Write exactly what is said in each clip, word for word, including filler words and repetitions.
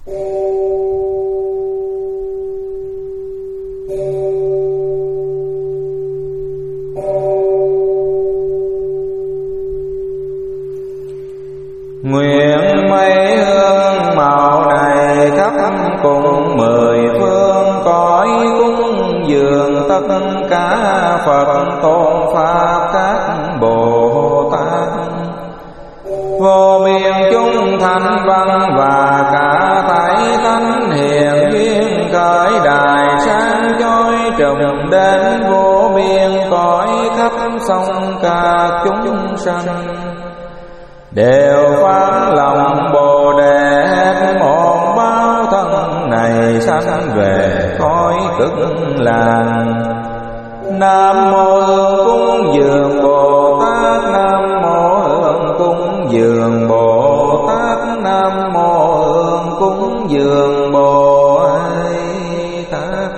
Nguyện mấy hương màu này khắp cùng mười phương cõi cúng dường tất cả Phật tôn pháp các Bồ Tát, vô biên chúng thanh văn và cả thảy thánh hiền duyên khởi đài sáng chói trùm đến vô biên cõi khắp sông cả chúng sanh, đều phán lòng Bồ Đề hết một báo thân này sanh về cõi cực lạc. Nam mô Hương cúng dường Bồ Tát, Nam mô Hương cúng dường Bồ Tát, Nam mô Hương cúng dường Bồ Tát.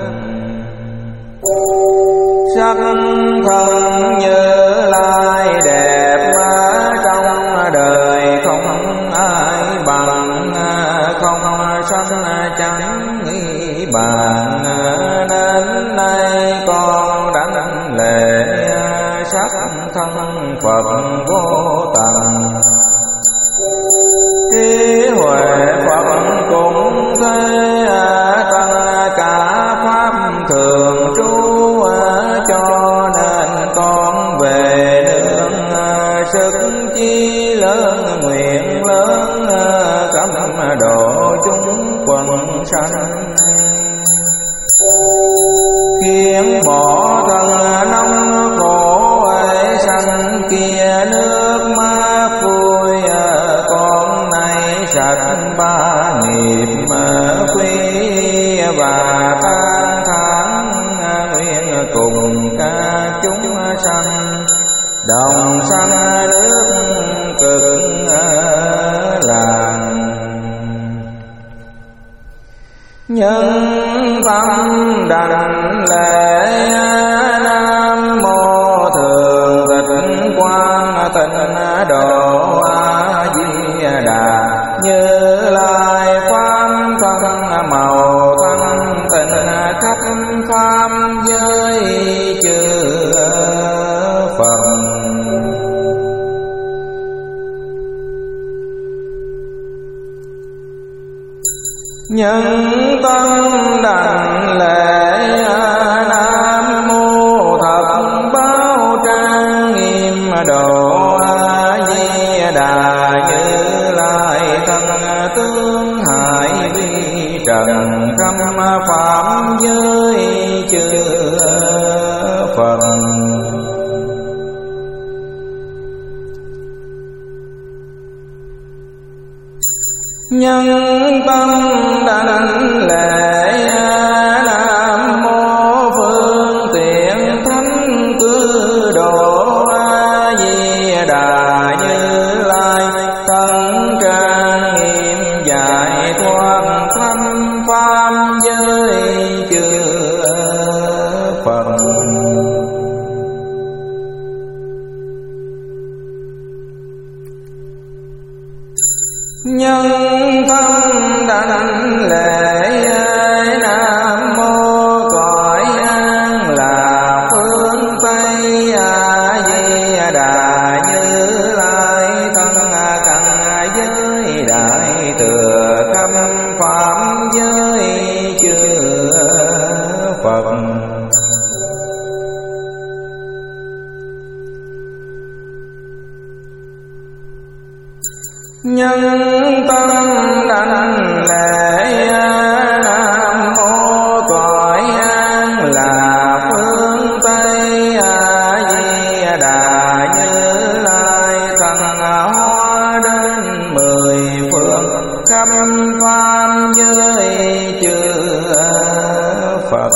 Sắc thân Như Lai đẹp trong đời không ai bằng, không sanh chẳng nghĩ bàn, nên nay con đảnh lễ sắc thân Phật vô tận. Trí huệ Phật cũng thế, tất cả pháp thường trú, cho nên con về nương sức chí lớn, nguyện lớn cấm độ chúng quần sanh, khiến bỏ thân nóng khổ ấy sanh kia nước mắt vui. Con nay sạch ba nghiệp quý và than thán, nguyện cùng các chúng sanh đồng sanh nước cực lạc. Nhân tâm đảnh lễ Nam mô Thường Tịch Quang Tịnh Độ A Di Đà. Như Lai pháp thân màu thanh tịnh khắp pháp giới chư Phật. Nhân tâm đảnh lễ Nam mô Thập Báo Trang Nghiêm Độ A Di Đà. Như Lai thân tướng hại vi trần khắp pháp giới chư Phật. Nhân tâm đảnh lễ Nam mô Phương Tiện Thánh Cư Độ A Di Đà. Như Lai thân trang nghiêm giải thoát thâm pháp giới chư Phật. Nhân tâm đảnh lễ Nam mô cõi an lạc phương Tây A Di Đà. Như Lai thân cận giới đại thừa khắp pháp giới chư Phật. Nhân tâm đảnh lễ Nam mô cõi an lạc phương Tây A Di Đà. Như Lai thân hóa đến mười phương khắp pháp giới chư Phật.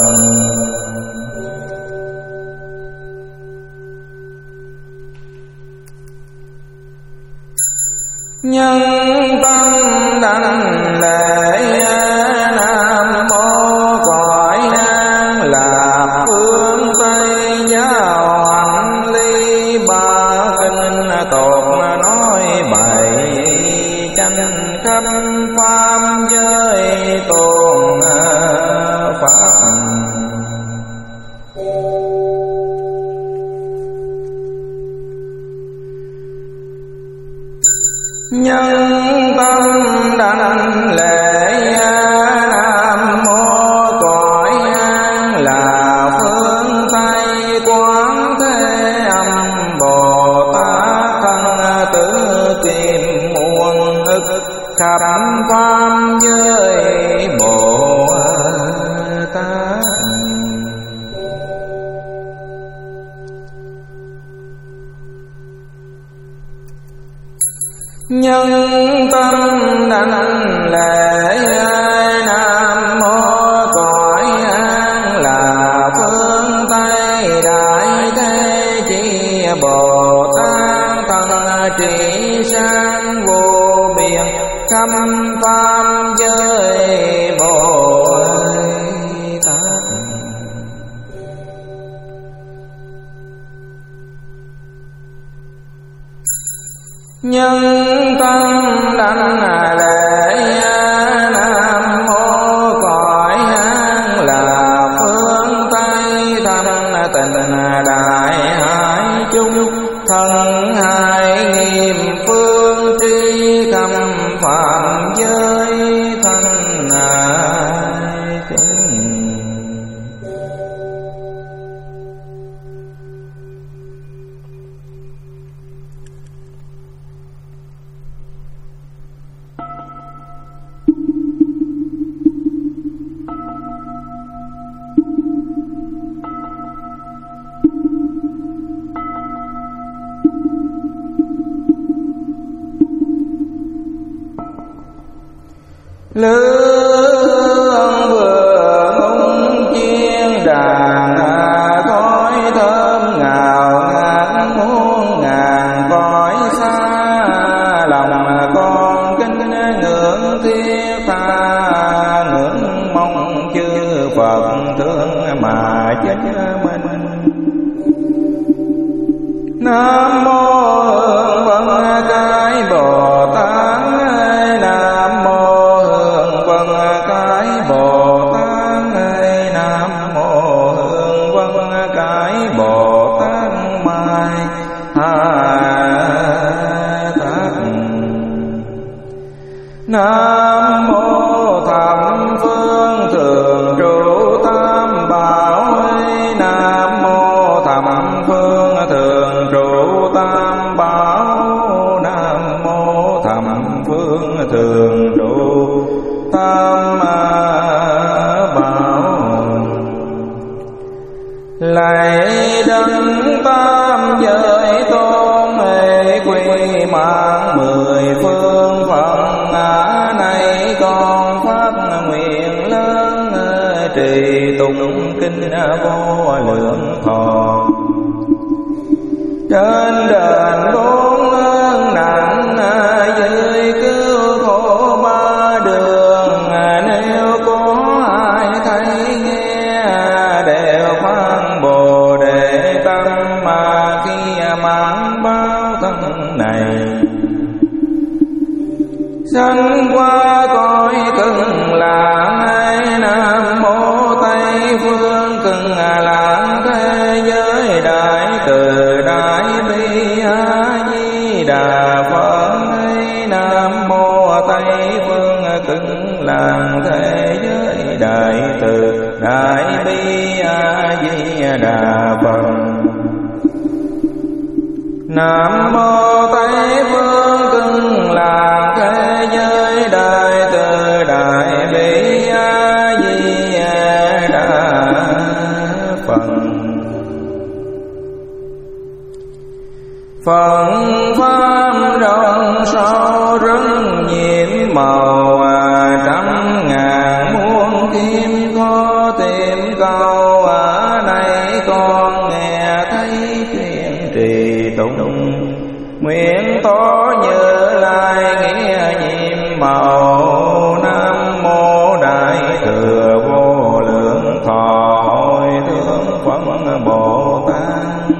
Nhân tâm đảnh lễ Nam mô cõi an lạc phương Tây giáo hạnh ly ba kinh tột nói bày tranh khắp pháp giới thập pháp giới Bồ Tát. Nhân tâm đảnh lễ Nam mô cõi an là phương Tây Đại Thế Chí Bồ Tát thân trị sang vô biên khắp pháp giới Bồ Tát. Nhân tâm đảnh lễ Nam mô cõi an là phương Tây thanh tịnh đại hải chung thân hai nghiêm phương tri khâm phạm giới thanh hải chúng. Lương vừa ngung chiên đàn khói thơm ngào ngạt muôn ngàn cõi xa, lòng con kính ngưỡng thiết tha ngưỡng mong chư Phật thương mà chết mình. Nam mô Hương Vân Cái Bồ Tát. Nam mô Hương Vân Cái Bồ Tát. Nam mô Hương Vân Cái Bồ Tát Mai Tát. Nam mô Thập Phương Thường Trụ Tam Bảo. Nam mô Thập Phương Thường Trụ Tam Bảo. Nam mô Thập Phương Thường Trụ Tam Bảo. Lạy đấng tam giới tôn hệ quy mạng mười phương phận ngã này con phát nguyện lớn trì tụng kinh vô lượng thọ. Trên đền bốn ơn nặng dưới cứu khổ ba đường, nếu có ai thấy nghe đều khoan Bồ Đề tâm mà khi mãn bao thân này. Sanh qua cõi Cực Lạc. Nam mô Tây Phương Cực Lạc thế giới đại từ đại bi A Di Đà Phật. Nam mô Tây Phương Cực Lạc thế giới đại từ đại bi A Di Đà Phật. Nam mô Tây Phương Cực Lạc thế giới đại từ đại bi A Di Đà Phật. Phật pháp rộng sâu rất nhiệm màu, trăm ngàn muôn kim khó tìm câu. Ở đây con nghe thấy chuyện trì tụng, nguyện tỏ Như Lai nghĩa nhiệm màu. Nam mô Đại Thừa Vô Lượng Thọ Hội Thượng Phật Bồ Tát.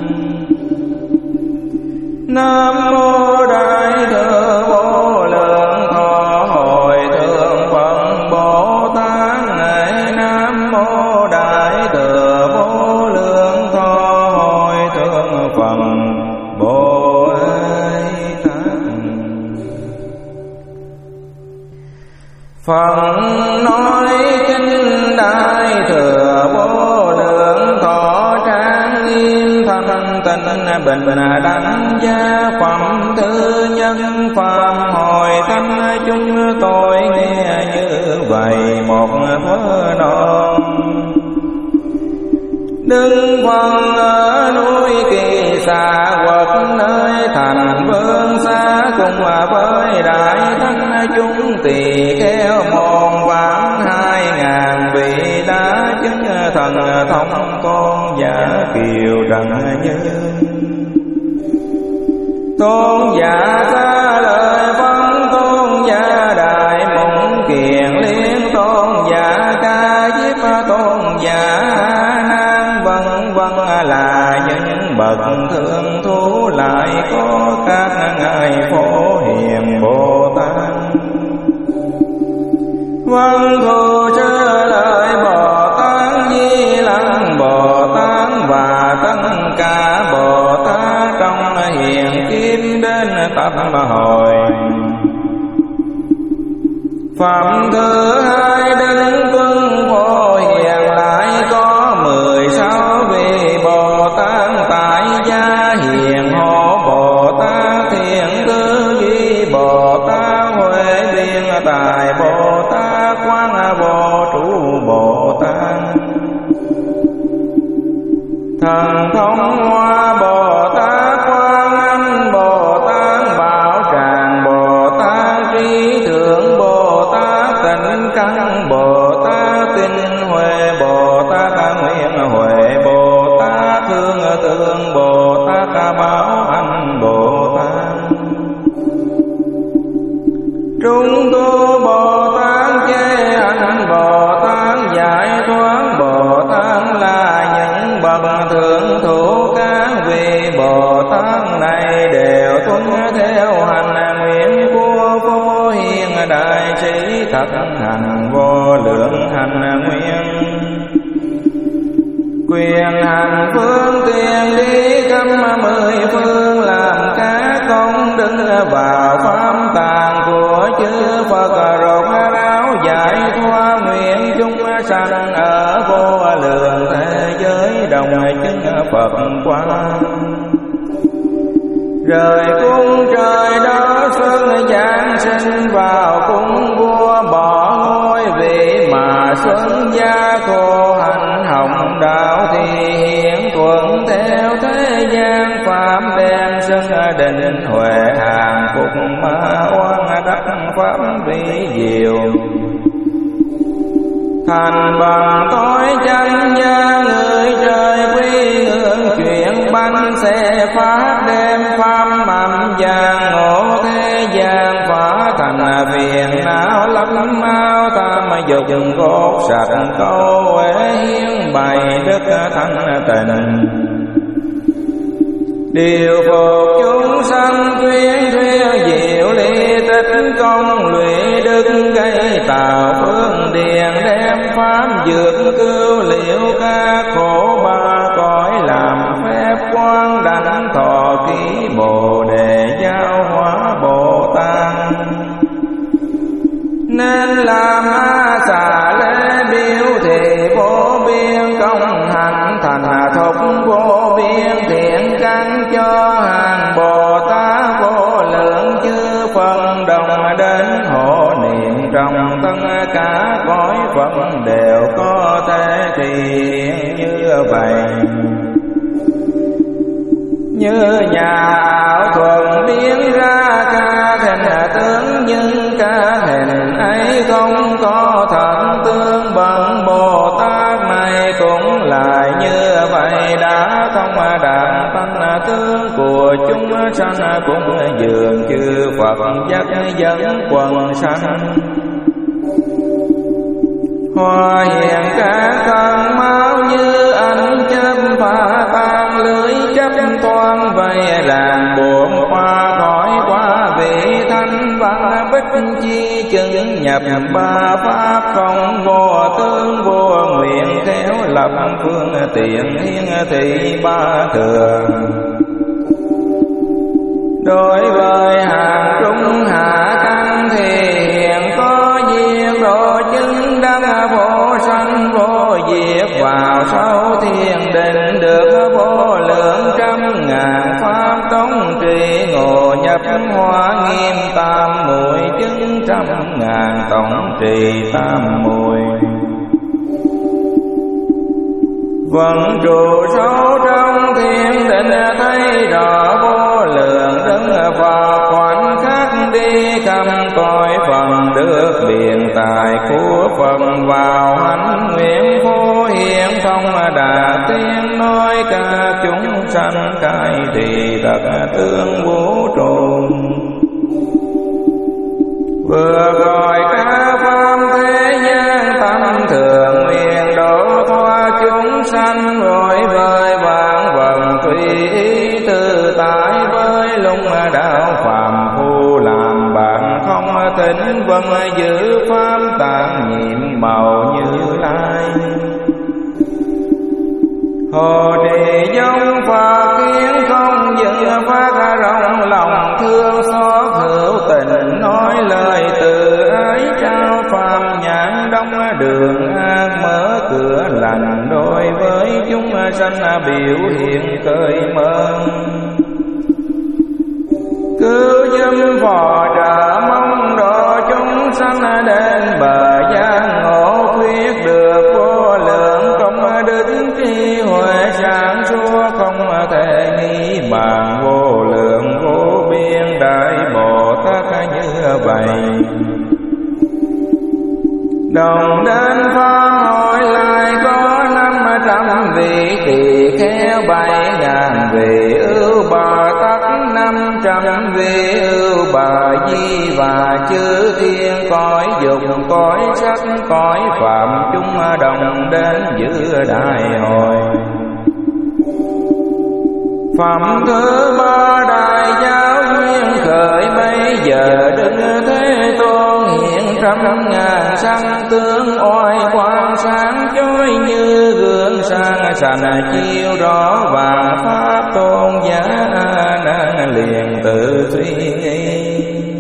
Nam mô Đại Thừa Vô Lượng Thọ Hội Thượng Phật Bồ Tát. Nam mô Đại Thừa Vô Lượng Thọ Hội Thượng Phật Bồ Tát. Phật nói kinh Đại Thừa Vô Lượng Thọ trang nghiêm thanh tịnh bình đẳng gia phẩm thứ nhân phạm hội thanh chúng tôi nghe như vậy một thớ non. Đứng phân ở núi Kỳ Xà quật nơi thành vương xa, cùng với đại thánh chúng tỳ kheo một vạn hai ngàn vị đã chứng thần thông tôn giả kiều trần như. Tôn giả ra lời phân tôn giả đại mộng kiền liên, tôn giả ca diếp, tôn giả nan vân vân là những bậc thượng thú, lại có các ngài Phổ Hiền Bồ Tát. Vân thù sơ lợi Bồ Tát, Di Lặc Bồ Tát và tất cả Bồ Tát trong hiện kim đến tập hội. Phẩm thứ hai đứng quân Phổ Hiền, lại có mười sáu vị Bồ Tát tại gia hiền hộ Bồ Tát, thiện tư duy Bồ Tát, huệ biên tài Bồ Tát, quán vô trụ Bồ Tát, thần thông hoa Bồ Tát, Quan Âm Bồ Tát, Bảo Tràng Bồ Tát, Trí Thượng Bồ Tát, Tịnh Căn Bồ Tát, Tinh Huệ Bồ Tát, Nguyện Huệ Bồ Tát, Thương Tương Bồ Tát, Bảo Anh Bồ Tát. Trung tu Bồ Tát, chế hành Bồ Tát, giải thoát Bồ Tát là những bậc thượng thủ. Các vị Bồ Tát này đều tuân theo hành nguyện của Phổ Hiền đại sĩ, thật hành vô lượng hành nguyện. Quyền hành phương tiện đi khắp mười phương, làm các công đức vào pháp tạng của chư Phật, rốt ráo giải thoát nguyện chúng sanh ở vô lượng thế giới đồng chứng Phật quang. Rời cung trời đó xuân giáng sinh, vào cung vua bỏ ngôi vị mà xuân gia khổ hạnh hồng đạo, thì hiện thuận theo thế gian pháp đen sân định huệ hàng phục ma oan đắc pháp vi diệu. Thành bằng tối chân gia người trời quy ngưỡng, chuyện bánh xe phát đêm pháp mầm vàng, ngộ thế gian phá thành phiền não lấp mau tam dục cốt sạch câu uế hiến bày đức thanh tịnh. Điều phục chúng sanh tuyên thuyết diệu ly tích, công lụy đức gây tạo phương điền, đem pháp dược cứu liệu các khổ ba cõi, làm phép quang đảnh thọ ký bồ đề giáo hóa Bồ Tát. Nên làm a xà lễ biểu thị vô biên, công hành thành thục vô biên, thiện căn cho hàng Bồ Tát vô lượng chư phần đồng đến hộ niệm, trong tất cả cõi Phật đều có thể thì hiện như vậy. Như nhà ảo thuần biến ra các hình tướng, nhưng các hình ấy không có thật tương bằng. Bồ Tát này cũng lại như vậy, đã không đạt tánh tướng của chúng sanh, cũng dường chư Phật dắt dẫn quần sanh. Hoa hiện các thân máu như ánh chớp, phá tan lưới chấp toan vây làng buồn qua khỏi qua vị thanh văn bích chi chứng nhập ba pháp không vô tương vô nguyện, khéo lập phương tiện hiến thị ba thừa. Đối với hàng trung hạ căn thì hiện có duyên độ chứng đắc vô sanh vô diệt, vào sâu thiền định được vô lượng trăm ngàn pháp tống trì, ngộ nhập hóa nghiêm tam muội trăm ngàn tổng trì tam mùi. Vận trụ sâu trong thiên định thấy rõ vô lượng đức Phật, khoảnh khắc đi khắp cõi phần được biện tài của Phật vào hạnh nguyện phổ hiện thông đà tiên nói cả chúng sanh khai thì thật tương vũ trụ. Vừa gọi cả pháp thế gian tâm thường nguyện độ thoa chúng sanh vội vời vạn vận tùy ý tự tại với lung đạo phàm phu làm bạn không tính vân giữ pháp tạng nhiệm màu Như Lai. Hồ trì giống Phật kiến không dừng phát rộng lòng thương xót hữu tình nói lời từ ái trao phàm nhãn đông đường an mở cửa lành đối với chúng sanh biểu hiện khởi mơ. Cứu giúp phò trợ mong độ chúng sanh đến bờ giác ngộ khuyết được vô lượng công đức trí huệ sáng suốt không thể nghĩ bàn vô lượng vô biên đại Bồ Tát như vậy. Đồng đến pháp hội lại có năm trăm vị tỳ kheo bảy ngàn vị ưu bà tắc năm trăm vị ưu bà di và chư thiên cõi dục cõi sắc cõi phạm chúng đồng đến giữa đại hội. Phẩm thứ ba đại giáo duyên khởi bây giờ Đức Thế Tôn hiện trăm ngàn sanh tướng oai quang sáng chói như gương sang sành chiếu rõ vàng pháp tôn giá nan liền tự suy nghĩ.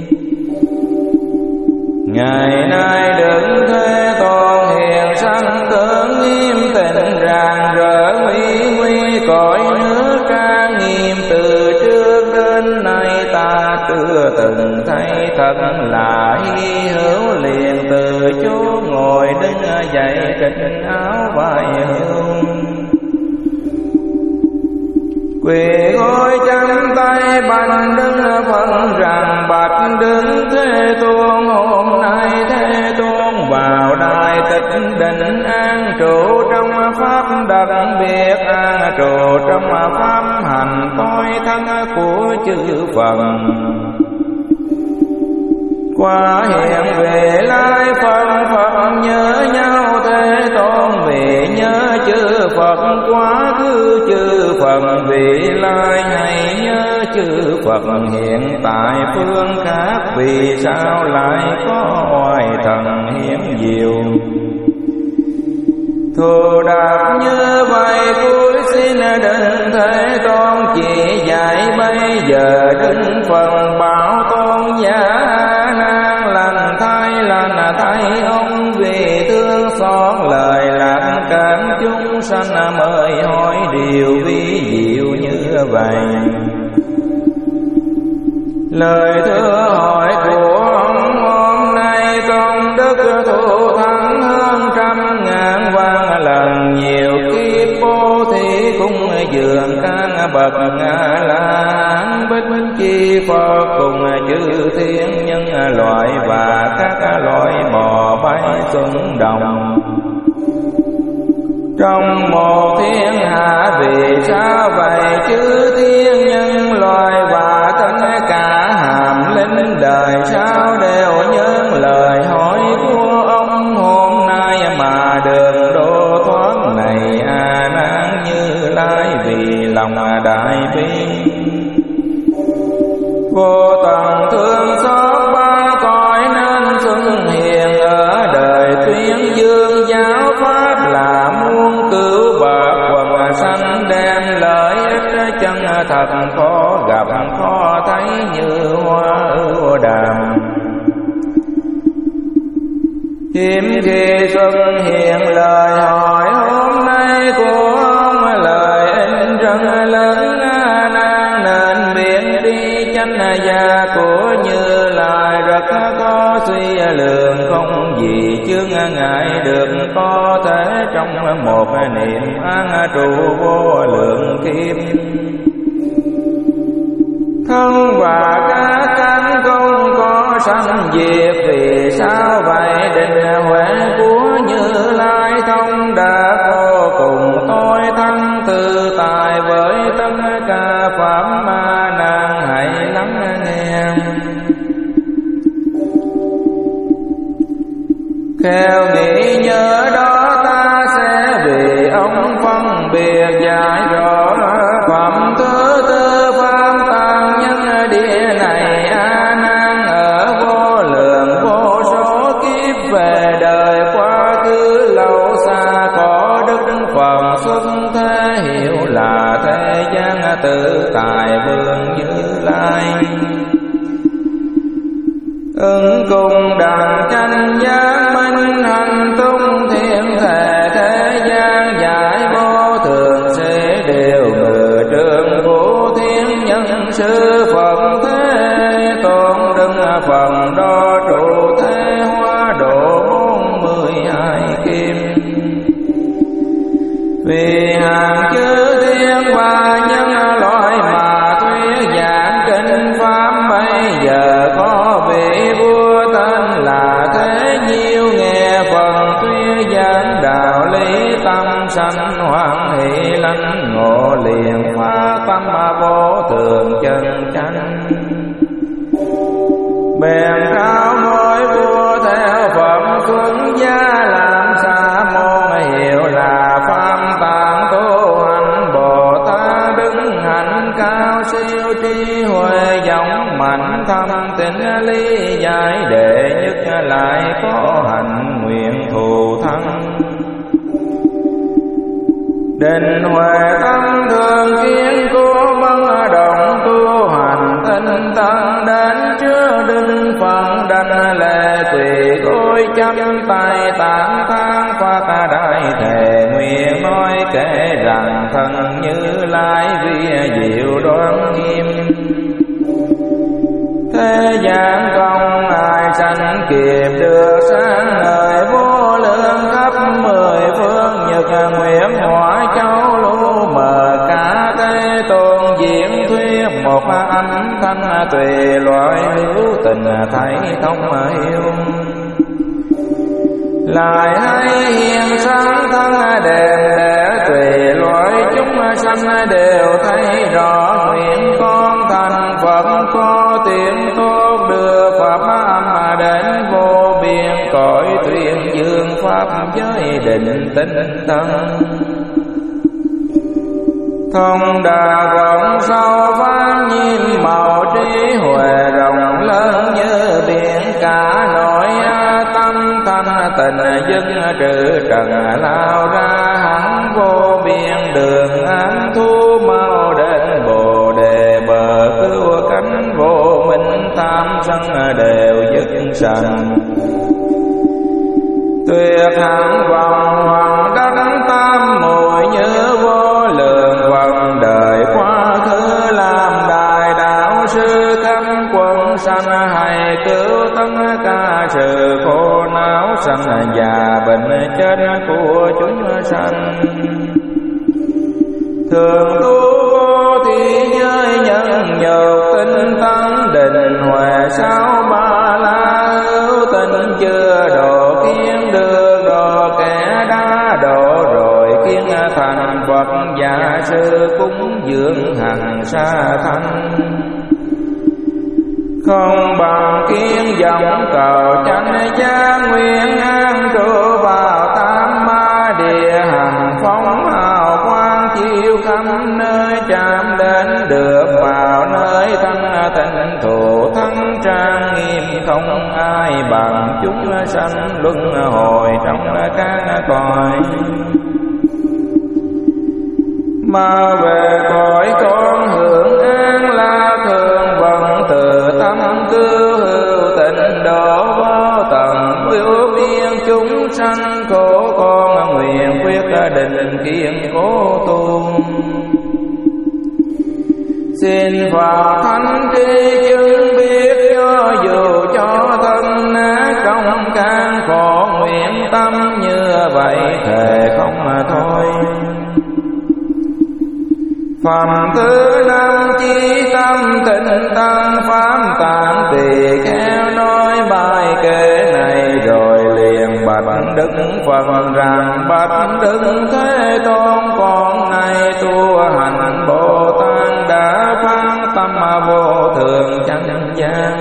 Ngày nay Đức Thế Tôn hiện sanh tướng nghiêm tịnh rạng rỡ uy nguy cõi nước trang nghiêm từ trước đến nay ta chưa từng thấy thật là hy hữu liền từ chỗ ngồi đứng dậy kịch áo vai hương. Quỳ gối chắp tay bạch đứng phân rằng bạch Đức Thế Tôn hôm nay Thế Tôn vào đại tịch định an trụ trong pháp đặc biệt an trụ trong pháp hành tối thân của chư Phật. Qua hiện về lai phân Phật nhớ nhau Thế Tôn vì nhớ chư Phật quá khứ chư Phật vị lai hay nhớ chư Phật hiện tại phương khác vì sao lại có oai thần hiếm diệu. Thù đạp như vậy cuối xin Đức Thế Tôn chỉ dạy bây giờ Đức Phật bảo tôn giả nan lành thay lành thay ông vì thương xót lời lạc cảm chúng sanh mới hỏi điều vi diệu như vậy. Lời thưa hỏi của ông hôm nay công đức thù thắng hơn trăm ngàn vạn lần nhiều kiếp vô thị cũng dường các bậc A La Hán bích chi Phật cùng chư thiên nhân loại và các loài bò bay xuân đồng. Trong một thiên hạ vì sao vậy chư thiên nhân loại và tất cả hàm linh đời sao đều nhớ lời hỏi của ông hôm nay mà đường độ thoát này A Nan Như Lai vì lòng đại bi vô tận thương xót ba cõi nên xuân hiện ở đời tuyên dương giáo pháp là muôn cứu bậc quần sanh đem lợi ích chân thật khó gặp khó thấy như hoa ưu đàm. Hiếm khi xuân hiện lời hỏi hôm nay của ông lời in rất lớn A Nan nên biến đi chánh gia của Như Lai rất có suy dương ngài được có thể trong một niệm an trụ vô lượng kiếp. Thân và các cánh không có sanh diệt, vì sao vậy? Định huệ của Như Lai thông đạt vô cùng tối thắng tự tại với tất cả pháp ma nan, hãy lắng nghe. Theo nghĩ nhớ đó ta sẽ vì ông phân biệt giải rõ phẩm thứ tư pháp tăng nhân địa này a nan, ở vô lượng vô số kiếp về đời quá khứ lâu xa có đức Phật xuất thế, hiệu là thế gian tự tại vương Như Lai. Ứng cùng đặng tranh giác minh hành tung thiên thể, thế gian giải vô thường sẽ đều ngự trường vũ thiên nhân sư Phật thế tôn, đừng phần đo trụ thế hóa độ bốn mươi hai kim. Vì hàng chư thiên và nhân loại mà thuyết giảng kinh pháp, bây giờ có vị vua tên là Thế Nhiêu, nghe phần thuyết giảng đạo lý tâm sanh hoan hỷ, lãnh ngộ liền phá tâm vô thường chân chánh. Bèn cao mỗi vua theo phẩm xuất gia làm sa môn, hiệu là pháp tạng tu hành Bồ Tát, đứng hạnh cao siêu trí huệ giống mạnh thâm tịnh lý giải, đệ nhất lại có hạnh nguyện thù thắng. Định huệ tâm thường kiến của bấn động tu hành tinh tấn, đến trước đinh phần đảnh lễ tùy gối chắp tay tán thán phát đại thề nguyện, nói kể rằng thân Như Lai vi diệu đoan nghiêm. Thế gian không ai sanh kịp được sáng ngời vô lượng khắp mười phương, nhật nguyện hóa châu lưu mờ cả thế tôn diễn thuyết một âm thanh tùy loại hữu tình thấy thông hiểu. Lại hay hiện sáng thân đèn để tùy loại chúng sanh đều thấy rõ, nguyện con thành Phật có tiếng tốt đưa pháp âm đến vô biên, cõi tuyên dương pháp giới định tinh tấn. Thông đà rộng sâu phán nhiêm màu trí huệ rộng lớn như biển cả, nội tâm thanh tịnh dứt trừ trần lao ra hẳn vô biên đường an thu, mau đến bồ đề bờ cứu cánh vô minh tam sân đều dứt sanh. Tuyệt hạnh vòng hoàng đắc tam mùi như vô lượng vòng đời quá khứ, làm đại đạo sư khắp quân sanh, hay cứu tất cả sự khổ não sanh già bệnh chết của chúng sanh. Thường tu vô thị giới nhân nhược tinh tấn, định huệ sáu ba la hữu tình chưa độ, kiến được độ kẻ đã độ rồi, kiến thành Phật giả sư cúng dường hằng sa thanh. Không bằng kiến dòng cầu chánh giác, nguyện an trụ vào tam ma địa, hằng phóng hào quang chiếu khắp nơi, chạm đến được vào nơi thân tịnh thù thắng trang nghiêm, không ai bằng chúng sanh luân hồi trong các cõi. Mà về cõi con hưởng an lạc thường vận, từ tâm cứu hữu tịnh độ vô tận, biểu biên chúng sanh khổ con, nguyện quyết định kiên cố tu. Xin Phật thánh trí chứng biết, cho dù cho thân nát trong can khổ, nguyện tâm như vậy thề không thôi. Phẩm thứ năm chí tâm tịnh tăng pháp tạng tỳ khéo nói bài kệ này rồi liền bạch Đức Phật rằng bạch Đức Thế Tôn con này tu hành Bồ Tát đã phát tâm vô thượng chánh giác,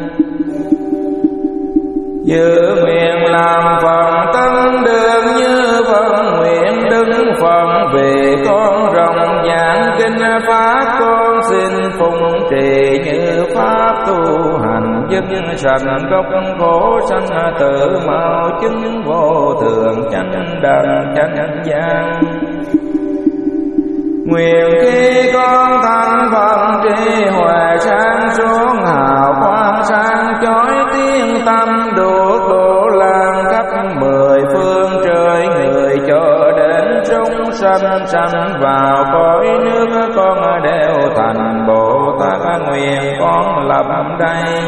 dự nguyện làm Phật tăng đường như Phật nguyện đứng Phật về con rộng giảng kinh pháp con xin phụng trì như pháp tu hành dứt sạch gốc khổ sanh tử mau chứng vô thượng chánh đẳng chánh giác. Nguyện khi con thành Phật trí huệ sáng suốt hào quang sáng chói tiếng tâm đủ độ lan khắp mười phương trời người cho đến chúng sanh sanh vào cõi nước con đều thành Bồ Tát nguyện con lập đây.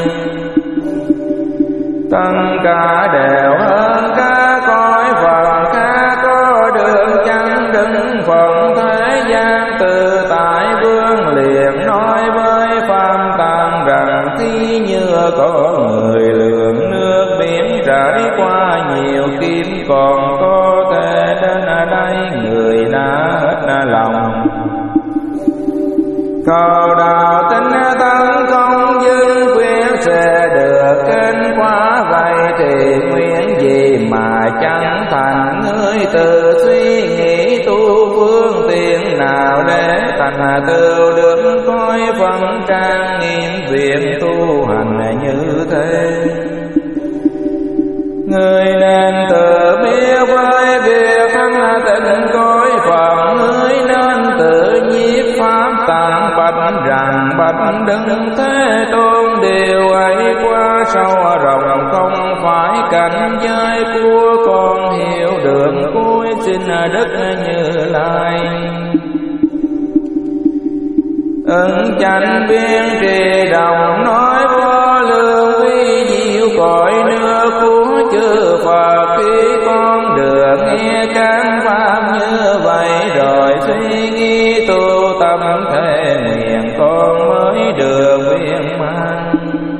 Tất cả đều hơn cả cõi Phật khác có đường chánh đứng Phật thế gian tự tại vương liền nói với Phạm Tăng rằng thí như có người lường nước biển trải qua nhiều kiếp còn có thể đến đây người đã hết lòng. Cầu đạo tinh tấn không dưng quyết sẽ được kết quả vậy thì nguyện gì mà chẳng thành ngươi tự suy nghĩ tu phương tiện nào để thành tựu được cõi phân trang nghiêm việc tu hành như thế. Người nên tự biết với việc thanh tịnh cõi Phật, người nên tự nhiếp pháp tạng bạch rằng bạch Đức Thế Tôn điều ấy quá sâu rộng không phải cảnh giới của con hiểu được cuối xin Đức Như Lai. Ứng chánh biên trì đồng nói vô lượng vi diệu cõi nước của chư Phật, khi con được nghe các pháp như vậy rồi suy nghĩ tu tâm thể nguyện con mới được viên mãn.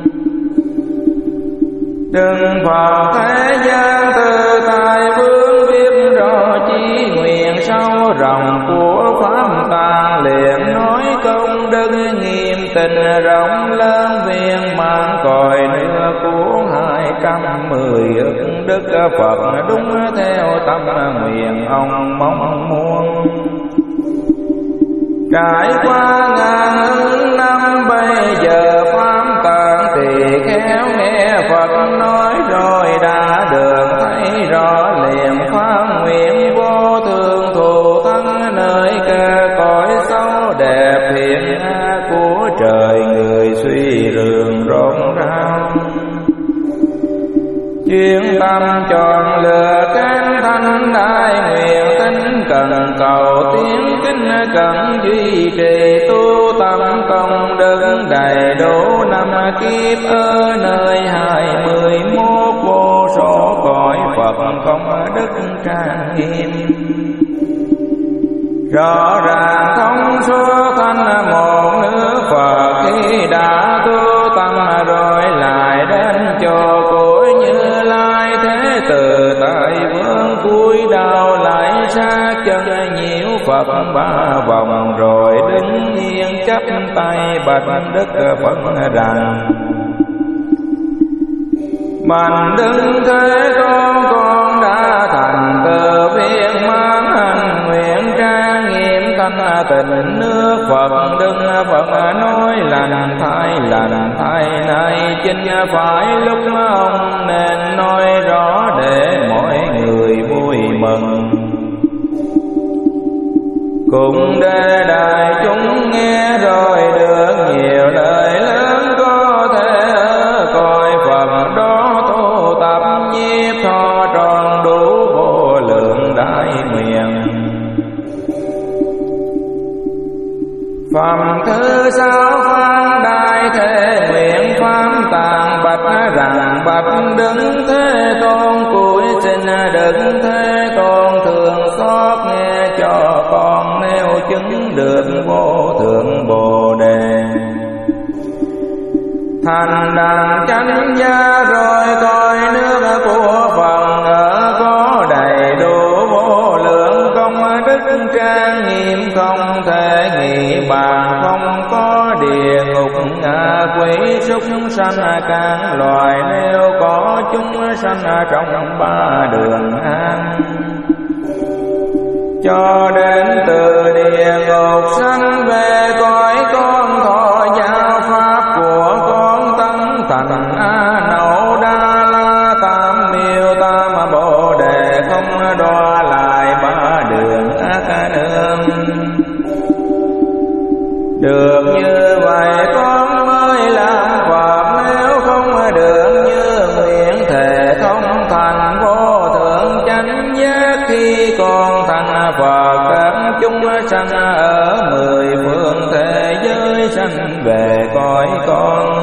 Đừng Phật thế gian tự tại vương biết rõ chí nguyện sâu rộng của pháp tạng liền nói công đức nghiêm tình rộng lớn viên mãn cõi nước của hai trăm mười ức đức Phật đúng theo tâm nguyện ông mong muốn. Trải qua ngàn ức năm bây giờ pháp tạng tỳ khéo nghe Phật nói rồi đã được thấy rõ liền phát nguyện vô thường thù thắng nơi cả cõi xấu đẹp hiện của trời người suy rường rộn rao. Chuyên tâm chọn lựa cánh thanh đại nguyện tính cần cầu tiến kính cần duy trì tu tâm công đức đầy đủ năm kiếp ở nơi hai mươi mốt vô số cõi Phật không đức trang nghiêm. Rõ ràng thông suốt thanh một nước Phật khi đã tu tâm rồi lại đến cho cõi Như Lai thế từ tại vương cúi đầu lại sát chân nhiễu Phật ba vòng rồi đứng yên chắp tay bạch Đức Phật rằng Bạch Đức Thế Tôn con đã thành tựu viên mãn hành nguyện trang nghiêm thanh tịnh nước Phật. Đức Phật nói lành thay lành thay này chính phải lúc ông nên nói rõ để mọi người vui mừng, cùng để đại chúng nghe rồi được nhiều lời lớn có thể ở cõi Phật đó tu tập nhiếp tho tròn đủ vô lượng đại nguyện. Phẩm thứ sáu Pháp Đại Thế Nguyện Pháp tàn bạch rằng bạch Đức Thế Tôn cúi xin Đức Thế Tôn thường xót nghe cho con nếu chứng được vô thượng Bồ Đề. Thành đàn chánh gia rồi coi nước của phần ở có đầy đủ vô lượng công đức trang nghiêm không thể nghĩ bàn, không có địa ngục ngạ quỷ súc sanh các loài nếu có chúng sanh trong ba đường an. Cho đến từ địa ngục sanh về cõi con thọ giáo pháp của con tâm thành A Nậu Đa La tam miêu tam Bồ Đề không đọa lại ba đường ác nương. Được như vậy con mới làm Phật, nếu không được như nguyện thề không thành vô thượng chánh giác. Khi con thành Phật các chúng sanh ở mười phương thế giới sanh về cõi con.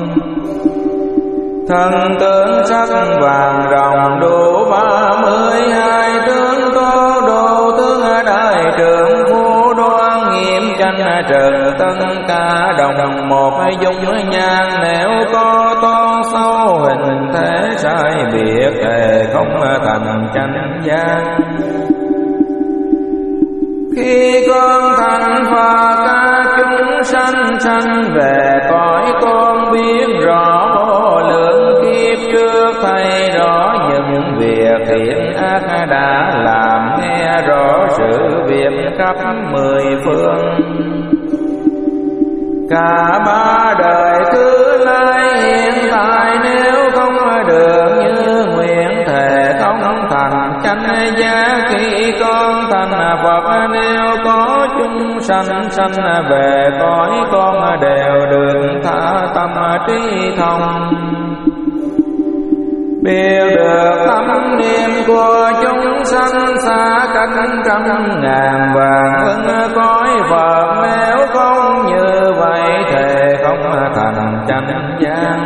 Thân tướng sắc vàng rồng đủ ba mươi hai tướng có độ tướng đại trưởng phu đoan nghiêm chánh trần tất cả đồng một dung nhan. Nếu có to sâu hình thế sai biệt thề không thành chánh giác. Khi con thành Phật các chúng sanh sanh về cõi con biết rõ vô lượng kiếp trước thấy rõ những việc thiện ác đã làm, nghe rõ sự việc khắp mười phương. Cả ba đời cứ lai hiện tại nếu không được như nguyện thề không thành chánh giác. Khi con thành Phật nếu có chúng sanh sanh về cõi con đều được tha tâm trí thông. Biết được tâm niệm của chúng sanh xa cách trăm ngàn vàng ưng cõi Phật, nếu không như vậy thề không thành chánh giác.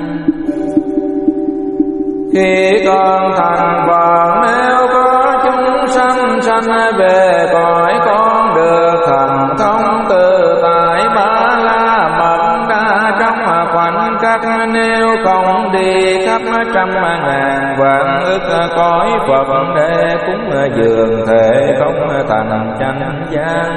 Khi con thành Phật nếu có chúng sanh sanh về cõi con được thần thông tự tại ba la mật đa trong khoảnh khắc, nếu không đi khắp trăm ngàn vạn ức cõi Phật để cúng dường thể không thành chánh giác.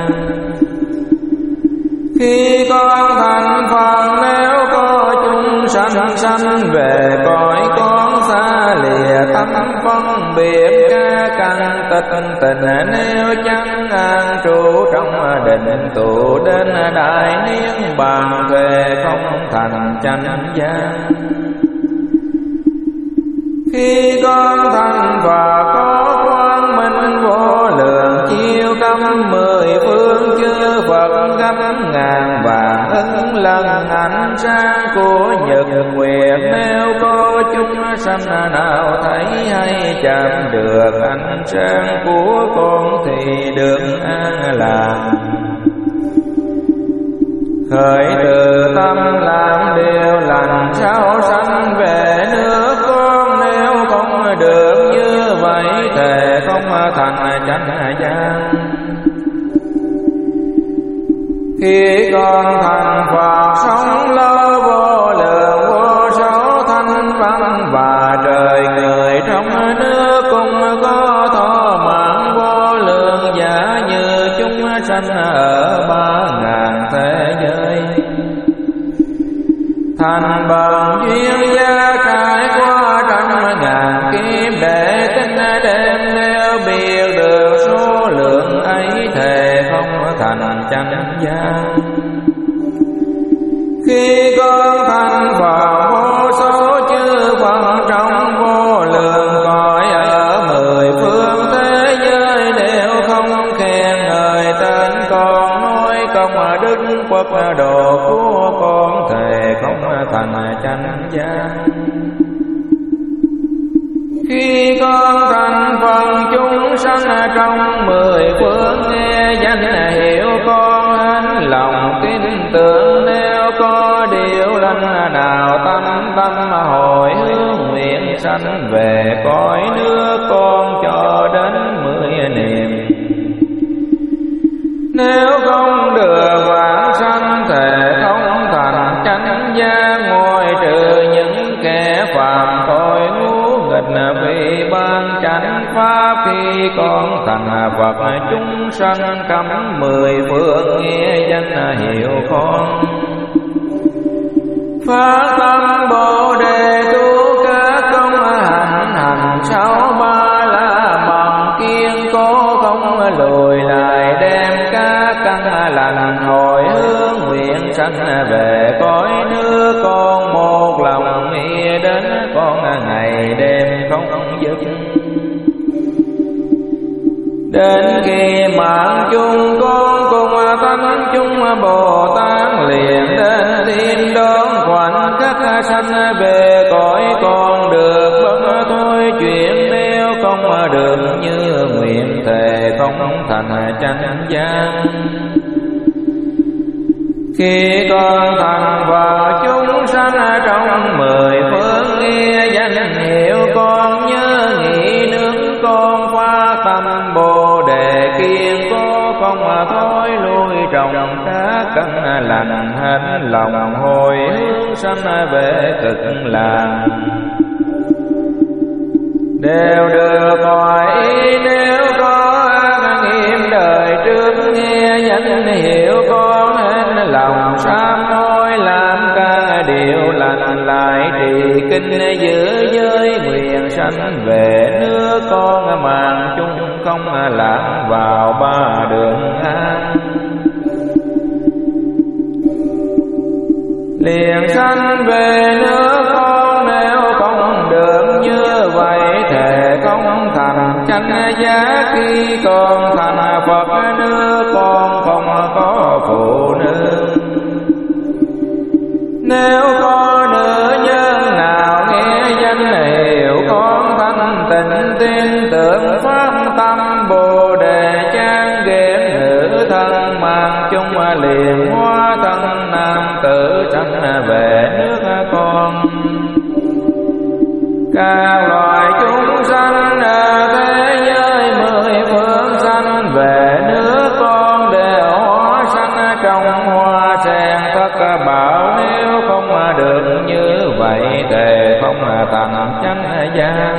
Khi con thành Phật nếu có chúng sanh sanh về cõi con xa lìa tâm phân biệt ca căn tịch tình, nếu chẳng an trụ trong định tụ đến đại niết bàn về không thành chánh giác. Khi con thành Phật có quang minh vô lượng chiếu khắp mười phương chư Phật gấp ngàn vàng ức lần ánh sáng của nhật nguyệt, nếu có chúng sanh nào thấy hay chạm được ánh sáng của con thì được an lạc. Khởi từ tâm làm điều lành sao sanh về nước con, nếu không được như vậy thề không thành chánh giác. Khi con thành Phật sống lo vô lượng vô số thanh văn và trời người trong nước cũng có thọ mạng vô lượng giả như chúng sanh ở ba ngàn thế giới. Thành bằng duyên gia trải qua trăm ngàn kiếp để tính đêm, nếu biết được số lượng ấy thề không thành chánh giác. Khi con thành Phật vô số chư Phật trong vô lượng cõi ở mười phương thế giới đều không khen ngợi tên con, nói công đức Phật độ của con thề không thành chánh giác. Khi con thành Phật chúng sanh trong mười phương nghe danh hiệu con hết lòng tin tưởng, nếu có điều lành nào tâm tâm hồi hướng nguyện sanh về cõi nước con cho đến mười niệm. Nếu không được vãng sanh thể không thành chánh giác, ngoại trừ những kẻ phạm tội ngu nghịch vì ban chánh pháp, khi con thành Phật chúng sanh cấm mười phương nghe danh hiệu con. Phát tâm Bồ Đề tu các công hạnh, hành sáu ba la mật kiên cố không lùi lại, đem các căn lành hồi hướng nguyện sanh về cõi nước con. Một lòng nghĩ đến con ngày đêm không dứt, đến khi mạng chung con cùng thánh chúng Bồ Tát liền đến thiên đón khoảnh khắc sanh về cõi con. Được bất thôi chuyện nếu không được như nguyện thề không thành chánh giác. Khi con thành Phật chúng sanh trong mười phương nghe danh hiệu con, nhớ nghĩ nước con phát tâm Bồ Đề kiên cố không thôi lui trồng các căn lành, hết lòng hồi hướng sanh về cực lạc. Đều được hỏi ý nếu có nghiệm đời trước nghe danh hiệu con, hết lòng sám hối làm các điều lành lại trì kinh giữ giới nguyện sanh về nước con. Mạng chung không lạc vào ba đường an, liền sanh về nước con. Nếu không được như vậy thề không thành chánh giác, khi con thành Phật nước con không có phụ nữ. Nếu có nữ nhân nào nghe danh hiệu con thanh tịnh tin tưởng phát tâm Bồ Đề trang ghét nữ thân, mang chung liền hóa thân nam tử sanh về nước con. Các loài chúng sanh ở thế giới mười phương sanh về nước con, đều hóa sanh trong hoa sen thất bảo. Nếu không được như vậy thề không thành chánh giác.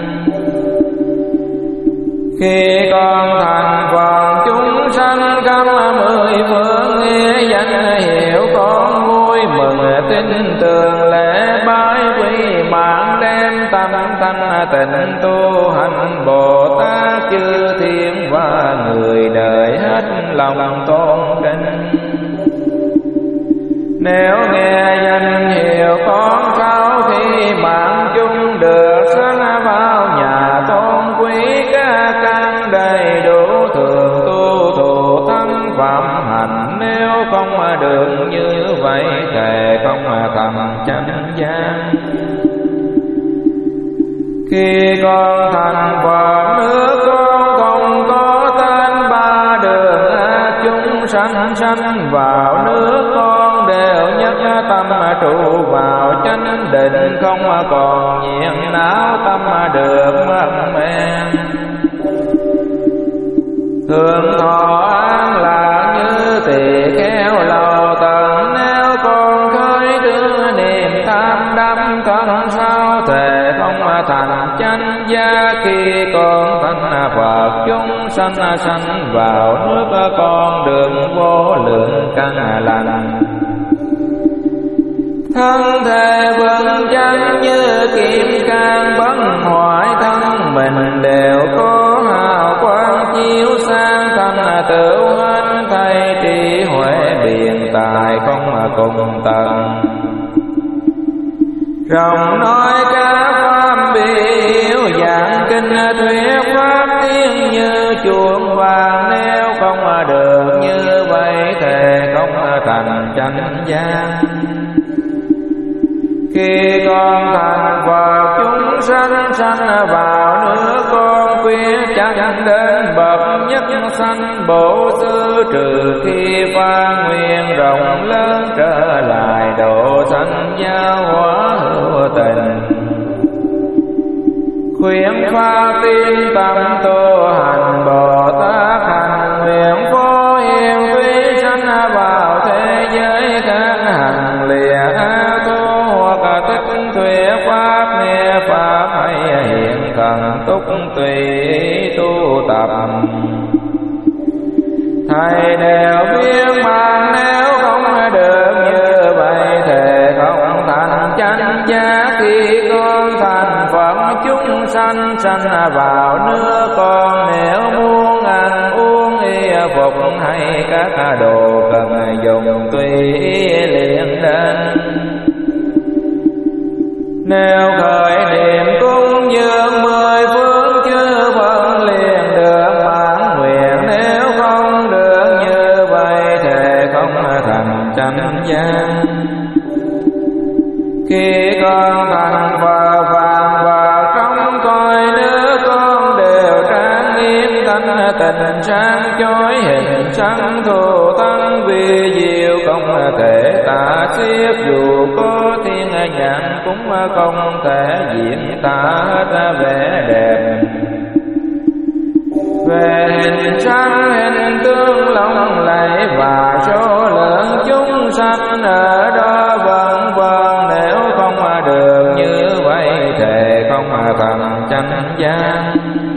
Khi con thành Phật chúng sanh khắp mười phương nghe danh hiệu con, vui mừng tin tưởng lễ bái quy mạng, đem tâm thanh tịnh tu hành Bồ Tát chư thiên và người đời hết lòng tôn kính. Nếu nghe danh hiệu con sau khi mạng chung được sanh vào nhà tôn quý, các căn đầy đủ thường tu thụ thân phạm hành. Nếu không được như vậy thề không thành chánh giác. Khi con thành Phật nước con không có tên ba đường ác, chúng sanh sanh vào nước con đều nhất tâm trụ vào chánh định, không còn nhiễm não tâm được mất men. Thường thọ an lạc như tỳ kheo lầu tận, nếu con khơi đưa niềm tham đắm thân sao thề không thành chánh giác. Khi con thành Phật chúng sanh sanh vào nước con đường vô lượng căn lành. Thân thể vững chánh như kim cang bấn hoại, thân mình đều có hào quang chiếu sáng. Thanh tựu hết thay trí huệ biện tài không cùng tận. Rồng nói các pháp biểu dạng kinh thuyết pháp tiên như chuông vàng. Nếu không được như vậy thề không thành chánh giác. Khi con thành Phật chúng sanh sanh vào nước con quyết chẳng đến bậc nhất sanh bổ xứ, trừ khi phát nguyện rộng lớn trở lại độ sanh giáo hóa hữu tình. Khuyến phát tin tâm tu hành Bồ Tát hành nguyện phổ hiền thủy sanh vào thế giới khác, hành lìa ác thú hoặc tích thuyết pháp nghe pháp hay hiện thần túc tùy ý tu tập. Thầy đều biết mà nếu không được như vậy thì không thành chánh giác. Khi con thành Phật chúng sanh sanh vào nước con, nếu muốn ăn uống y phục hay các đồ cần dùng tùy ý liền đến. Nếu khởi niệm cúng dường mười phương chư Phật liền được mãn nguyện, nếu không được như vậy thì không thành chánh giác. Khi con thành Phật phàm vào trong cõi nước con đều trang nghiêm thanh tịnh sáng chói, hình sáng thù tăng vi diệu không thể tả xiết, dù có thiên nhãn cũng không thể diễn tả hết vẻ đẹp. Về hình sáng hình tướng lộng lẫy và số lượng chúng sanh ở đó vân vân, nếu không được như vậy thì không thành chánh giác.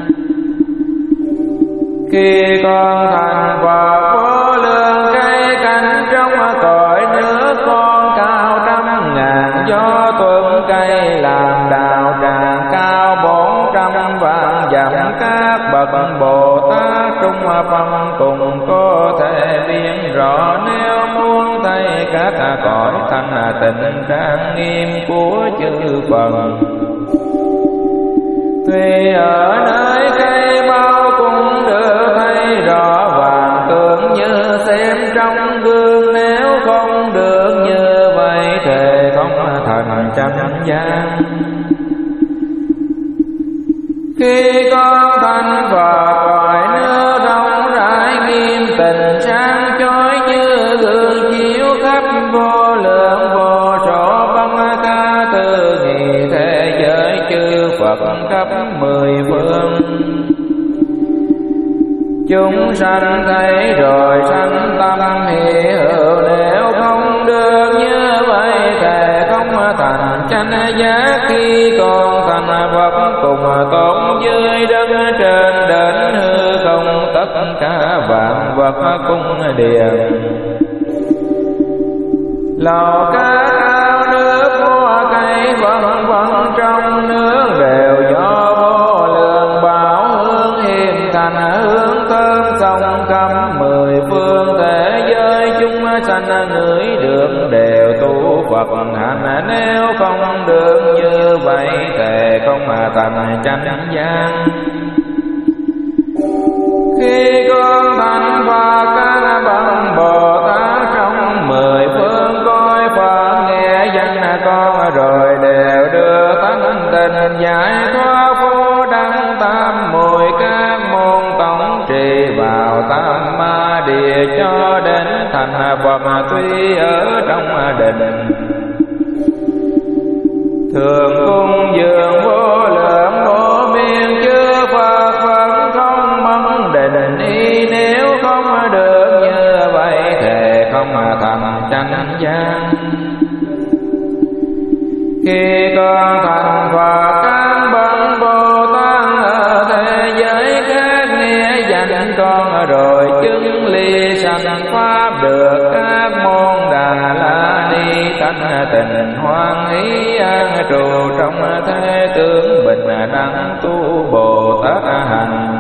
Khi con thành Phật vô lượng cây cành trong cõi nước con, cao trăm ngàn gió tuần cây làm đào tràng cao bốn trăm vạn dặm. Các bậc Bồ Tát trung phong cùng có thể biết rõ, nếu muốn thấy các cõi thanh tịnh trang nghiêm của chư Phật. Tuy ở nơi cây bao cũng được thấy rõ vàng, tưởng như xem trong gương, nếu không được như vậy thì không thành chánh giác. Khi con thành Phật cõi nước rộng rãi nghiêm tịnh sáng chói, như gương chiếu khắp vô lượng vô số băng ca từ nghị thế giới chư Phật khắp mười phương. Chúng sanh thấy rồi sanh tâm hiểu, nếu không được như vậy thì không thành chánh giác. Khi con thành Phật cùng tôn dưới đất trên đến hư không, tất cả vạn vật cung điện. Lầu cát ao nước hoa cây vân vân trong nước đều do vô lượng bảo hương hiền thành, hương thơm sông khắp mười phương thế giới. Chúng sanh ngửi được đều tu Phật hành, nếu không được như vậy thì không thành chánh giác. Khi con thành Phật các bậc Bồ Tát trong mười phương coi Phật nghe danh con, rồi đều đưa tánh tình giải thoát vô đăng tam muội các môn tổng trì vào tam ma địa, cho đến thành Phật tuy ở trong định. Thường cung dường vô lượng vô biên chư Phật vẫn không mất định y, nếu không được như vậy thì không thành chánh giác. Khi con thành Phật các bậc Bồ Tát ở thế giới khác nghe danh con, rồi chứng ly sanh pháp được các môn Đà La Ni, thanh tịnh hoan hỷ an trụ trong thế tướng bình đẳng tu Bồ Tát hành.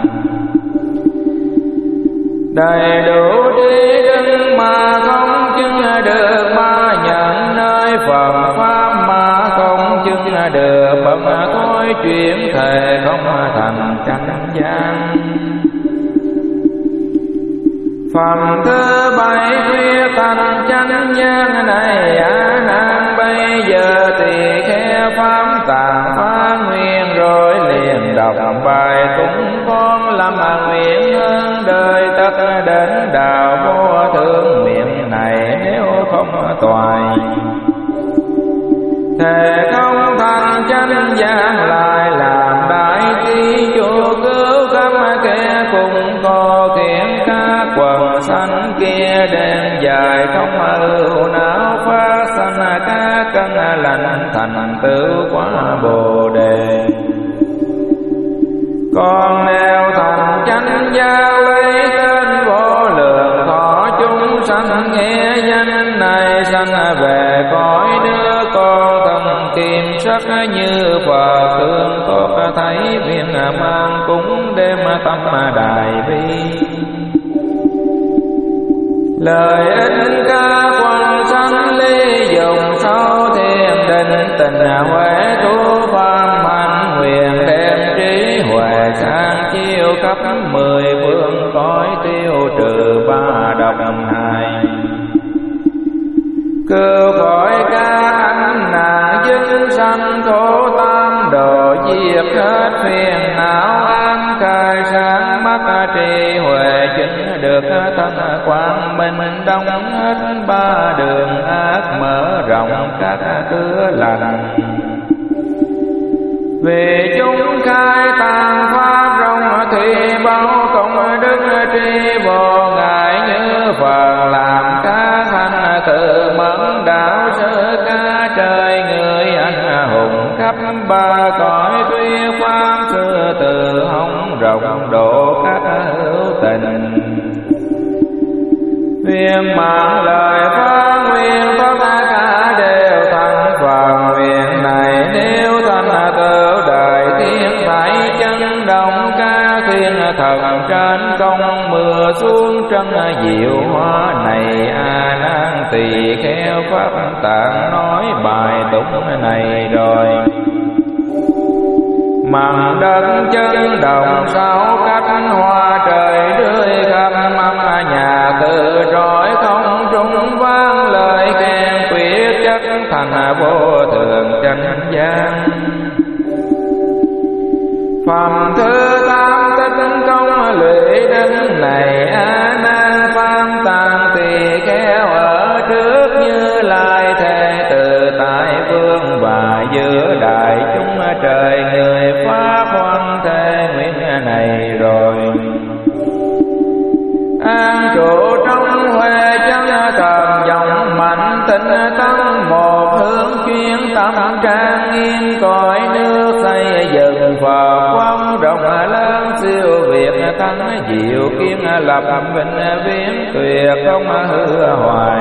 Đầy đủ trí đức mà không chứng được ba nhận nơi Phật pháp, mà không chứng được bậc thối chuyển thể không thành chánh giác. Phẩm thứ bảy thuyết thành chánh giác này, A Nan bây giờ thì đọc bài tụng con làm nguyện hơn đời tất đến đạo vô thượng miệng này nếu không toại. Thề không thành chánh giác lại làm đại trí chủ cứu khắp kẻ cùng co kiện các quần sanh kia đen dài không ưu não phát sanh các căn lành thành tựu quả bồ đề. Còn nếu thành chánh giác lấy tên vô lượng thọ chúng sanh nghe danh này sanh về cõi đứa con thần kim sắc như Phật tương tốt thấy viên mang cúng đêm tâm đại bi. Lời ích ca quan sanh ly dùng sâu thiền định tình huệ tu phạm hành nguyện đem trí huệ sang chiêu khắp mười phương cõi tiêu trừ ba độc hại. Cứu khỏi các ánh nạn dưng sanh khổ tam độ diệt hết phiền não an khai sáng mắt trí huệ chứng được thân quang minh đông hết ba đường ác mở rộng các cửa lành. Vì chúng khai tàng pháp rộng thì bao công đức tri vô ngại như Phật làm các hành tự mẫn đạo sơ ca trời người anh hùng khắp ba cõi tuyên pháp xưa từ hồng rộng độ các hữu tình. Viên mạng lời phát nguyên tất cả đều thành Phật nguyện này nếu thành tựu đại thiên thảy chân động ca thiên thần trên công mưa xuống trân diệu hoa này a nan tỳ kheo pháp tạng nói bài tụng này rồi. Mặt đất chân động sáu cách hoa trời rơi khắp âm nhà từ trọi không trung vang lời khen quyết chất thành vô thường chánh giác. Phẩm thứ tám tích công lụy đến này a nan pháp tạng tỳ kheo ở trước Như Lai thế từ tại vương và giữa đại chúng trời người pháp hoan thế nguyện này rồi. An trụ trong huệ chân thần dòng mạnh tinh tấn một hướng chuyên tâm trang nghiêm cõi nước xây dựng Phật quang rộng lớn siêu việt thắng diệu kiến lập vinh viễn tuyệt không hư hoài.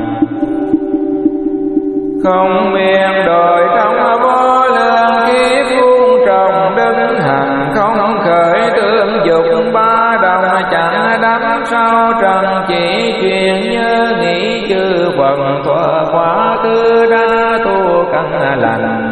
Không biên đổi trong vô lượng kiếp vuông trồng đứng hành không khởi tương dục ba đồng chẳng đắm sau trần chỉ truyền nhớ nghĩ chư Phật thuở quá khứ đã tu căn lành.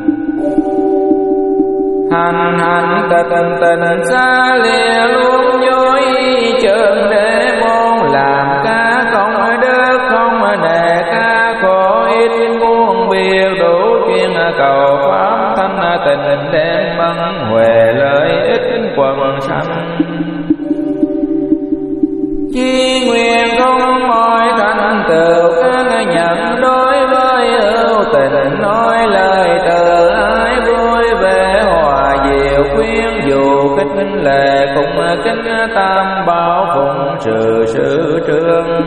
Hành hành tịnh tình xa lìa luôn dối chơn để môn làm ca không đức không nề ca khổ ít muôn biệt đủ chuyên cầu pháp thanh tịnh đem mân huệ lợi ích quần sanh. Chi nguyện không mọi thành tựu các nhận đối với ưu tình nói lời từ ái vui vẻ hòa diệu khuyên dù khích lệ cùng kính tam bảo phụng sự sự trương.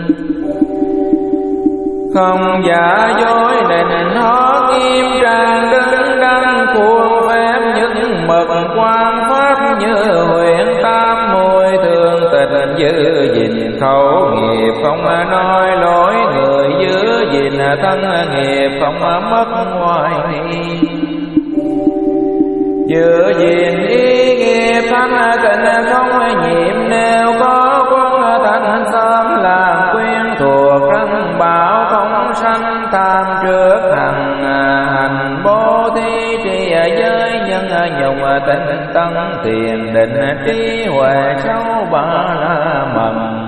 Không giả dối định hót nghiêm trang đứng đắn khuôn phép những mật quan pháp như huyện tam môi thương tình giữ gìn khẩu nghiệp không nói lỗi người giữ gìn thân nghiệp không mất ngoài nghi. Giữ gìn ý nghiệp thanh tịnh không nhiệm nếu có quân thanh sớm làm quyến thuộc răng bảo không sanh tham trước hằng hành bố thí trì giới nhân nhung tinh tấn thiền định trí huệ sáu ba la mật.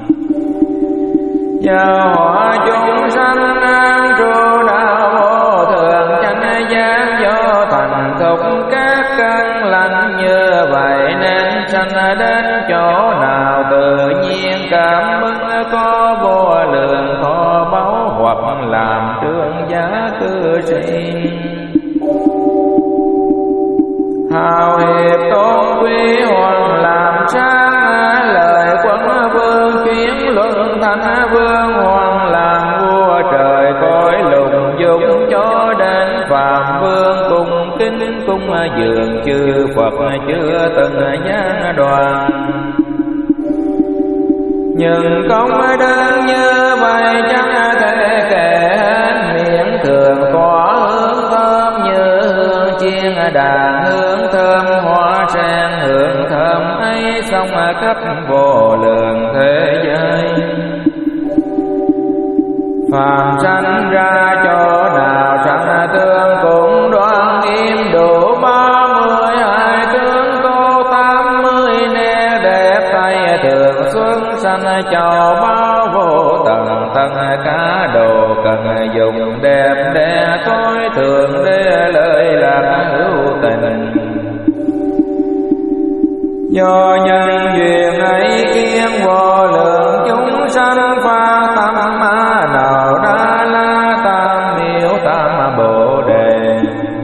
Nhờ họ chúng sanh an trụ đạo vô thường chánh giác do thành thục các căn là sanh đến chỗ nào tự nhiên cảm ứng có vô lượng kho báu hoặc làm trương giá cư sĩ. Hào hiệp tôn quý hoàng làm sáng lời quân vương chuyến luận thánh vương hoàng làm vua trời cõi lùng dung cho đến phạm vương cung kính cung dường chư Phật chưa từng giáng đoàn. Nhưng công đơn như vậy chẳng thể kể hết miệng thường tỏa hương thơm như hương chiên đàn hương thơm hoa sen hương thơm ấy song khắp vô lượng thế giới. Phàm sanh ra chỗ nào sanh tương cũng đoan im đủ ba mươi hai tướng tô tám mươi nét đẹp tay thường xuân sanh chào bao vô tầng tầng cá đồ cần dùng đẹp đẽ tối thường để lời lạc hữu tình. Do nhân duyên ấy kiến vô lượng chúng sanh pha tâm nào đa la tam miếu tam bồ đề.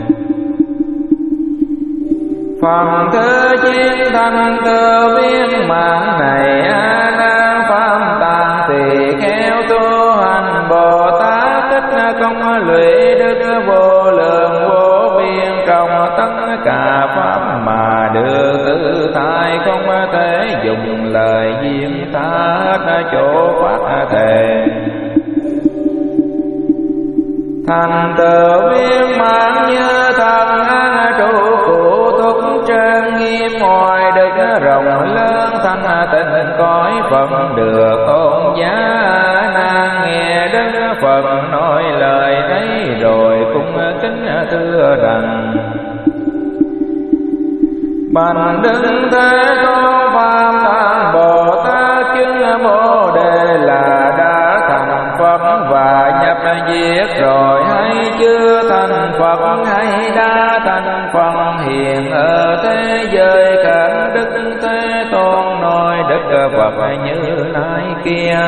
Phần thứ chiến thành cơ viên mạng này a nan pháp tạng tỳ khéo tu hành Bồ Tát tích công lụy đức vô lượng vô biên trong tất cả pháp mà được tự tại không thể dùng lời diễn tả chỗ phát thệ. Thành tựu viên mãn như thần an trụ cụ thúc trang nghiêm ngoài đức rộng lớn thanh tịnh cõi Phật được tôn giá. Nàng nghe Đức Phật nói lời ấy rồi cũng kính thưa rằng: Bạch Đức Thế Tôn Pháp Tạng Bồ Tát chứng Bồ Đề là đã thành Phật và nhập diệt rồi hay chưa thành Phật hay đã thành Phật hiện ở thế giới khác. Đức Thế Tôn nói Đức Phật như lai kia: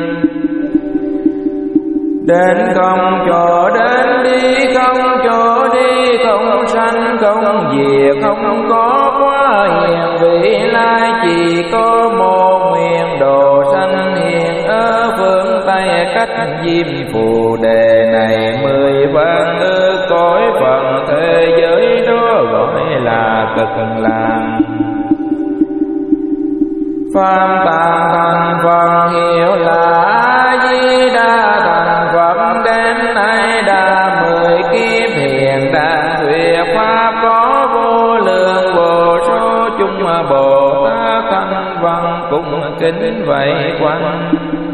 Đến không chỗ đến đi không chỗ đi không sanh không diệt không có quá hiện vị lai chỉ có một nguyện độ sanh hiện ở phương Tây cách Diêm Phù Đề này mười vạn ức cõi Phật thế giới đó gọi là Cực Lạc. Pháp Tạng thành Phật hiệu là A Di Đà thành Phật đến nay đã mười kiếp hiện đang thuyết pháp có vô lượng vô số chúng Bồ Tát thanh văn cùng kính vây quanh.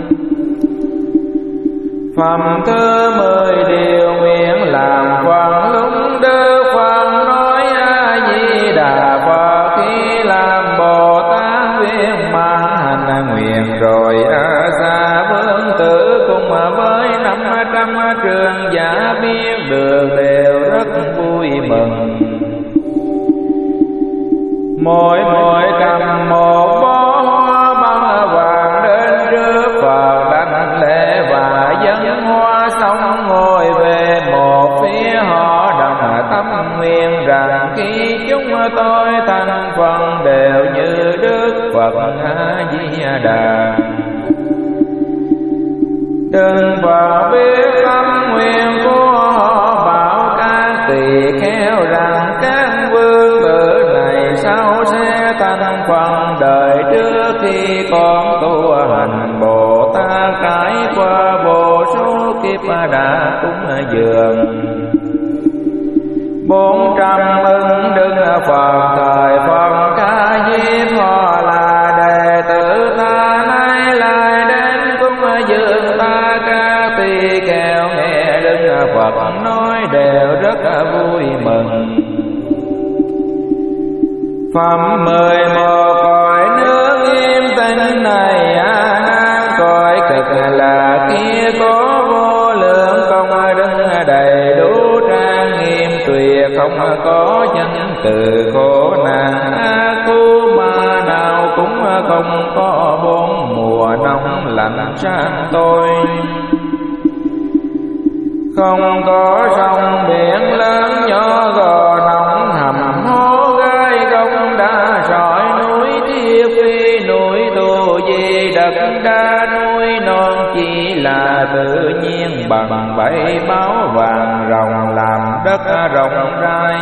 Phẩm thứ mười điều nguyện làm Phật lúc Đức Phật nói A Di Đà Phật khi làm Bồ Tát viên mãn hành nguyện rồi A Xa Vương Tử cùng với năm trăm trường giả biết được đều rất vui mừng. Mỗi mỗi cầm một bó hoa băng vàng đến trước Phật đảnh lễ và dâng hoa xong ngồi về một phía họ đồng tâm nguyện rằng khi chúng tôi thành Phật đều như Đức Phật A Di Đà. Đừng vào biết tâm nguyện của họ bảo các tỳ kheo rằng các vương tử này sau sẽ thành Phật đời trước khi con tu hành Bồ Tát trải qua vô số kiếp đã cúng dường. Bốn trăm ưng Đức Phật thời Phật Ca Diếp họ là đệ tử ta nay lại đến cúng dường ta. Các tỳ kheo nghe Đức Phật nói đều rất vui mừng. Phẩm mười một cõi nước im tĩnh này a nan cõi Cực Lạc kia có vô lượng công đức đầy đủ trang nghiêm tuyệt không có nhân từ khổ nạn. A Cu Ma cũng không có bốn mùa nóng lạnh sang tôi. Không có sông biển lớn nhỏ gò nóng hầm hố gai gông đã sỏi núi Thiết Phi núi Tu Di đất đá núi non chỉ là tự nhiên bằng bảy báo vàng rồng làm đất rộng rãi.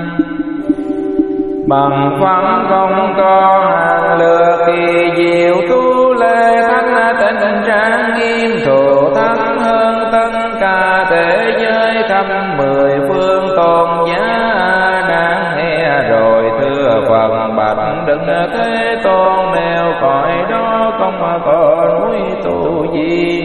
Bằng phẳng không có hàng lược kỳ diệu tu lệ thánh tịnh trang nghiêm thù thắng hơn tất cả thế giới khắp mười phương tôn giá đáng nghe rồi thưa Phật bạch đừng thế tôn nêu cõi đó không có núi Tu Di.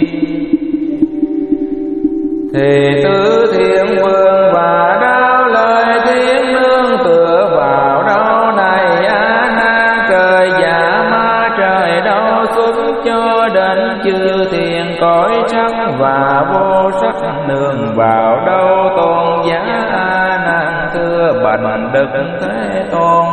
Thì tứ thiên vương và đáo lời thiên nương tựa vào đâu này á nan trời giả ma trời đâu xuất cho đến chư thiên cõi sắc và vô sắc nương vào đâu tôn giá a nan thưa bạch đức thế tôn.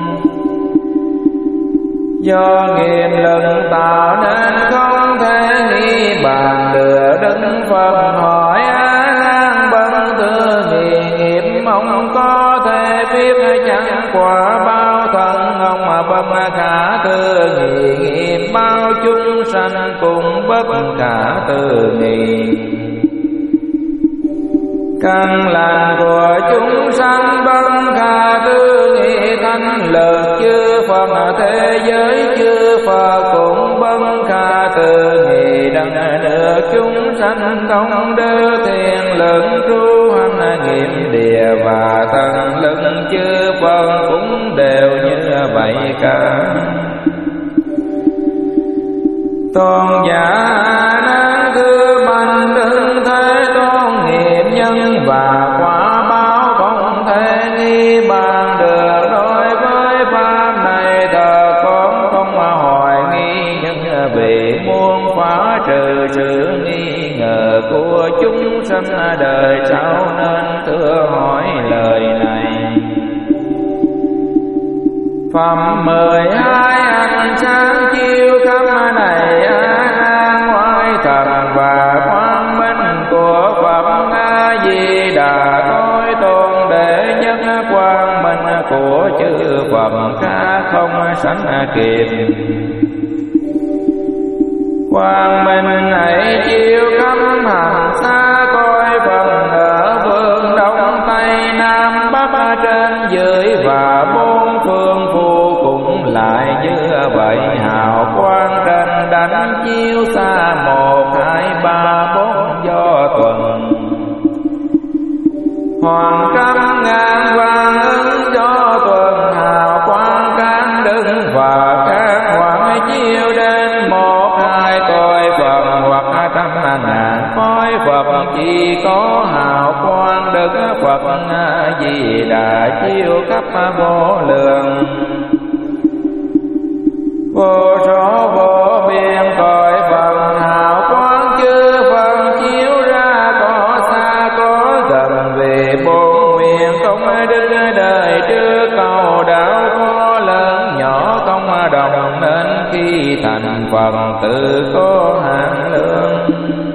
Do nghìn lần tạo nên không thể nghĩ bàn được đứng Phật hỏi a nan bần tư nghị nghiệp mong có thể biết chẳng quả bao thân ông mà bất khả tư nghị nghiệp bao chúng sanh cùng bất khả tư nghị. Căn lành của chúng sanh bất khả tư nghị thanh lực chư Phật thế giới chư Phật cũng bất khả tư nghị đặng được chúng sanh công đức thiện lực tru hành nghiệm địa và thần lực chư Phật cũng đều như vậy cả. Tôn giả nan thưa bạch đức thế tôn nghiệp nhân và quả báo không thể nghi bàn được đối với pháp này thật con không hoài nghi nhưng vì muốn phá trừ sự nghi ngờ của chúng sanh đời sau nên thưa hỏi lời này. Phẩm mười hai ánh sáng chiếu khắp này a nan ngoại thần và quang minh của Phật A Di Đà tối tôn đệ nhất quang minh của chư Phật khác không sánh kịp. Quang minh ấy chiếu khắp hàng xa coi phần ở phương đông tây nam bắc trên dưới và bốn phương vô cùng lại như vậy hào quang trên đánh chiếu xa một hai ba bốn do tuần. Hoàng trăm ngàn vàng ứng do tuần hào quang can đứng và các hoàng chiếu đến một hai coi Phật hoặc trăm ngàn coi Phật chỉ có hào quang đức Phật A Di Đà chiếu khắp vô lượng. Vô số vô biên coi Phật hào quang chư Phật chiếu ra có xa có gần về bốn nguyện công đức đời trước cầu đạo có lớn nhỏ công đồng nên khi thành Phật tự có hạn lượng.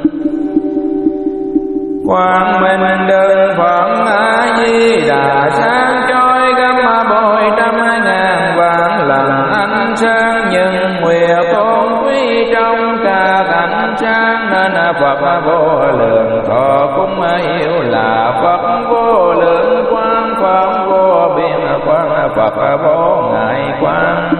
Quang minh đơn Phật A Di Đà sáng chói gấp bội trăm ngàn vạn lần ánh sáng nhưng nguyện tôn quý trong cả cảnh sáng nên Phật vô lượng thọ cũng yêu là Phật vô lượng quang Phật vô biên quang Phật vô ngại quang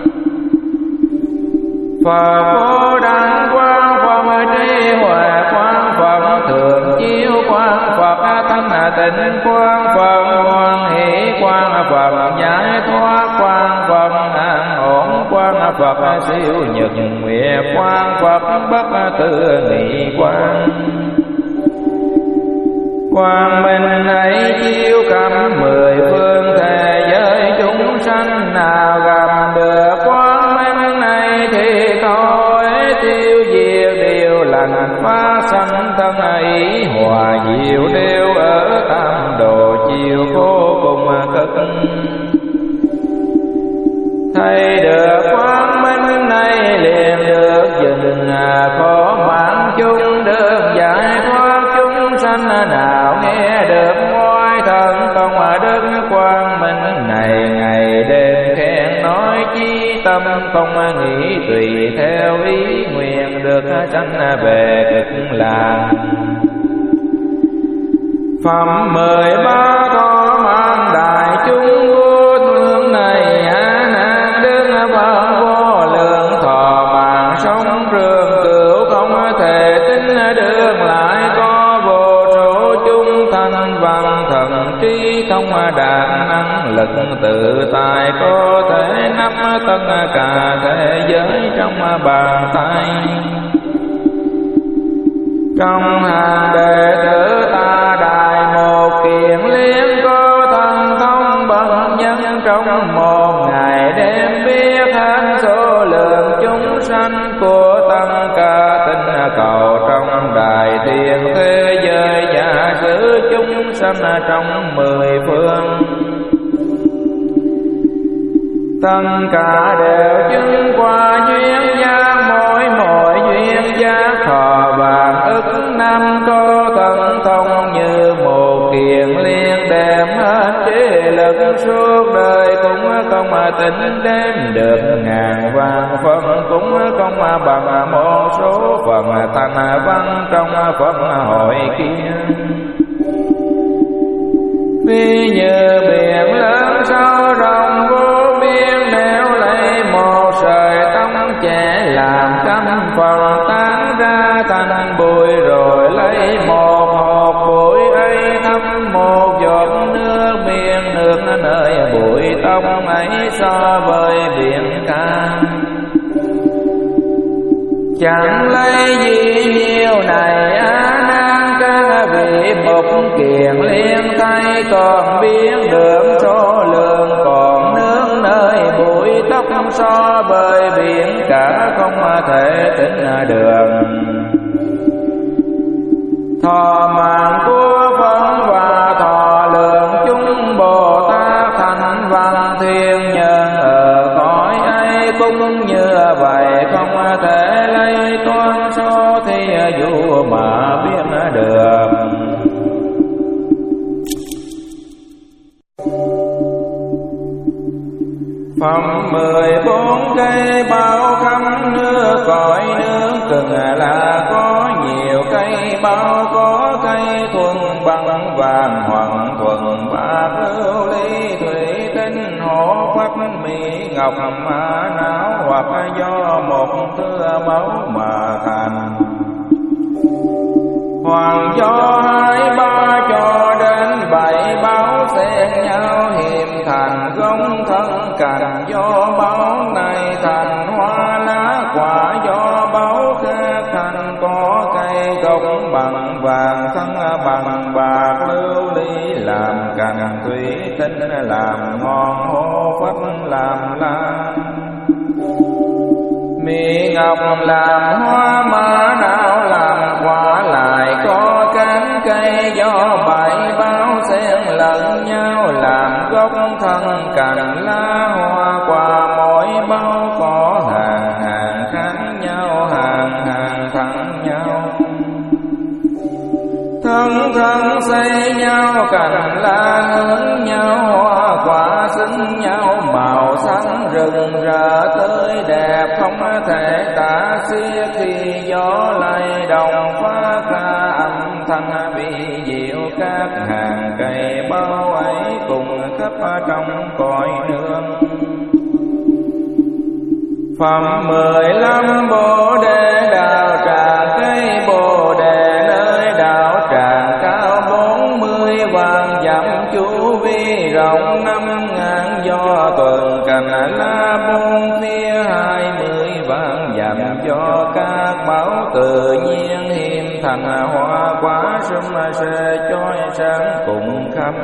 Phật vô đẳng quang Phật trí huệ quang Phật thường chiếu quang Phật thanh tịnh quang Phật hoan hỷ quang Phật giải thoát quang Phật an ổn quang Phật siêu nhật nguyện quang Phật bất tư nghị quang. Quang minh ấy chiếu khắp mười phương thế giới chúng sanh nào gặp được quang minh này thì thôi tiêu diệt điều lành phá sanh thân ấy hòa diệu đều ở tam đồ chiều vô cùng cực. Thấy được quang đừng khó mãn chúng được giải thoát chúng sanh nào nghe được ngôi thần công đức quang minh này ngày đêm khen nói chí tâm không nghĩ tùy theo ý nguyện được sanh về cực lạc. Phẩm mười ba thọ mang đại chúng vô thương này a nan đứng vang vô lượng thọ mạng sống trường cửu không thể tính được lại có vô số chúng thanh văn thần trí thông đạt năng lực tự tại có thể nắm tất cả thế giới trong bàn tay. Trong hàng đệ tử ta đại một kiền liên có thần thông bậc nhân trong một ngày đêm biết hết số lượng chúng sanh của tất cả tinh cầu trong đại thiên thế giới giả sử chúng sanh trong mười phương. Tất cả đều chứng qua duyên giác mỗi mỗi duyên giác thọ vàng ức năm có thần thông như một kiền liên đem hết trí lực suốt đời cũng không tính đếm được ngàn vạn phần cũng không bằng một số phần thành văn trong phần hội kia. Ví như biển lớn sâu rộng vô biên nếu lấy một sợi tông trẻ làm trăm phần tán ra thành bụi rồi lấy một hột bụi ấy thấm một giọt nước biển nước nơi bụi tông ấy so với biển cả chẳng lấy gì nhiều này á nan các vị một kiền liên thay còn biết được số lượng còn nước nơi bụi tóc so với biển cả không thể tính được. Thọ mạng của Phật và thọ lượng chúng Bồ Tát thành văn thiên nhân ở cõi ấy cũng như vậy không thể lấy toán số thì dù mà biết được. Phẩm mười bốn cây bao khắp nước cõi nước từng là có nhiều cây bao có cây thuần bằng vàng hoàng thuần bạc lưu ly thủy tinh hổ phách mỹ ngọc mã não hoặc do một thưa máu mà thành hoàng do hai ba cho đến bảy báo xen nhau hiểm thành gông thân cành do báo này thành hoa lá quả do báo khác thành có cây gốc bằng vàng thân bằng bạc lưu ly làm cành thủy tinh làm ngon hổ phách làm lan mỹ ngọc làm hoa mã não làm quả lại có cánh cây do bảy báo xen lẫn nhau làm gốc thân cành lá hoa quả mỗi báo có hàng hàng khác nhau hàng hàng thẳng nhau thân thân xây nhau cành lá hướng nhau hoa quả xứng nhau màu xanh rừng rỡ tươi đẹp không thể tả xiết khi gió lay động phá ra âm thanh vi diệu các hàng cây bao ấy cùng khắp trong cõi nước. Phẩm mười lăm bồ đề đạo tràng cây bồ đề nơi đạo tràng cao bốn mươi vạn dặm chu vi rộng năm ngàn do tuần cành lá bốn phía hai mươi vạn dặm do các bảo tự nhiên hiểm thành hoa quả sum sê chói sáng cùng khắp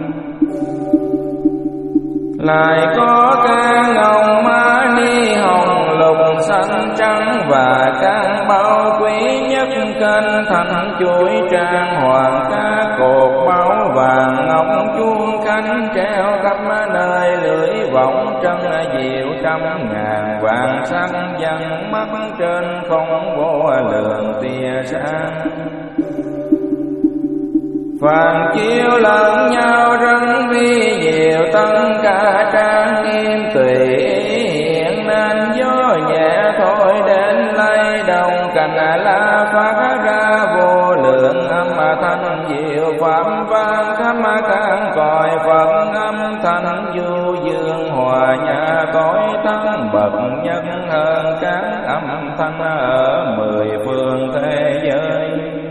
lại có ca ngọc ma ni hồng lục xanh trắng và các bao quý nhất kênh thành chuỗi trang hoàng các cột báo vàng ngọc chuông cánh treo khắp nơi, lưỡi vọng trân diệu trăm ngàn vàng xanh dần mắt trên không vô lượng tia sáng. Phàm chiếu lẫn nhau răng vi diệu tất cả trang nghiêm tùy hiện, nên gió nhẹ thôi đến lay động cành lá phát ra vô lượng âm thanh diệu pháp vang khắp các cõi Phật, âm thanh du dương hòa nhã tối thắng bậc nhất hơn các âm thanh ở mười phương thế giới.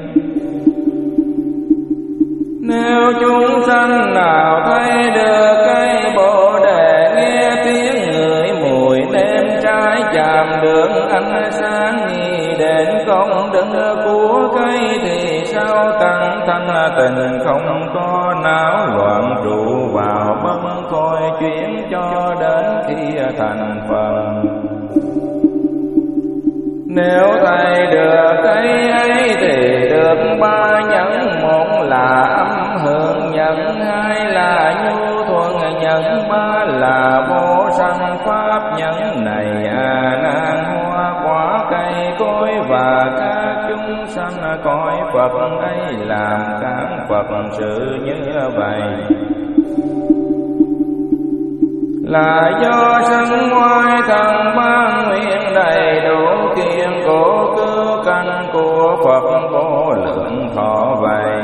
Nếu chúng sanh nào thấy được cây bồ đề, nghe tiếng người mùi nêm trái chạm được ánh sáng, nghĩ đến công đức của cây thì sao tăng thanh tình không có não loạn trụ vào bất coi chuyển cho đến khi thành phần. Nếu thấy được cây ấy thì được ba nhẫn, một là âm hưởng nhẫn, hai là nhu thuận nhẫn, ba là vô sanh pháp nhẫn. Này A Nan, hoa quả cây cối và các chúng sanh cõi Phật ấy làm các Phật sự như vậy, là do sanh ngoại thần ban nguyện đầy đủ kiên cố cứu căn của Phật vô lượng thọ vậy.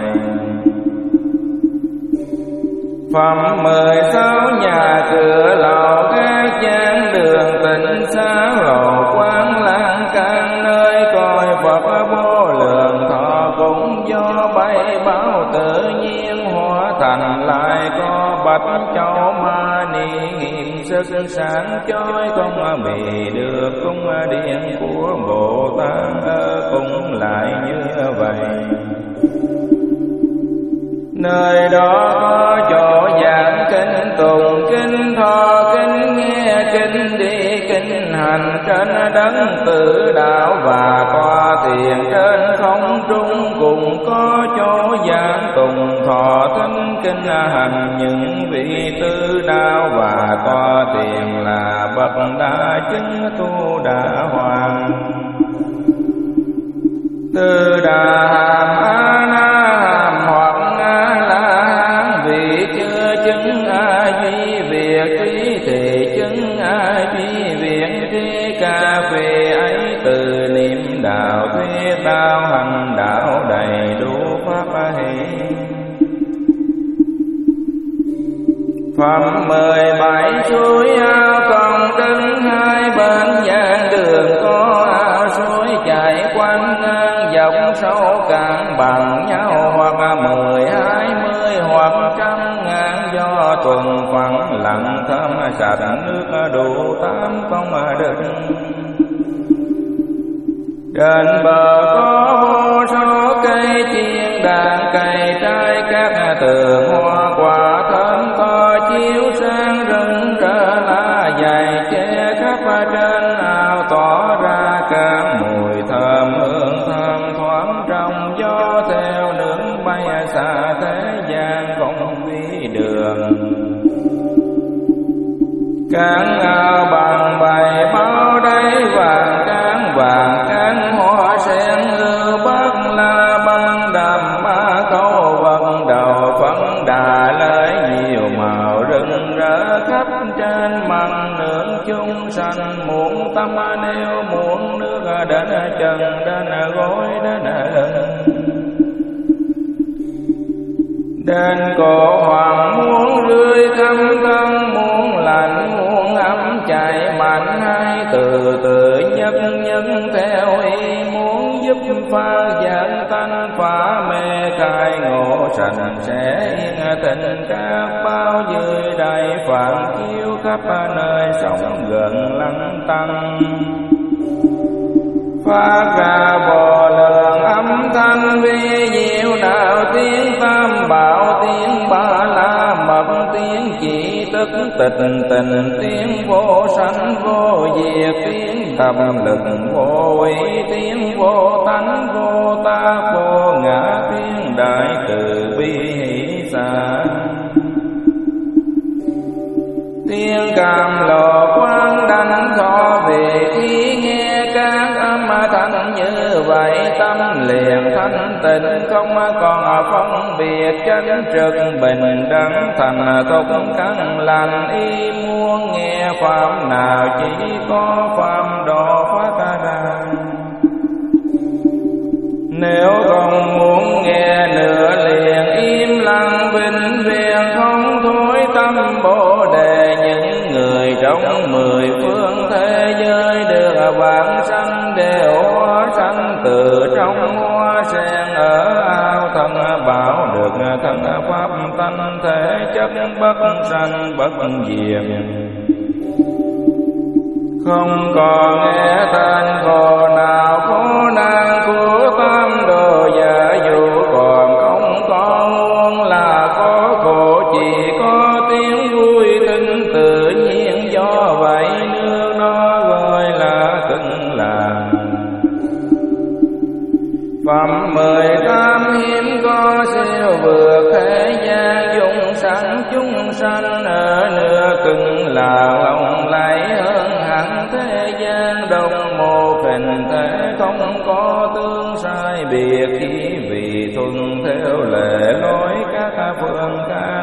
Phẩm mười sáu nhà cửa lầu các gian đường tịnh xá lầu quán lang can nơi coi Phật vô lượng thọ, cũng do bay báo tự nhiên hóa thành lại có bạch châu ma ni nghiêm sức sáng chói, không bị được cung điện của Bồ Tát cũng lại như vậy. Nơi đó có chỗ giảng kinh tùng kinh thọ kinh nghe kinh đi kinh hành trên đấng tự đạo, và tòa thiền trên không trung cùng có chỗ giảng tùng thọ thính kinh hành những vị tư đạo, và tòa thiền là bậc đã chứng tu đà hoàng. Tư đà hàm a na hàm hoặc a la hán, vì chưa chứng a di việc trí thì chứng a di việc trí. Cà phê ấy từ niệm đạo thuyết đạo hành đạo đầy đủ pháp hỷ. Phẩm mười bảy suối ao còn đứng hai bên giảng đường, có ao suối chảy quanh ngang dọc sâu cạn bằng nhau, hoặc mười hai mươi hoặc trăm ngàn, do tuần phẳng lặng thơm sạch nước đủ tám công đức. Trên bờ có vô số cây chiên đàn, cây trái các tường hoa quả thơm to chiếu sáng rừng rỡ lá dày che khắp trên ao, tỏ ra các mùi thơm hương thơm thoáng trong gió, theo nước bay xa thế gian không biết đường. Cán ao bằng bày bao đầy vàng cán vàng cán hoa sen ưu bắc la băng đầm ba câu vần đầu phấn đà lời nhiều màu rực rỡ khắp trên mặt nước chúng sanh. Muốn tâm nếu muốn nước đến chân đến gối đến lưng, đến cổ hoàng muốn rươi thăm thân, muốn lạnh muốn ấm chạy mạnh, hay từ từ nhất nhất theo ý muốn, giúp pha giảng tánh phá mê khai ngộ sạch sẽ yên tình các bao dưới đầy phản chiếu khắp nơi sống gần lăng tăng. Phát ra vô lượng âm thanh vi diệu đạo tiếng tam bảo, tiếng ba la mật, tiếng chỉ tức tịch tình, tiếng vô sanh vô diệt, tiếng thập lực vô ý, tiếng vô tánh vô ta vô ngã, tiếng đại từ bi hỷ xả. Tiếng cam lò quang đảnh thọ về khi nghe các âm thanh như vậy, tâm liền thanh tịnh không còn phân biệt, chánh trực bình đẳng thành thục căn lành. Y muốn nghe pháp nào chỉ có pháp độ phát ra, nếu không muốn nghe nữa liền im lặng vĩnh viễn không thối tâm bồ đề. Những người trong mười phương thế giới được vãng sanh đều hóa sanh từ trong hoa sen ở ao thân bảo, được thân pháp tánh thể chất bất sanh bất diệt. Không còn nghe tên khổ nào khổ nạn của tam đồ giả dụ, còn không có muốn là có khổ, chỉ có tiếng vui tinh tự nhiên. Do vậy nước nó gọi là Kinh Làng. Phẩm mười tám hiếm có siêu vượt thế gian, dùng sẵn chúng sanh ở nước Kinh Làng lòng lấy hơn hẳn thế gian. Đồng một hình thể không có tương sai biệt, chỉ vì thuận theo lệ lối các phương khác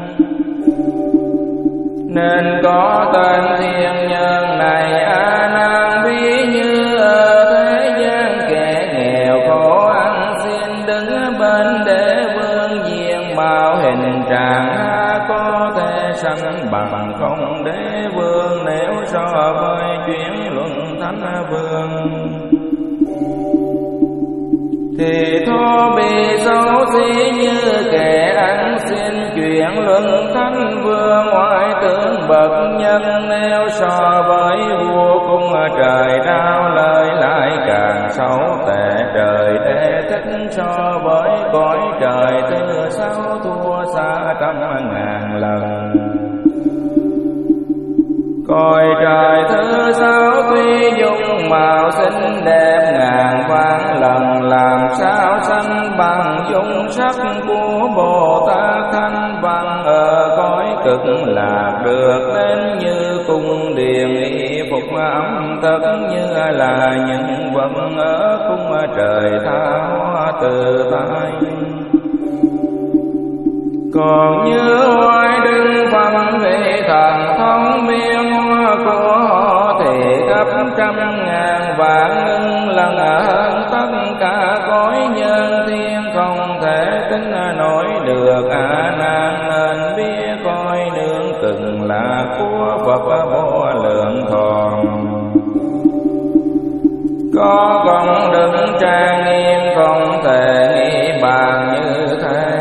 nên có tên thiên nhân này. A Nan ví như ở thế gian kẻ nghèo khổ ăn xin đứng bên để vương diện mạo hình trạng, ha có thể sanh bằng không đế vương nếu so với chuyển luận thánh vương. Thì thô bị xấu xí như kẻ ăn xin chuyển luận thánh vương, ngoại tướng bậc nhân nếu so với vua cung trời đau lời lại càng xấu tệ. Trời thế thích so với cõi trời thứ sáu thua xa trăm ngàn lần. Cõi trời thứ sáu tuy dung mạo xinh đẹp ngàn vạn lần, làm sao sanh bằng dung sắc của Bồ Tát Thanh Văn. Ở cõi Cực Lạc được đến như cung điện, y phục ấm tất như là những vật ở cung trời tha hóa từ tay. Còn như hoài đứng phẩm vị thần thông miên hoa của họ, thì gấp trăm ngàn vạn ngưng lần hơn tất cả cõi nhân thiên, không thể tính nổi được. A Nan nên biết coi nương Cực Lạc của Phật vô lượng thọ, có công đức trang nghiêm không thể nghĩ bàn như thế.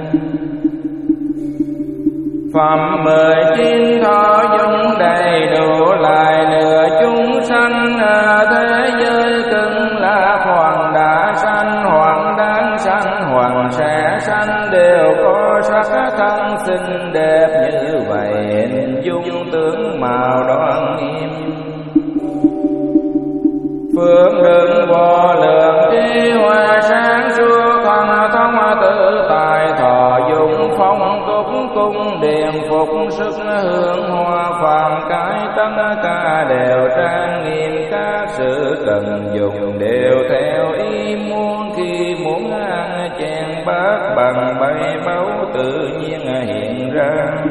Phẩm mười chín thọ dung đầy đủ lại nửa chúng sanh ở thế giới Cực Lạc, hoàng đã sanh hoàng đáng sanh hoàng sẽ sanh, đều có sắc thân xinh đẹp như vậy, hình dung tướng mạo đoan nghiêm. Phương đức vô lượng trí huệ sáng suốt, thần thông tự tại thọ dụng phong túc cung điện phục sức hương hoa phàm cái, tất cả đều trang nghiêm. Các sự cần dùng đều theo ý muốn, khi muốn ăn chén bát bằng bảy báu tự nhiên hiện ra.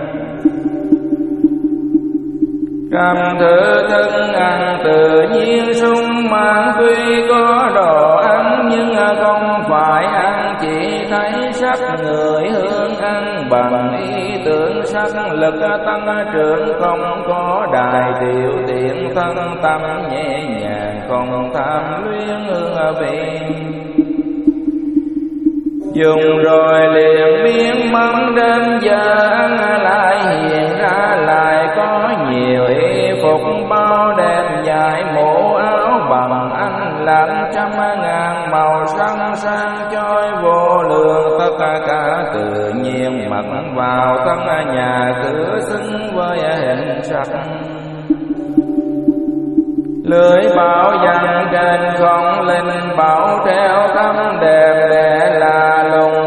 Cầm thử thức ăn tự nhiên sung mãn, tuy có đồ ăn nhưng không phải ăn chỉ thấy sắc người hương. Ăn bằng ý tưởng sắc lực tăng trưởng, không có đài tiểu tiện thân tâm nhẹ nhàng, không tham luyến hương vị. Dùng rồi liền biến mất, đêm giờ ăn lại hiện ra lại có nhiều y phục bao đẹp dài, mũ áo bằng anh làm trăm ngàn màu sáng sáng chói vô lượng. Tất cả tự nhiên mặc vào thân nhà cửa xứng với hình sắc. Lưỡi bảo dặn trên không linh bảo treo tấm đẹp để là lùng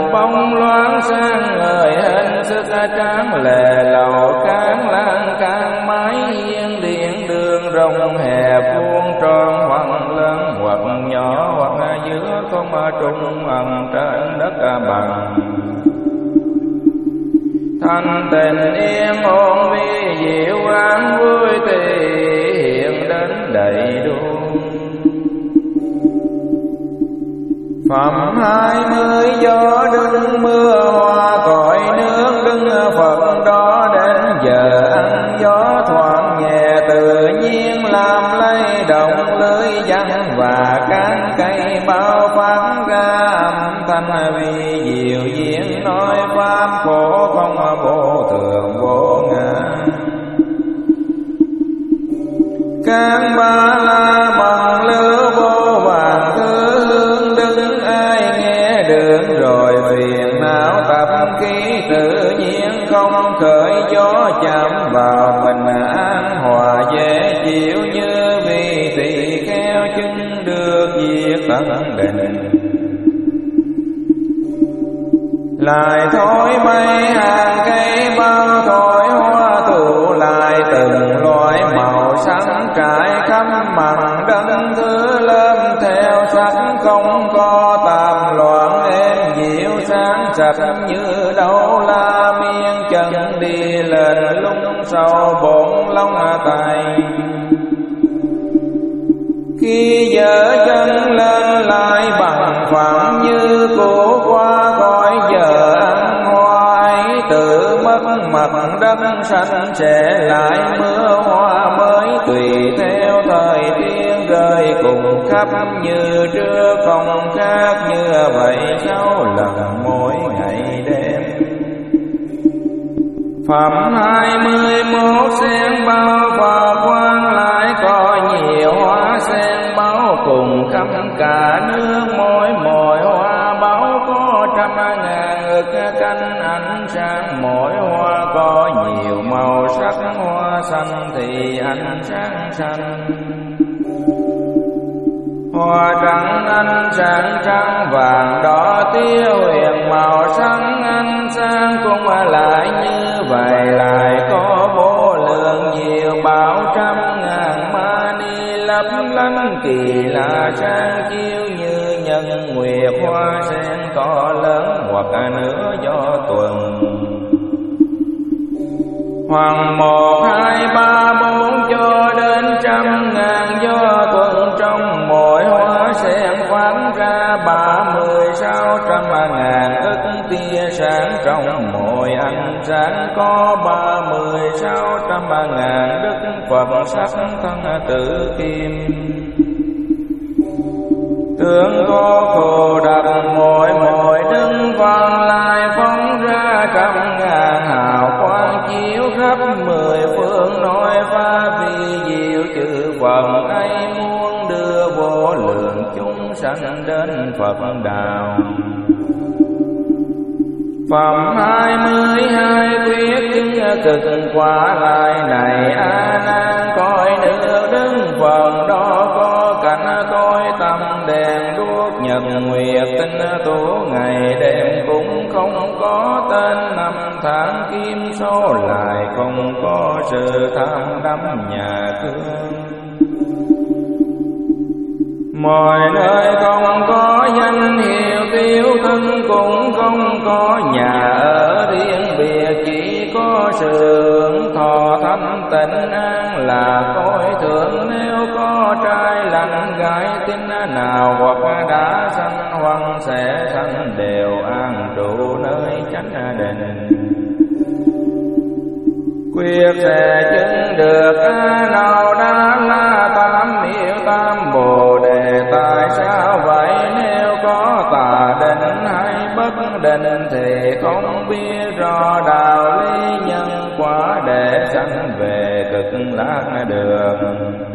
sáng sang người hình sức tráng lề lầu cán lan can mái hiên điện đường rồng hè vuông tròn hoặc lớn hoặc nhỏ hoặc giữa không trung ẩn trên đất bằng. Thanh tình yên ổn vi diệu an vui thì hiện đến đầy đủ. Phẩm hai mươi gió đứng mưa hoa cội nước đứng Phật đó đến giờ ăn gió thoảng nhẹ tự nhiên làm lay động lưới văn và cán cây bao phát ra âm thanh vi diệu diễn nói pháp khổ không vô thường vô ngã. Cán ba la bằng lửa vô vàng thứ hương đứng ai nghe được rồi phiền não tập khí tự nhiên không khởi gió chạm vào mình an hòa dễ chịu như vì tỳ kheo chứng được việc tận định. Lại thổi mây hàng cây bao thổi hoa tụ lại từng loại màu sắc trải khắp mặt đất thứ lâm theo sắc không có tàm loạn êm dịu sáng sạch như đâu la miên chân đi lên lung sâu bổn long tay. Khi dở chân lên lại bằng phẳng như cũ qua cõi giờ ăn hoa ấy tự mất mặt đất xanh sẽ lại mưa hoa mới tùy theo thời tiết rơi cùng khắp như trước không khác như vậy sáu lần mỗi ngày đêm. Phẩm hai mươi mốt sen bao và quang lại có nhiều hoa sen báo cùng khắp cả nước mỗi mỗi hoa báo có trăm ngàn ức cánh ánh sáng mỗi hoa có nhiều màu sắc hoa xanh thì ánh sáng xanh. Hoa trắng ánh sáng trắng vàng đỏ tiêu huyền màu xanh ánh sáng cũng lại như vậy lại có vô lượng nhiều bảo trăm ngàn mani lấp lánh kỳ lạ sáng chiếu như nhân nguyệt hoa sen to lớn hoặc nửa gió tuần. Hoàng một hai ba bốn cho đến trăm ngàn gió tuần trong mỗi hoa sen phát ra ba mươi sáu trăm ngàn ức tia sáng trong mỗi ánh sáng có ba mươi sáu trăm ngàn đức Phật sắc thân tự kim. Tướng có khổ đặt mỗi mỗi đứng vang lại phóng ra trăm ngàn hào quang chiếu khắp mười phương nói pháp vi diệu chư Phật ấy muốn đưa vô lượng chúng sanh đến Phật đạo. Phẩm hai mươi hai quyết chứng cực quả lại này a nan coi nước đứng phần đó có cảnh tối tâm đèn đuốc nhật nguyệt tinh tú ngày đêm cũng không có tên năm tháng kim số lại không có sự tham đắm nhà cửa. Mọi nơi không có danh hiệu tiêu thân cũng không có nhà ở riêng biệt chỉ có sự hưởng thọ thanh tịnh an là cõi thượng. Nếu có trai lành gái tín nào hoặc đã sanh hoặc sẽ sanh đều an trụ nơi chánh định. Quyết sẽ chứng được a nào đa la tam miệu tam bồ đề. Tại sao vậy? Nếu có tà định hay bất định thì không biết rõ đạo lý nhân quả để sanh về cực lạc đường.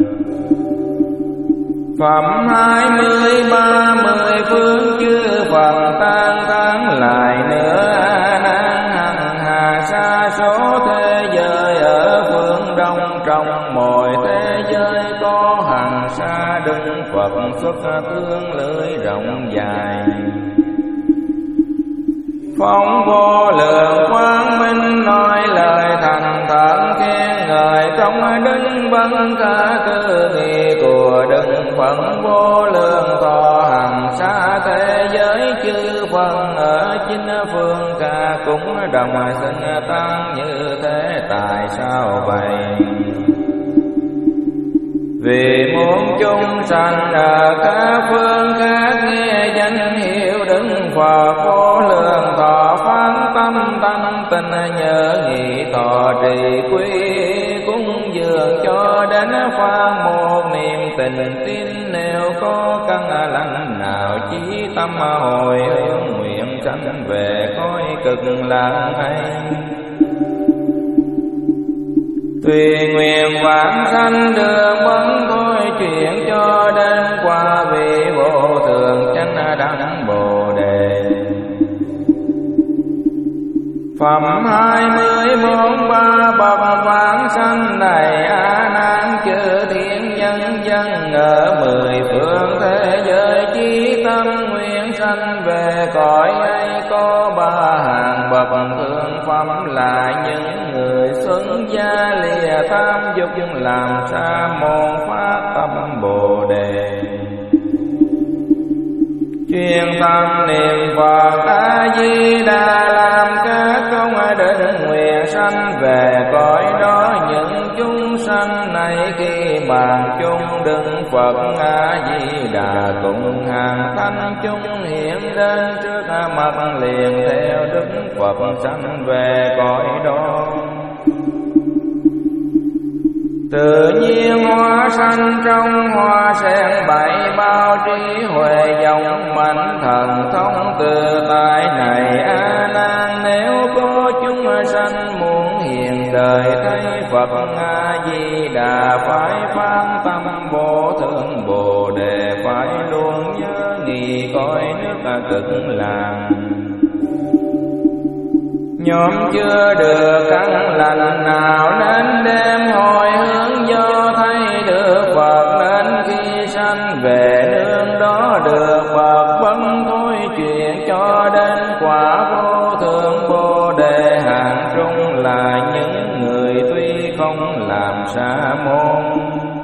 Phẩm hai mươi ba mươi phương chư Phật tan tán lại nữa a nan hằng hà sa số thế giới ở phương đông trong mọi thế giới có hằng sa đức Phật xuất tương lưới rộng dài. Phong vô lượng quang minh nói lời thành thật khen ngợi công đức vân ca cư nghị của Đức Phật vô lượng thọ hằng xa thế giới chư Phật ở chính phương ca cũng đồng sinh tăng như thế tại sao vậy? Vì muốn chúng sanh ở các phương khác nghe danh hiệu Đức Phật vô lượng thọ phán tâm tăng tình nhớ nghị thọ trì quy cúng dường cho đến phán một niệm tình tin nếu có căn lành nào chí tâm hồi hướng nguyện sanh về cõi cực lạc hay. Tùy nguyện vãng sanh đưa vấn thôi chuyện cho đến qua vị vô thường chánh đẳng Bồ Đề. Phẩm hai mươi bốn ba bậc vãng sanh này A Nan chư thiên nhân dân ở mười phương thế giới chí tâm nguyện sanh về cõi ấy có ba hàng bậc thượng phẩm là những người xuất gia lìa tam dục làm sa môn phát tâm Bồ Đề. Chuyên tâm niệm Phật A Di Đà làm các công đức nguyện sanh về cõi đó. Những chúng sanh này khi bàn chung Đức Phật A Di Đà cùng hàng thanh chúng hiện đến trước mặt liền theo Đức Phật sanh về cõi đó. Tự nhiên hoa sanh trong hoa sen bảy bao trí huệ dòng mạnh thần thông từ tại này A Nan. Nếu có chúng sanh muốn hiện đời thấy Phật A Di Đà phải phán tâm vô thượng Bồ Đề phải luôn nhớ nghị cõi nước cực lạc. Nhóm chưa được căn lành nào nên đem hồi hướng do thấy được Phật nên khi sanh về nương đó được Phật bấm thôi chuyện cho đến quả vô thượng Bồ Đề. Hàng trung là những người tuy không làm sa môn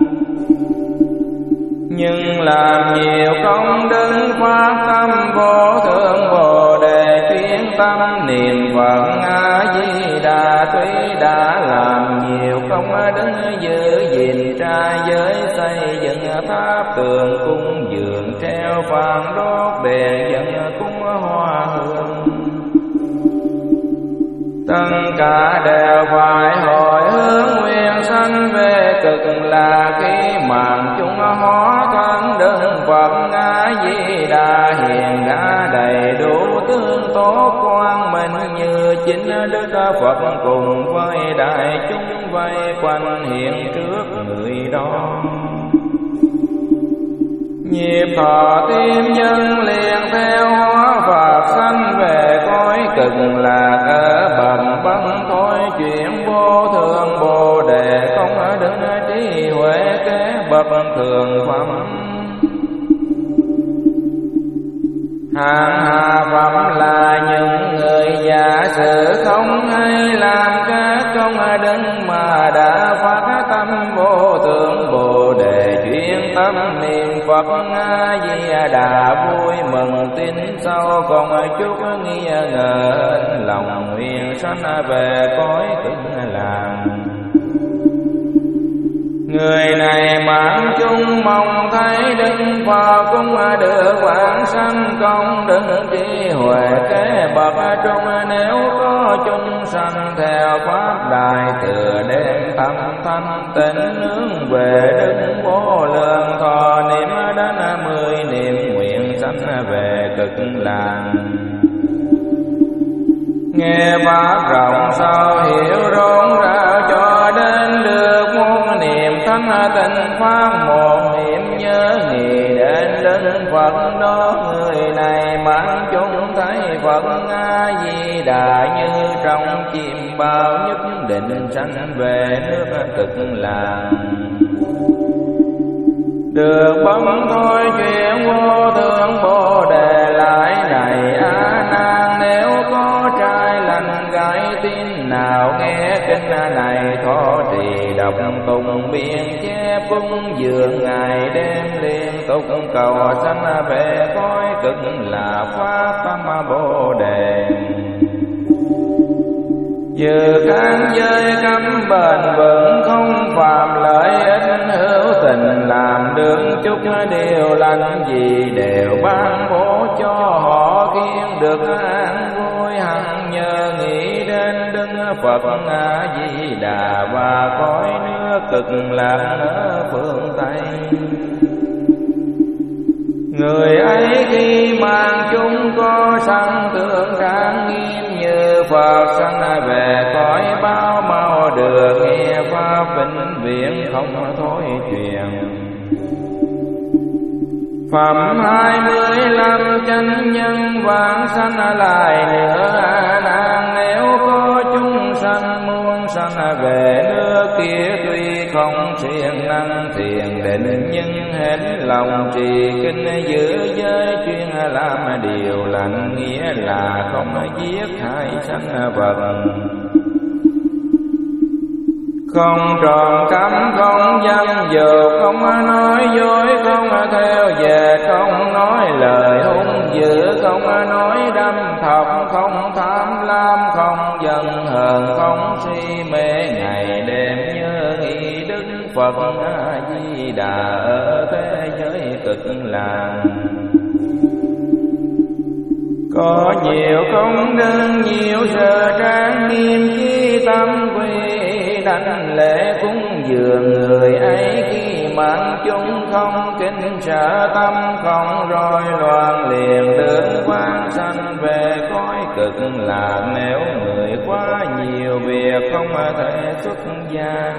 nhưng làm nhiều công đức phát tâm vô thượng Bồ Đề chuyên tâm niệm Phật A Di Đà. Tuy đã làm nhiều công đức giữ gìn trai giới xây dựng tháp tường cung dường treo phạn đốt đèn dân cúng hoa hương, tất cả đều phải hồi hướng nguyện sanh về cực lạc. Khi màn chúng hóa thân Đức Phật A Di Đà hiện đã đầy đủ tương tốt quang minh như chính Đức Phật cùng với đại chúng vây quanh hiện trước người đó. Nhịp thọ tim nhân liền theo hóa Phật sanh về cõi cực lạc. Ở bậc bấn thôi chuyện vô thượng Bồ Đề không ở đứng trí huệ kế bậc thường phẩm. Hàng hạ phẩm là những người giả sử không hay làm các công đức mà đã phát tâm vô thượng Bồ Đề chuyên tâm niệm Phật A Di Đà vui mừng tin sâu còn chút nghi ngờ lòng nguyện sanh về cõi cực lạc. Người này mãn chung mong thấy Đức Phật cũng được vãng sanh công đức trí huệ kế bậc trung. Nếu có chúng sanh theo pháp đại thừa đem tâm thanh tịnh hướng về Đức vô lượng thọ niệm đến mười niệm nguyện sanh về cực lạc. Nghe pháp rộng sâu hiểu rộng rãi cho đến được muôn niệm thanh tịnh pháp một niệm nhớ nghĩ đến Đức Phật đó. Người này mãn chúng thấy Phật A Di Đà như trong chim bao nhất định sanh về nước cực lạc. Được bấm thôi chuyện vô thượng Bồ Đề lại này A Nan. Nếu có kinh này thọ trì đọc tụng biên chép cúng dường ngày đêm liên tục cầu sanh về cõi cực là pháp tâm Bồ đề. Dự các giới cấm bền vững không phạm lợi ích hữu tình, làm được chút điều lành gì đều ban bố cho họ khiến được an vui hằng nhờ nghĩ đến Đức Phật A Di Đà và cõi nước cực lạc ở phương Tây. Người ấy khi mang chúng có sanh tưởng trang nghiêm như Phật, sanh về cõi bao mau được nghe pháp vĩnh viễn không thối truyền. Phẩm hai mươi lăm chánh nhân vãng sanh lại nữa A Nan, nếu có chúng sanh muốn sanh về nước kia tuy không siêng năng thiền định, nhưng hết lòng trì kinh giữ giới chuyên làm điều lành, nghĩa là không giết hại sanh vật, không trộm cắp, không dâm dục, không nói dối, không theo dệt, không nói lời hung dữ, không nói đâm thọc, không tham lam, không giận hờn, không si mê, ngày đêm nhớ nghĩ Đức Phật A Di Đà ở thế giới cực lạc. Có nhiều công đức, nhiều giờ trang nghiêm, chí tâm quy đảnh lễ cúng dường, người ấy khi mang chúng không kính sợ, tâm không rối loạn, liền được vãng sanh về cõi cực lạc. Nếu người quá nhiều việc không thể xuất gia,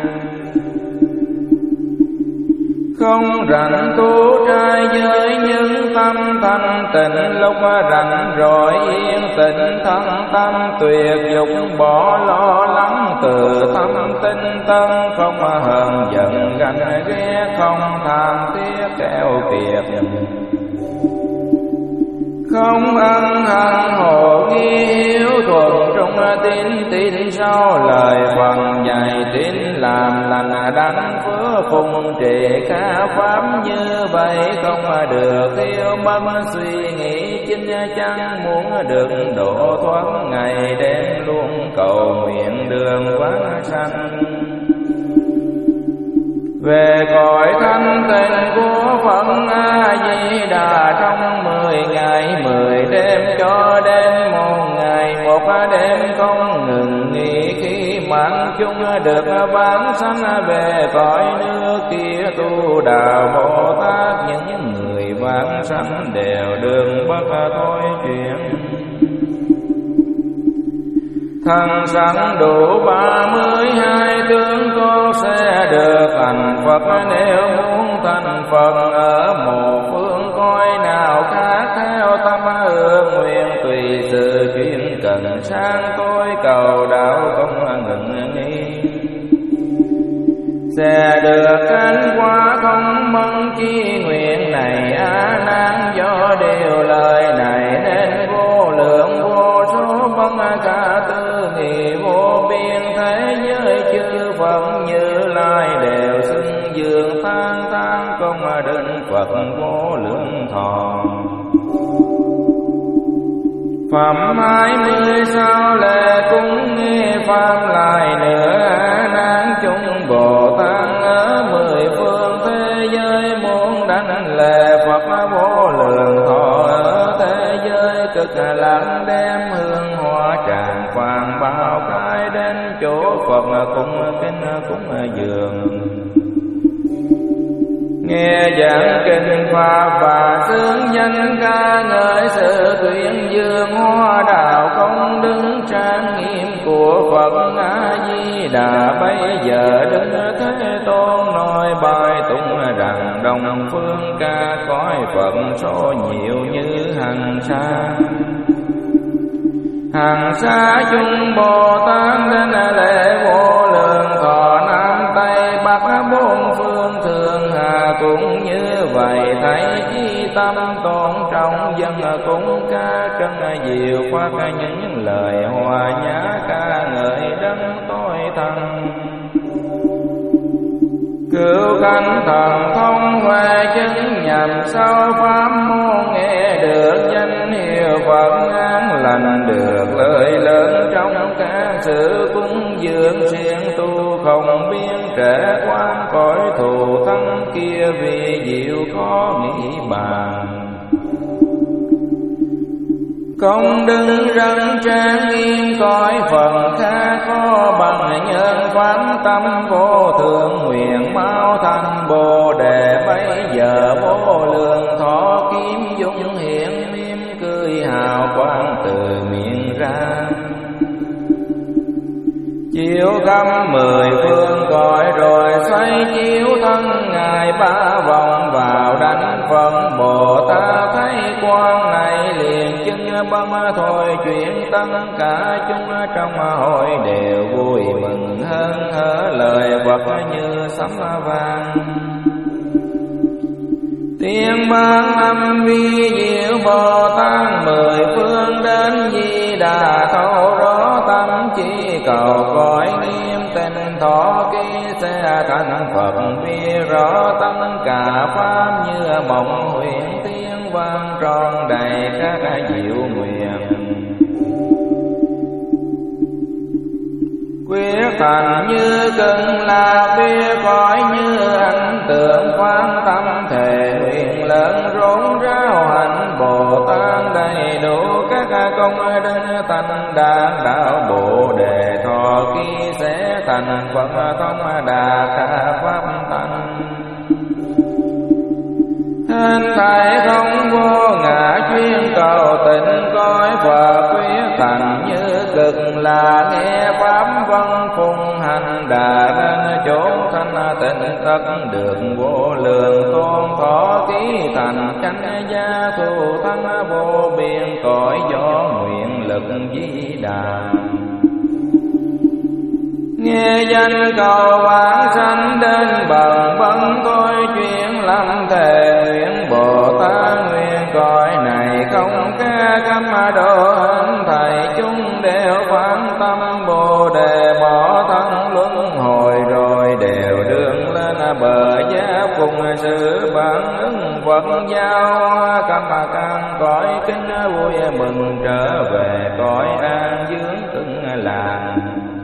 không rảnh tu trai giới, những tâm thanh tịnh, lúc rảnh rồi yên tĩnh thân tâm, tuyệt dục bỏ lo lắng, từ tâm tinh tấn, không hờn giận ganh ghét, không tham tiếc keo kiệt, không ân hận hồ nghi, hiếu thuận trong tín tín sau lời phần dạy, tín làm lành đảnh phước phụng trì khá pháp, như vậy không được thiếu mất suy nghĩ chính chắn, muốn được độ thoát ngày đêm luôn cầu nguyện đường vãng sanh về cõi thanh tịnh của Phật A Di Đà. Trong mười ngày mười đêm cho đến một ngày một đêm không ngừng nghỉ, khi mạng chúng được vãng sanh về cõi nước kia tu đạo Bồ Tát, những người vãng sanh đều đường bất thối chuyển. Thân sanh đủ ba mươi hai tướng có sẽ được thành Phật, nếu muốn thành Phật ở một phương cõi nào khác, theo tâm ước nguyện tùy sự chuyên cần sang tôi cầu đạo không ngừng nghỉ, sẽ được cánh quả không mong chi nguyện này. A Nan do điều lời này nên vô lượng vô số bất khả tư nghị, vô biên thế giới chư Phật Như Lai đều xưng dường than than công đức Phật vô lượng thọ. Phẩm hai mươi sao lệ cúng nghe pháp lại nữa. A Nan chúng Bồ Tát ở mười phương thế giới muốn đánh lệ Phật vô lượng thọ, ở thế giới cực lạc đem hương hoa tràng vàng bao cái đến chỗ Phật cung kính cúng dường. Nghe giảng kinh pháp và xướng danh ca ngợi sự tuyên dương hoa đạo công đức trang nghiêm của Phật A Di Đà. Bây giờ Đức Thế Tôn nói bài tụng rằng đông phương ca cõi Phật số nhiều như hằng sa. Hằng sa chúng Bồ Tát đến lễ vô lượng thọ, Nam Tây Bắc bốn phương thường hà cũng như vậy thấy chi tâm tôn trọng dân cũng ca trân diệu phát những lời hòa nhã ca ngợi đấng tối thần. Cửu cánh thần thông huệ chứng nhằm sâu pháp môn nghe được danh hiệu Phật an lành được lời lớn trong các sự cúng dường siêng tu không biên trẻ quan cõi thù thân kia vì diệu khó nghĩ bàn. Công đức răng trang nghiêm cõi phần khác có bằng nhân phán tâm vô thượng nguyện mau thành Bồ Đề bây giờ vô lượng thọ kim dung hiện mỉm cười hào quang từ miệng ra. Chiếu khắp mười phương cõi rồi xoay chiếu thân ngài ba vòng vào đánh phần Bồ Tát thấy quan này liền chứng bấm thôi chuyện tất cả chúng trong hội đều vui mừng hơn hở lời Phật như sấm vang. Tiếng ban âm vi diệu Bồ Tát mười phương đến Di Đà thấu rõ tâm chỉ cầu cõi nghiêm tình thọ ký sẽ thành Phật vi rõ tất cả pháp như mộng huyền tiếng vang tròn đầy các diệu nguyện. Quyết thành như cưng là bia cõi như ảnh tượng quan tâm thể nguyện lớn rốn ráo hạnh Bồ Tát đầy đủ các công đức thành đạt đạo Bồ Đề thọ ký sẽ thành Phật thông đà khả pháp tánh. Hết thảy không vô ngã chuyên cầu tịnh cõi Phật quyết thành như cực là nghe pháp vân phùng hành đà đến chỗ thanh tịnh tất được vô lượng tôn thọ ký thành chánh gia thù thắng vô biên cõi gió nguyện lực Di Đà. Nghe danh cầu vãng sanh đến bần vân tôi chuyện lâm thề nguyện Bồ Tát nguyện cõi này không ca cấm độ hình thầy chúng đều phán tâm Bồ Đề bỏ thân luân hồi rồi đều đường lên bờ giác cùng sự bản ứng Phật giao cam căn cõi kính vui mừng trở về cõi an dưỡng từng làng.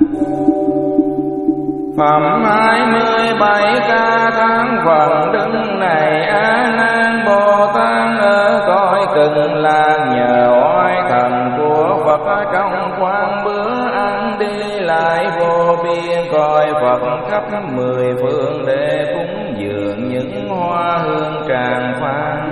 Phẩm hai mươi bảy ca tháng phần đức này A Nan Bồ Tát ở cõi cực lạc nhờ oai thần của Phật trong khoan bữa ăn đi lại vô biên cõi Phật khắp mười phương để cúng dường những hoa hương tràng phan.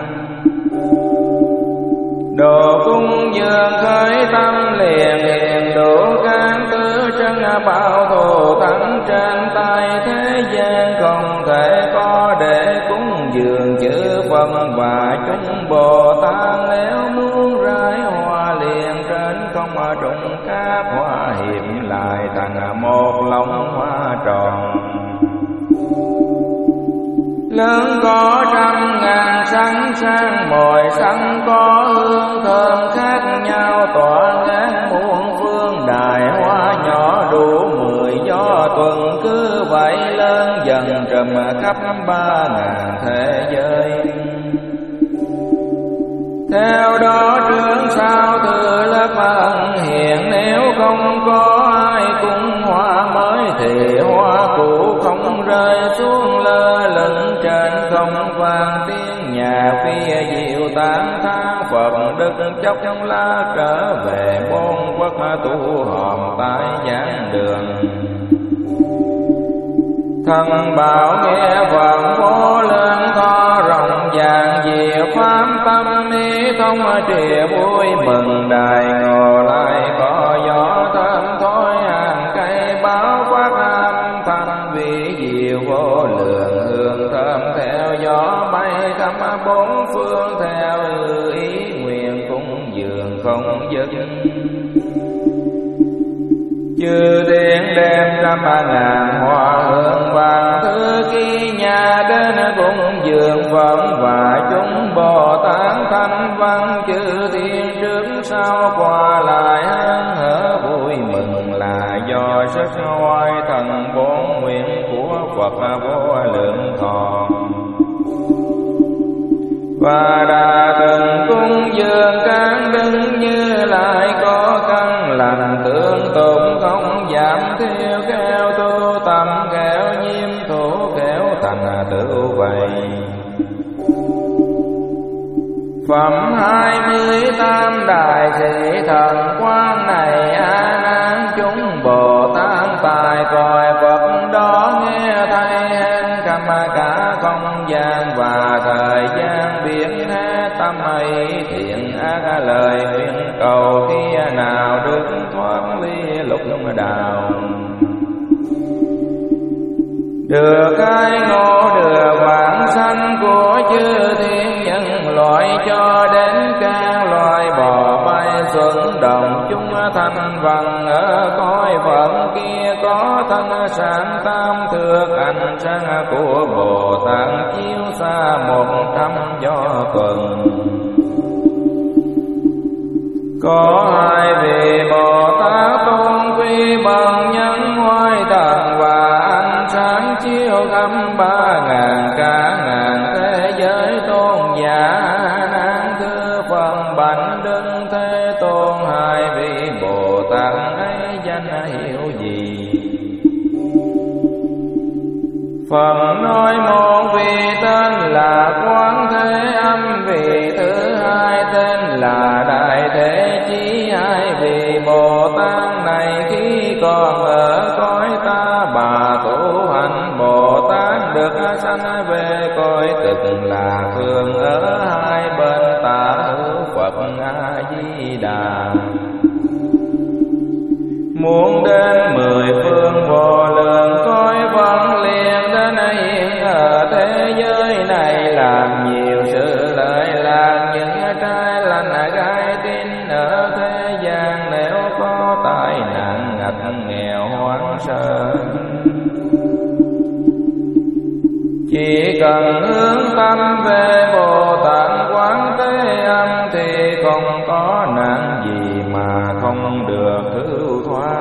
Đồ cung dường khởi tâm liền hiền đủ các tứ chân bảo thù thắng trên tay thế gian không thể có để cúng dường chư Phật và chúng Bồ Tát nếu muốn rải hoa liền trên không trùng các hoa hiểm lại thành một lông hoa tròn. Lớn có trăm ngàn sẵn sang mồi sẵn có hương thơm khác nhau tỏa ngát muôn phương đài hoa nhỏ đủ mười gió tuần cứ vậy lớn dần trùm khắp ba ngàn thế giới. Theo đó trước sau từ lớp ân hiện nếu không có ai cúng hoa mới thì hoa cũ không rơi xuống lơ lửng trên không vang tiếng nhạc phía diệu tán thang Phật đức chốc trong lá trở về môn quốc tu hòm tại giảng đường. Thần bảo nghe Phật vô lượng to rộng vàng diệu pháp tâm ý thông trìa vui mừng đài ngồi lại có gió thơm thối hàng cây báo phát âm thanh vị diệu vô lượng hương thơm theo gió bay khắp bốn phương theo ý nguyện cúng dường không dứt. chư thiên đem trăm ngàn hoa hương vàng thứ ký nhà đến cúng dường phẩm, và chúng Bồ Tát thanh văn chư thiên trước sau qua lại hân hở vui mừng, là do sức oai thần bốn nguyện của Phật vô lượng thọ. Và đã từng cúng dường các đức Như Lai có căn lành tương tụng không giảm theo, khéo tu tâm khéo nhiêm thủ khéo thành tựu vậy. Phẩm hai mươi tam đại thị thần quan này a nan, chúng Bồ Tát tài cõi Phật đó nghe thấy hết khắp cả không gian và thời gian, biết hết tâm ấy thiện ác lời nguyện cầu, khi nào được thoát ly lục đạo. Được ai ngộ được vãng sanh của chư thiên nhân loại, cho đến các loài bò bay xuân đồng chúng thanh văn ở cõi Phật kia, có thân sản tam thước ánh sáng của Bồ Tát chiếu xa một trăm gió tuần. Có hai vị Bồ Tát tôn quý bằng nhân ngoại thần, và ánh sáng chiếu khắp ba ngàn cả ngàn thế giới tôn giả nan thưa phần bạch đức Thế Tôn. Hai vị Bồ Tát ấy danh hiệu gì? Phần nói một vị tên là Quán Thế Âm, vị thứ hai tên là Đại Thế Chí. Hai vị Bồ Tát này khi còn ở cõi ta bà tu hành Bồ Tát, được sanh về cõi cực là thường ở hai bên tả hữu Phật A Di Đà. Muốn đến mười phương vô lượng cõi Phật liền đến hiện ở thế giới này, làm nhiều sự lợi lạc những trai lành gái tin ở thế gian, nếu có tai nạn ngặt nghèo hoang sơ. Chỉ cần hướng tâm về Bồ Tát Quán Thế Âm, thì không có nạn gì mà không được cứu thoát.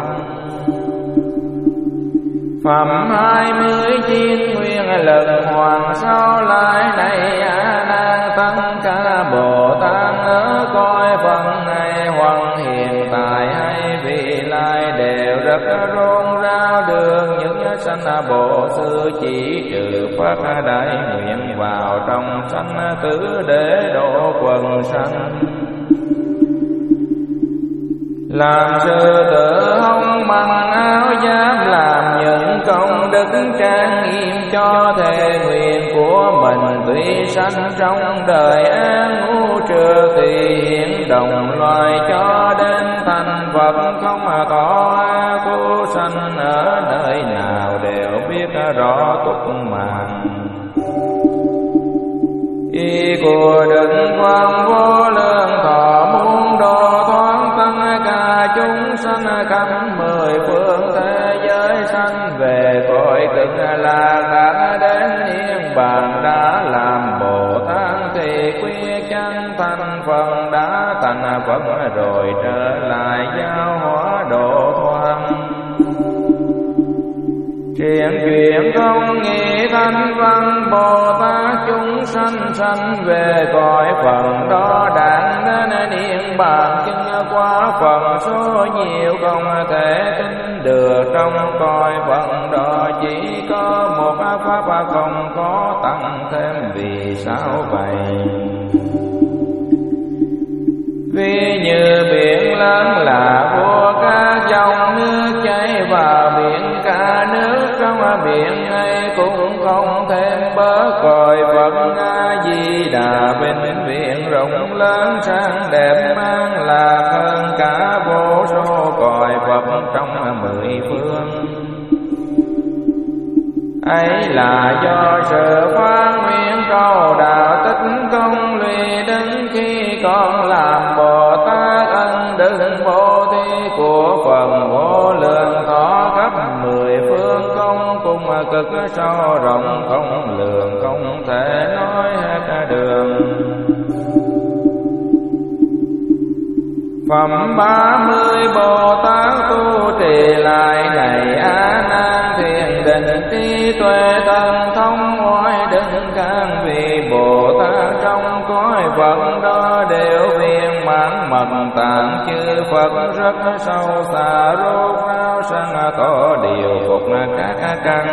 Phẩm hai mươi chín nguyên lần hoàng sau lại này a nan, tất cả Bồ Tát ở cõi Phật này hoặc hiện tại hay vị lai đều rất rôn rao, được những sanh Bồ Sư chỉ trừ phát đại nguyện vào trong sanh tử để độ quần sanh. Làm sư tử hông bằng áo giáp, làm những công đức trang nghiêm cho thề nguyện của mình. Tuy sanh trong đời an ngũ trừ thì hiện đồng loài, cho đến thành Phật không có a cô sanh ở nơi nào đều biết rõ túc mạng. Ý của Đức Quan vô lượng thọ muốn độ thoát tất cả chúng sanh khắp mười phương thế giới, sanh về cõi cực lạc đã đến niết bàn, đã làm Bồ Tát thì quy chân thành Phật, đã thành Phật rồi trở lại giáo hóa độ thoát. Triển chuyện không nghĩ thanh văn Bồ Tát chúng sanh sanh về cõi Phật đó, đặng đến niết bàn chứng qua Phật số nhiều không thể tính được. Trong cõi Phật đó chỉ có một pháp không có tăng thêm, vì sao vậy? Vì như biển lớn là vua các dòng nước chảy vào biển, cả nước trong biển ấy cũng không thêm bớt. Cõi Phật A Di Đà vinh viện rộng lớn sang đẹp, mang lạc hơn cả vô số cõi Phật trong mười phương. Ấy là do sự phát nguyện cầu đạo tích công lụy, đến khi con làm Bồ Tát ân đức vô thi của phần vô lượng cực sâu rộng không lường, không thể nói hết đường. Phẩm ba mươi Bồ Tát tu trì lại này A Nan, thiền định trí tuệ thần thông oai đứng can, vì Bồ Tát trong cõi Phật đó đều viên mãn mật tạng chư Phật rất sâu xa, rốt ráo sanh tỏ điều phục các căn.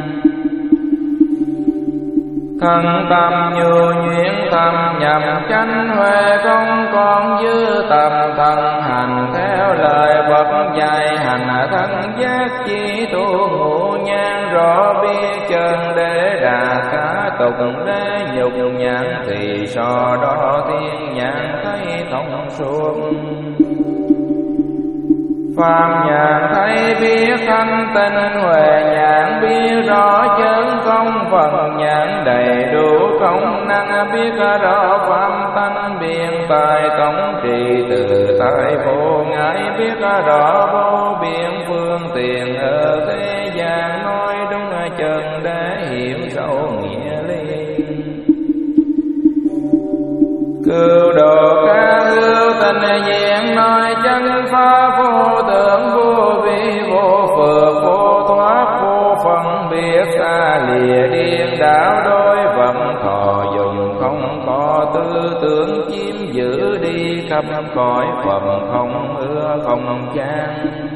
Thân tâm nhu nhuyễn tâm nhằm chánh huệ, không còn dư tầm thần hành theo lời Phật dạy, hành thân giác chi tu ngũ nhan, rõ biết chân để đà cả tục để nhục nhãn, thì so đó thiên nhãn thấy thông suốt. Phàm nhãn thấy biết thanh tinh, huệ nhãn biết rõ chân không, phần nhãn đầy đủ công năng, biết rõ pháp tánh biện tài cống trì từ tại vô ngại, biết rõ vô biện phương tiện ở thế gian, nói đúng chân để hiểu sâu nghĩa lý. Cưu độ ca hữu tình diện, nói chân pháp vô tưởng, vô vi vô phước, vô thoát vô phân biệt, xa lìa điên đảo đối vận thọ dùng, không có tư tưởng chiếm giữ đi khắp cõi Phật, không ưa không chán.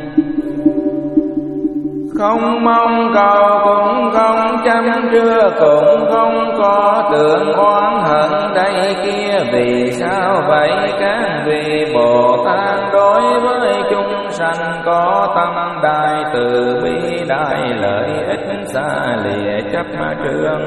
Không mong cầu cũng không chăm trưa, cũng không có tưởng oán hận đây kia. Vì sao vậy? Các vị Bồ Tát đối với chúng sanh có tâm đại từ bi, đại lợi ích xa lìa chấp trương.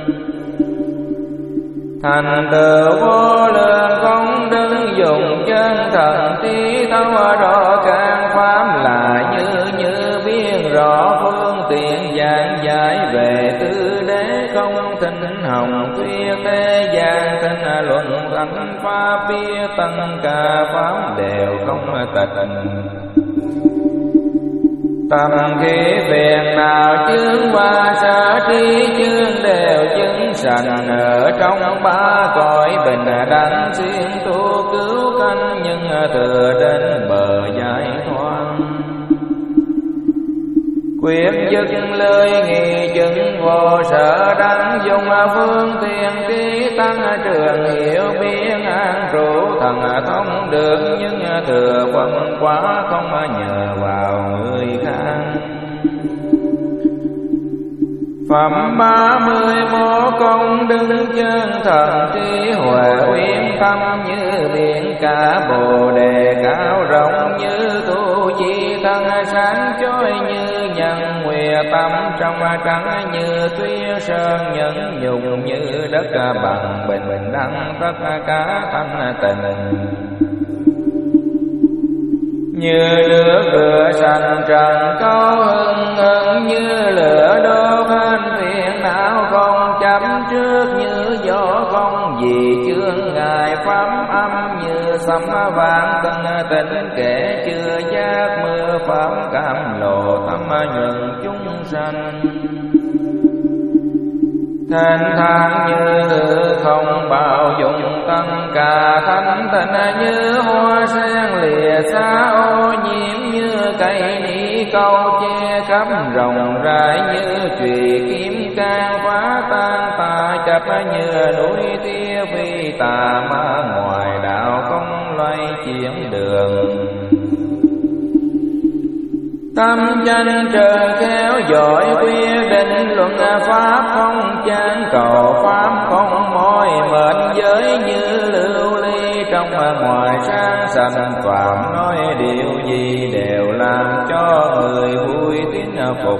Thành tựu vô lượng không đứng dùng chân thần trí, thấu rõ các pháp là như như biết rõ phương tiện giảng giải về tư đế, không thinh hồng thuyết thế gian thinh luận thánh pháp, biết tất cả pháp đều không tịch. Tâm khí phiền nào chướng qua sở trí chương, đều chứng sanh ở trong ba cõi bình đẳng, xuyên tu cứu canh nhưng thừa đến bờ giải thoát. Quyết dứt lưới nghi chứng vô sở đắng, dùng phương tiện trí tăng trường hiểu biết an trụ, thần thông được nhưng thừa phân quá, không nhờ vào người khác. Phẩm ba mươi mô công đứng chân thần trí, huệ uyên tâm như biển cả, bồ đề cao rộng như tu di thân, sáng chói như nhân nguyệt tâm, trong trắng như tuyết sơn nhẫn nhục, như đất bằng bình bình đẳng tất cả thanh tịnh. Như nước rửa sạch trần câu hưng hưng, như lửa đốt hết phiền não không chấp trước, như gió không vì chướng ngại pháp âm, như sấm vang tân tịnh kẻ chưa giác mưa pháp cảm lộ tâm nhuận chúng sanh. Thanh thang như không bao dung tất cả thanh tịnh, như hoa sen lìa xa ô nhiễm, như cây ni câu che khắp rộng rãi, như chùy kiếm can phá tan tà chấp, như núi tia phi tà ma ngoài đạo không loay chuyển đường. Tâm danh trời khéo giỏi quyết định, luận pháp không chán cầu pháp không mỏi mệt, giới như lưu ly trong ngoài sáng sanh phạm, nói điều gì đều làm cho người vui tín phục.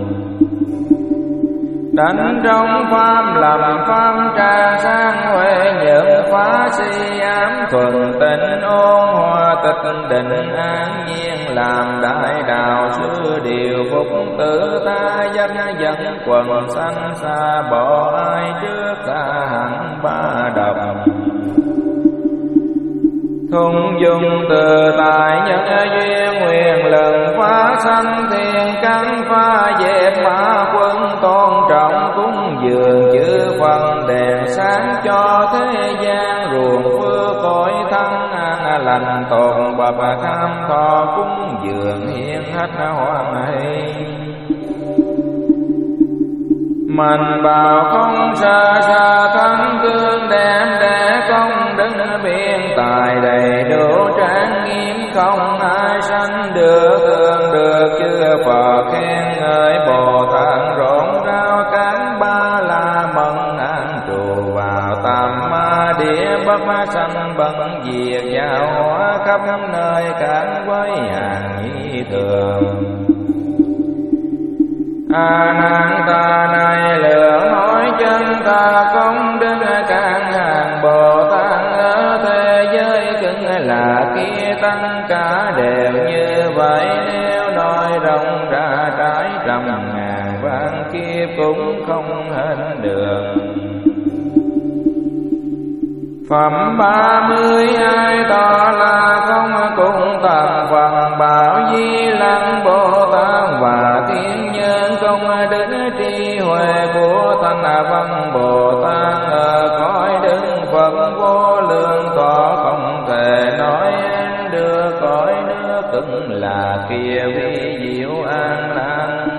Đánh trong pháp làm pháp trà sang, huệ nhận phá si ám thuần tịnh, ôn hòa tịch định an nhiên, làm đại đạo sư điều phục tử ta, dân dân quần sanh xa bỏ ai trước ta hẳn ba độc. Không dùng từ tại nhân duyên nguyện lần phá sanh thiền căn pha dẹp ma quân tôn trọng cúng dường chư phần đèn sáng cho thế gian ruộng phước cõi thân an lành tồn bậc tham thọ cúng dường hiến hết hoan hỷ. Mình bảo không xa xa thân tương đem để công đức biên tài đầy đủ trang nghiêm không ai sanh được thường được chư Phật khen ngợi Bồ Tát rộn rao cánh ba la mừng an trụ vào tam ma địa bất sanh bận diệt giáo hóa khắp nơi cản với hàng nhị thường. A Nan ta này lượng nói chân ta không đức can hàng Bồ Tát ở thế giới cưng là kia tất cả đều như vậy. Nếu nói rộng ra trái trăm ngàn vạn kiếp cũng không hết được. Phẩm ba mươi hai tỏ là không cùng tận phần bảo di lăng Bồ Tát và thiên nhân công đức trí huệ của thanh văn Bồ Tát ở cõi đức Phật vô lượng thọ không thể nói được cõi nước cũng là kia vi diệu an lành.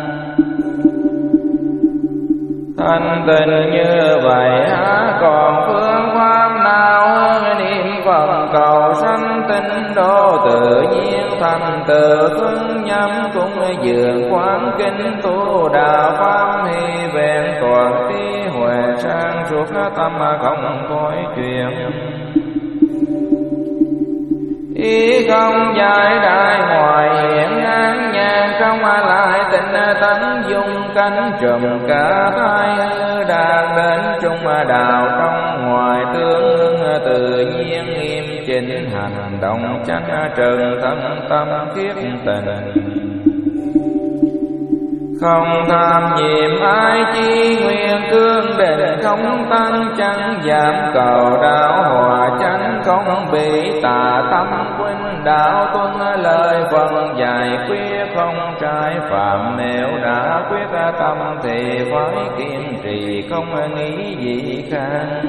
Thanh tịnh như vậy há còn phương pháp nào hơn niệm Phật cầu sanh tịnh độ tự nhiên thành tự phân nhâm cũng dường quán kinh tu đạo pháp hy vẹn toàn trí huệ sang suốt tâm không cõi chuyện. Ý không giải đại ngoài hiện an nhàn không lại tịnh tánh dung cánh trùm cả thai hư đạt đến trung đạo trong ngoài tương ưng tự nhiên nghiêm chỉnh hành động chánh trừng thân tâm khiết tình. Không tham nhiệm ai chi nguyện cương định không tăng chẳng giảm cầu đạo hòa chánh không bị tà tâm huynh đạo tuân lời phần giải quyết không trái phạm. Nếu đã quyết tâm thì phải kiên trì không nghĩ gì khác.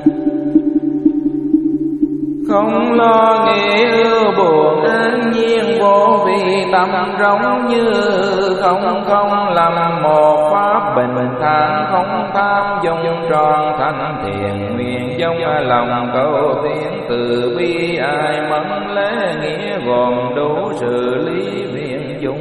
Không lo nghĩ ưu buồn an nhiên vô vi tâm rỗng như không không lầm một pháp bình thản không tham dung tròn thanh thiện nguyện giống lòng cầu tiến từ bi ai mẫn lễ nghĩa gồm đủ xử lý viện dụng.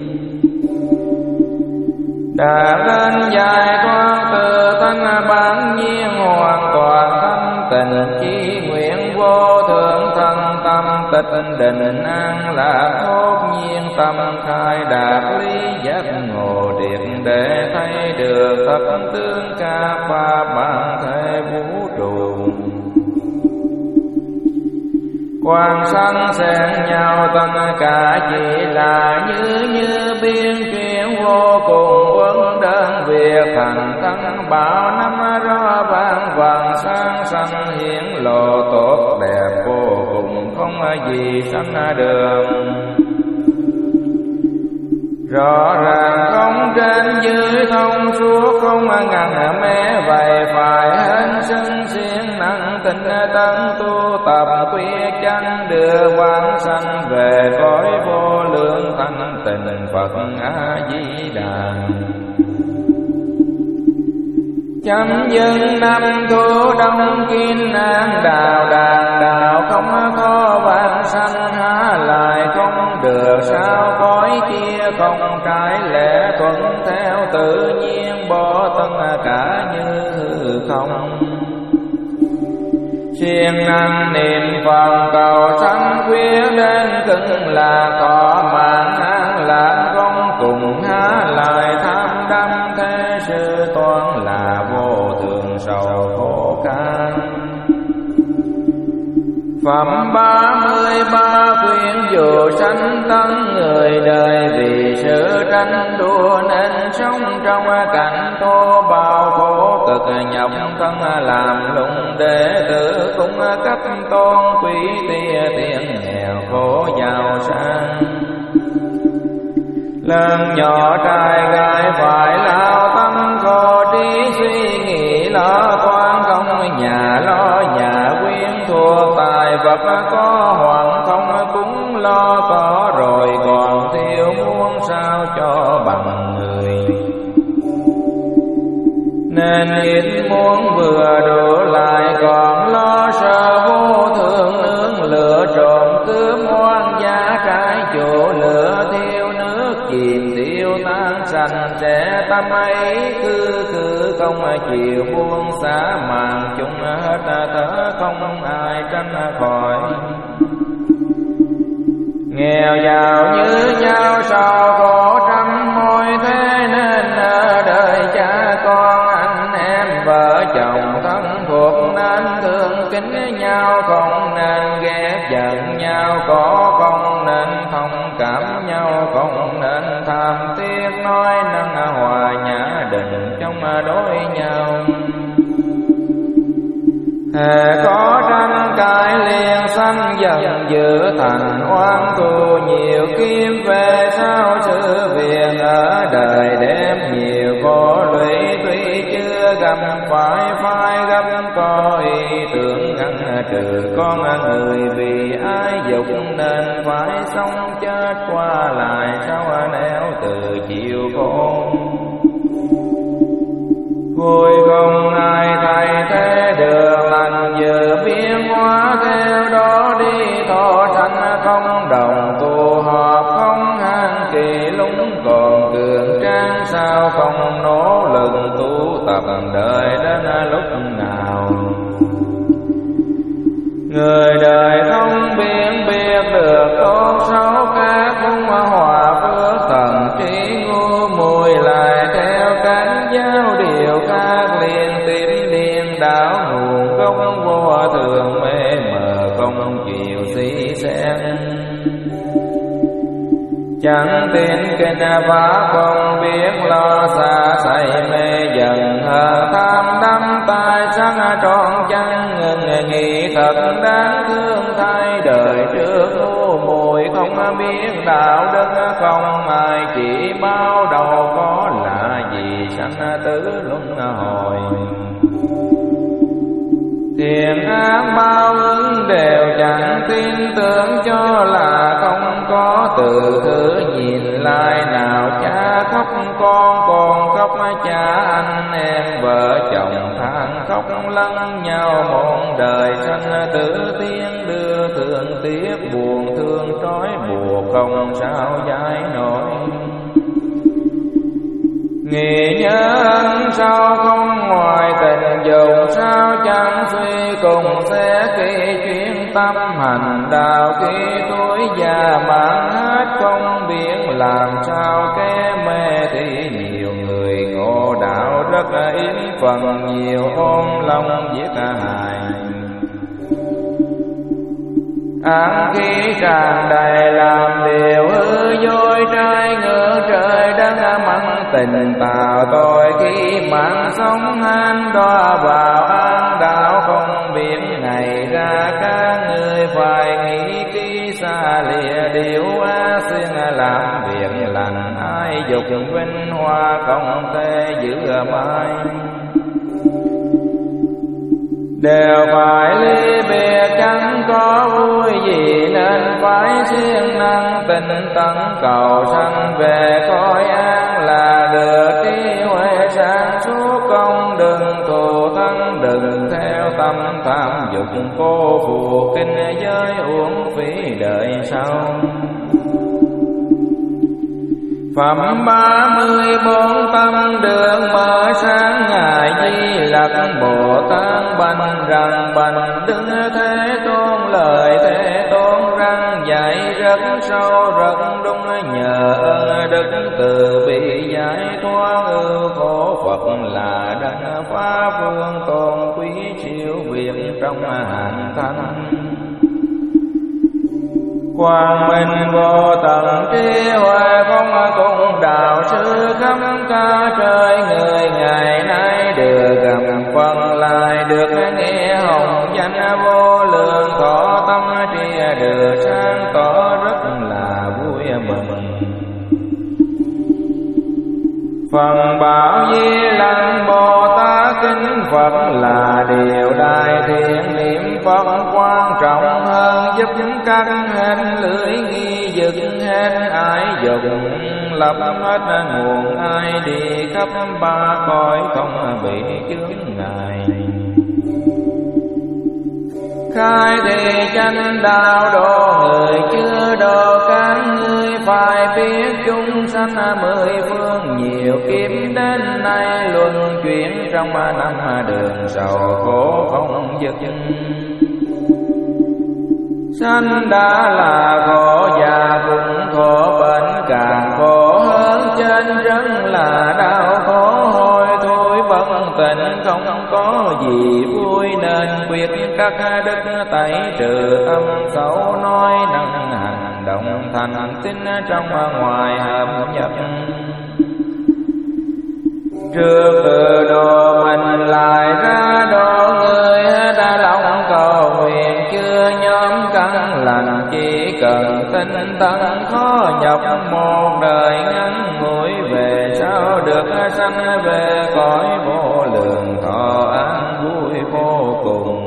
Đã lên dài thoát từ thanh bản nhiên hoàn toàn thanh tịnh chi nguyện vô thượng thân tâm tịch định an lạc thốt nhiên tâm khai đạt lý giác ngộ điện để thấy được tất tướng ca pháp bản thể vũ trụ. Quang sanh xen nhau tất cả chỉ là như như biên chuyển vô cùng vấn đơn việc thành thân bảo năm rõ vang vàng sáng sanh hiển lộ tốt đẹp vô cùng không gì sanh đường. Rõ ràng không trên dưới thông suốt không ngăn mê vậy phải hên sinh xiên năng tinh tấn tu tập quyết chánh đưa quang sanh về cõi vô lượng thanh tịnh Phật A Di Đà. Chấm dừng năm thu đông kim an đạo đàn đạo không có vạn sanh há lại không được sao cõi kia không trái lẽ thuận theo tự nhiên bỏ tất cả như hư không. Siêng năng niệm Phật cầu sanh quyết đến cưng là có mạng an lạc không cùng há lại tham đắm thế sự toan là vô thường sầu khổ can. Phẩm ba mươi ba khuyên dù sanh tấn người đời vì sự tranh đua nên sống trong cảnh thô bao khổ cực nhọc thân làm lụng đệ tử cũng cấp tôn quý tia tiền nghèo khổ giàu sang. Lớn nhỏ trai gái phải lao tâm khổ trí suy nghĩ lo toan không nhà lo nhà quyến thuộc tài vật có hoàng không cũng lo có rồi còn thiếu muốn sao cho bằng người. Nên ít muốn vừa đủ lại còn lo sợ vô thường nương lửa trộm cướp hoang dã trái chỗ lửa thiêu nước chìm tiêu tan sạch sẽ tâm ấy cứ cứ không chịu buông xả màn chung hết thở không ai tránh khỏi. Nghèo giàu như nhau sao khổ trăm môi thế nên ở đời cha con anh em vợ chồng thân thuộc nên thương kính nhau không nên ghét giận nhau có không nên thông cảm nhau không nên tham tiếc nói năng hòa nhã đừng trong đối nhau. Hề có tranh cãi liền sanh dần dự thành oan thù nhiều kiếm về sau sự việc ở đời đêm nhiều có lũy tuy chưa gặp phải phải gặp có ý tưởng ngăn trừ con người vì ai dục nên phải sống chết qua lại sao nẻo từ chiều khôn. Vui không ai thay thế đường lành vừa biến hóa theo đó đi thọ sanh không đồng tụ họp không han kỳ lúng còn cường trang sao không nỗ lực tu tập đời đến lúc nào. Người đời không biết biết được tốt xấu các không hòa phước thần trí ngu mùi lại theo cánh giáo điều các liền tìm điên đảo nguồn gốc vô thường mê mờ không chịu suy xét. Chẳng tin kinh pháp không biết lo xa say mê dần hờn tham đắm tai sắc trọn chân ngừng nghĩ thật đáng thương thay đời trước ngu muội không biết đạo đức không ai chỉ bao đầu có là gì sanh tử luân hồi. Thiện ác bao ứng đều chẳng tin tưởng cho là không có từ thứ nhìn lại nào cha khóc con con khóc cha anh em vợ chồng than khóc lẫn nhau một đời sanh tử tiếng đưa thương tiếc buồn thương trói buộc không sao giải nổi. Nghĩ nhớ ân sao không ngoài tình dục sao chẳng suy cùng sẽ khi chuyên tâm hành đạo khi tuổi già mãn hết không biết làm sao kế mê thì nhiều người ngộ đạo rất ít phần nhiều ôm lòng giết hại. Ác khí tràn đầy làm điều hư dối trai ngược trời đất mắng tình tào tôi khi mạng sống han đọa vào an đạo không biết ngày ra các người phải nghĩ kỹ xa lìa điều á xuyên làm việc lành ai dục vinh hoa không thể giữ mãi. Đều phải ly biệt chẳng có vui gì nên phải siêng năng tinh tấn cầu sanh về cõi an là được trí huệ sáng suốt công đừng thù thân đừng theo tâm tham dục cô phụ kinh giới uổng phí đời sau. Phẩm ba mươi bốn tâm đường mở sáng ngài Di Lặc Bồ Tát bành rằng bành đứng Thế Tôn lời Thế Tôn răng dạy rất sâu rất đúng nhờ ơn đức từ bi giải thoát ưu khổ Phật là đấng phá phương tôn quý siêu việt trong hạnh thanh. Quang minh vô tận trí huệ không cùng đạo sư khắp ca trời người ngày nay được gặp phần lại được nghe hồng danh vô được sáng tỏ rất là vui mừng. Phần Bảo Di Lặc Bồ Tát kính Phật là điều đại thiện niệm Phật quan trọng hơn, giúp các hên lưỡi nghi dực hên ái dụng lập hết nguồn ai đi khắp ba cõi không bị chướng ngại. Khai thị chánh đạo độ người chưa độ các ngươi phải biết chúng sanh mười phương nhiều kiếp đến nay luân chuyển trong năm đường sầu khổ không dứt. Sanh đã là khổ già cũng khổ, bệnh càng khổ hơn, trên rất là đau khổ hôi thối bất tịnh không có gì vui, nên quyết các đức tẩy trừ âm xấu nói năng hành động thành tín trong ngoài hợp nhập. Trước từ độ mình lại ra độ người đã lòng cầu nguyện chưa nhóm căn lành, chỉ cần tinh tấn khó nhọc một đời ngắn ngủi, về sau được sanh về cõi vô lượng thọ an vui vô cùng.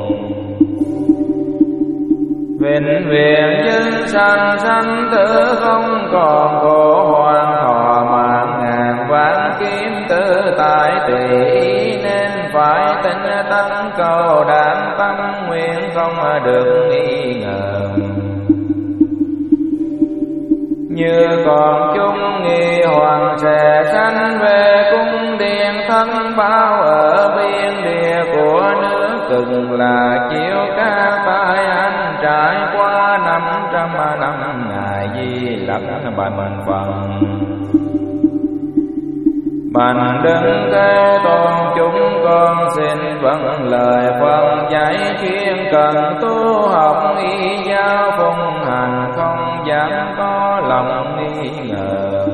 Vĩnh viễn dân sanh sanh tử không còn khổ hoạn, thọ mạng ngàn vạn kiếm tự tại tùy ý, nên phải tinh tấn cầu đảm tâm nguyện không được nghi ngờ. Như còn chung nghi hoàng sẽ sanh về cung điện thân bao ở biên địa của nước Cực là chiếu ca tai anh trải qua năm trăm năm ngày Di Lặc bành phần. Bành đứng Thế Tôn chúng con xin vâng lời Phật dạy, khuyên cần tu học y giáo phụng hành, không dám có lòng nghi ngờ.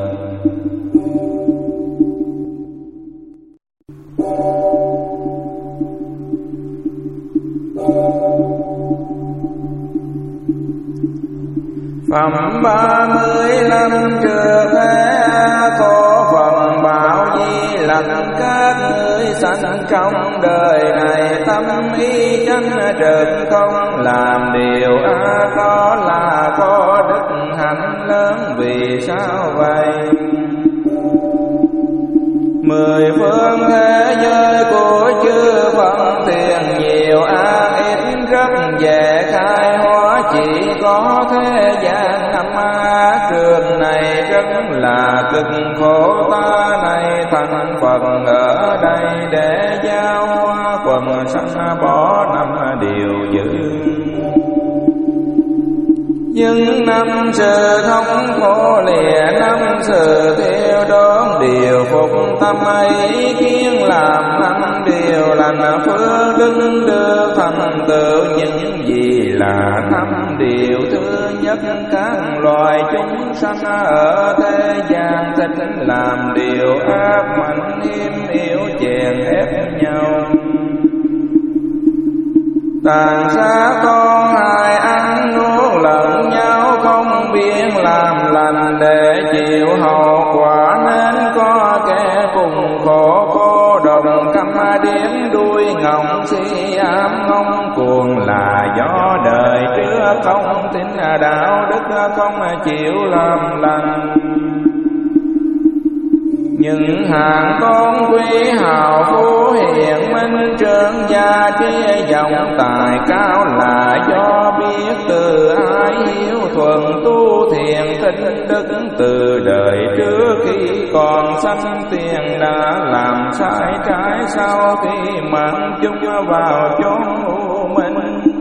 Phẩm ba mươi lăm chưa thế có phần Bảo Di Lặc các ngươi sanh trong đời này, tâm ý chánh trực không làm điều a có là có đức hạnh lớn. Vì sao vậy? Mười phương thế giới của chư Phật tiền nhiều an ít rất dễ khai hóa, chỉ có thế gian năm á trường này rất là cực khổ. Ta này thành Phật ở đây để giao hóa quần sanh bỏ năm điều dữ. Nhưng năm sự thống khổ lìa, năm sự theo đón điều phục tâm ấy, kiến làm năm điều lành phước đức được thành tựu. Những gì là năm điều? Thứ nhất, các loài chúng sanh ở thế gian thích làm điều ác, mạnh hiểm yếu chèn ép nhau, tàn sát con hại ăn nuốt lẫn nhau, không biết làm lành để chịu hậu quả, nên có kẻ cùng khổ cô độc căm điếm đuôi ngọng si ám ngông cuồng, là do đời trước không tin đạo đức, không chịu làm lành. Những hàng con quý hào phú hiền minh trương gia trí dòng tài cao, là do biết từ ai hiếu thuần tu thiền tích đức, từ đời trước khi còn sanh tiền đã làm sai trái, sau khi mang chúng vào chốn u minh.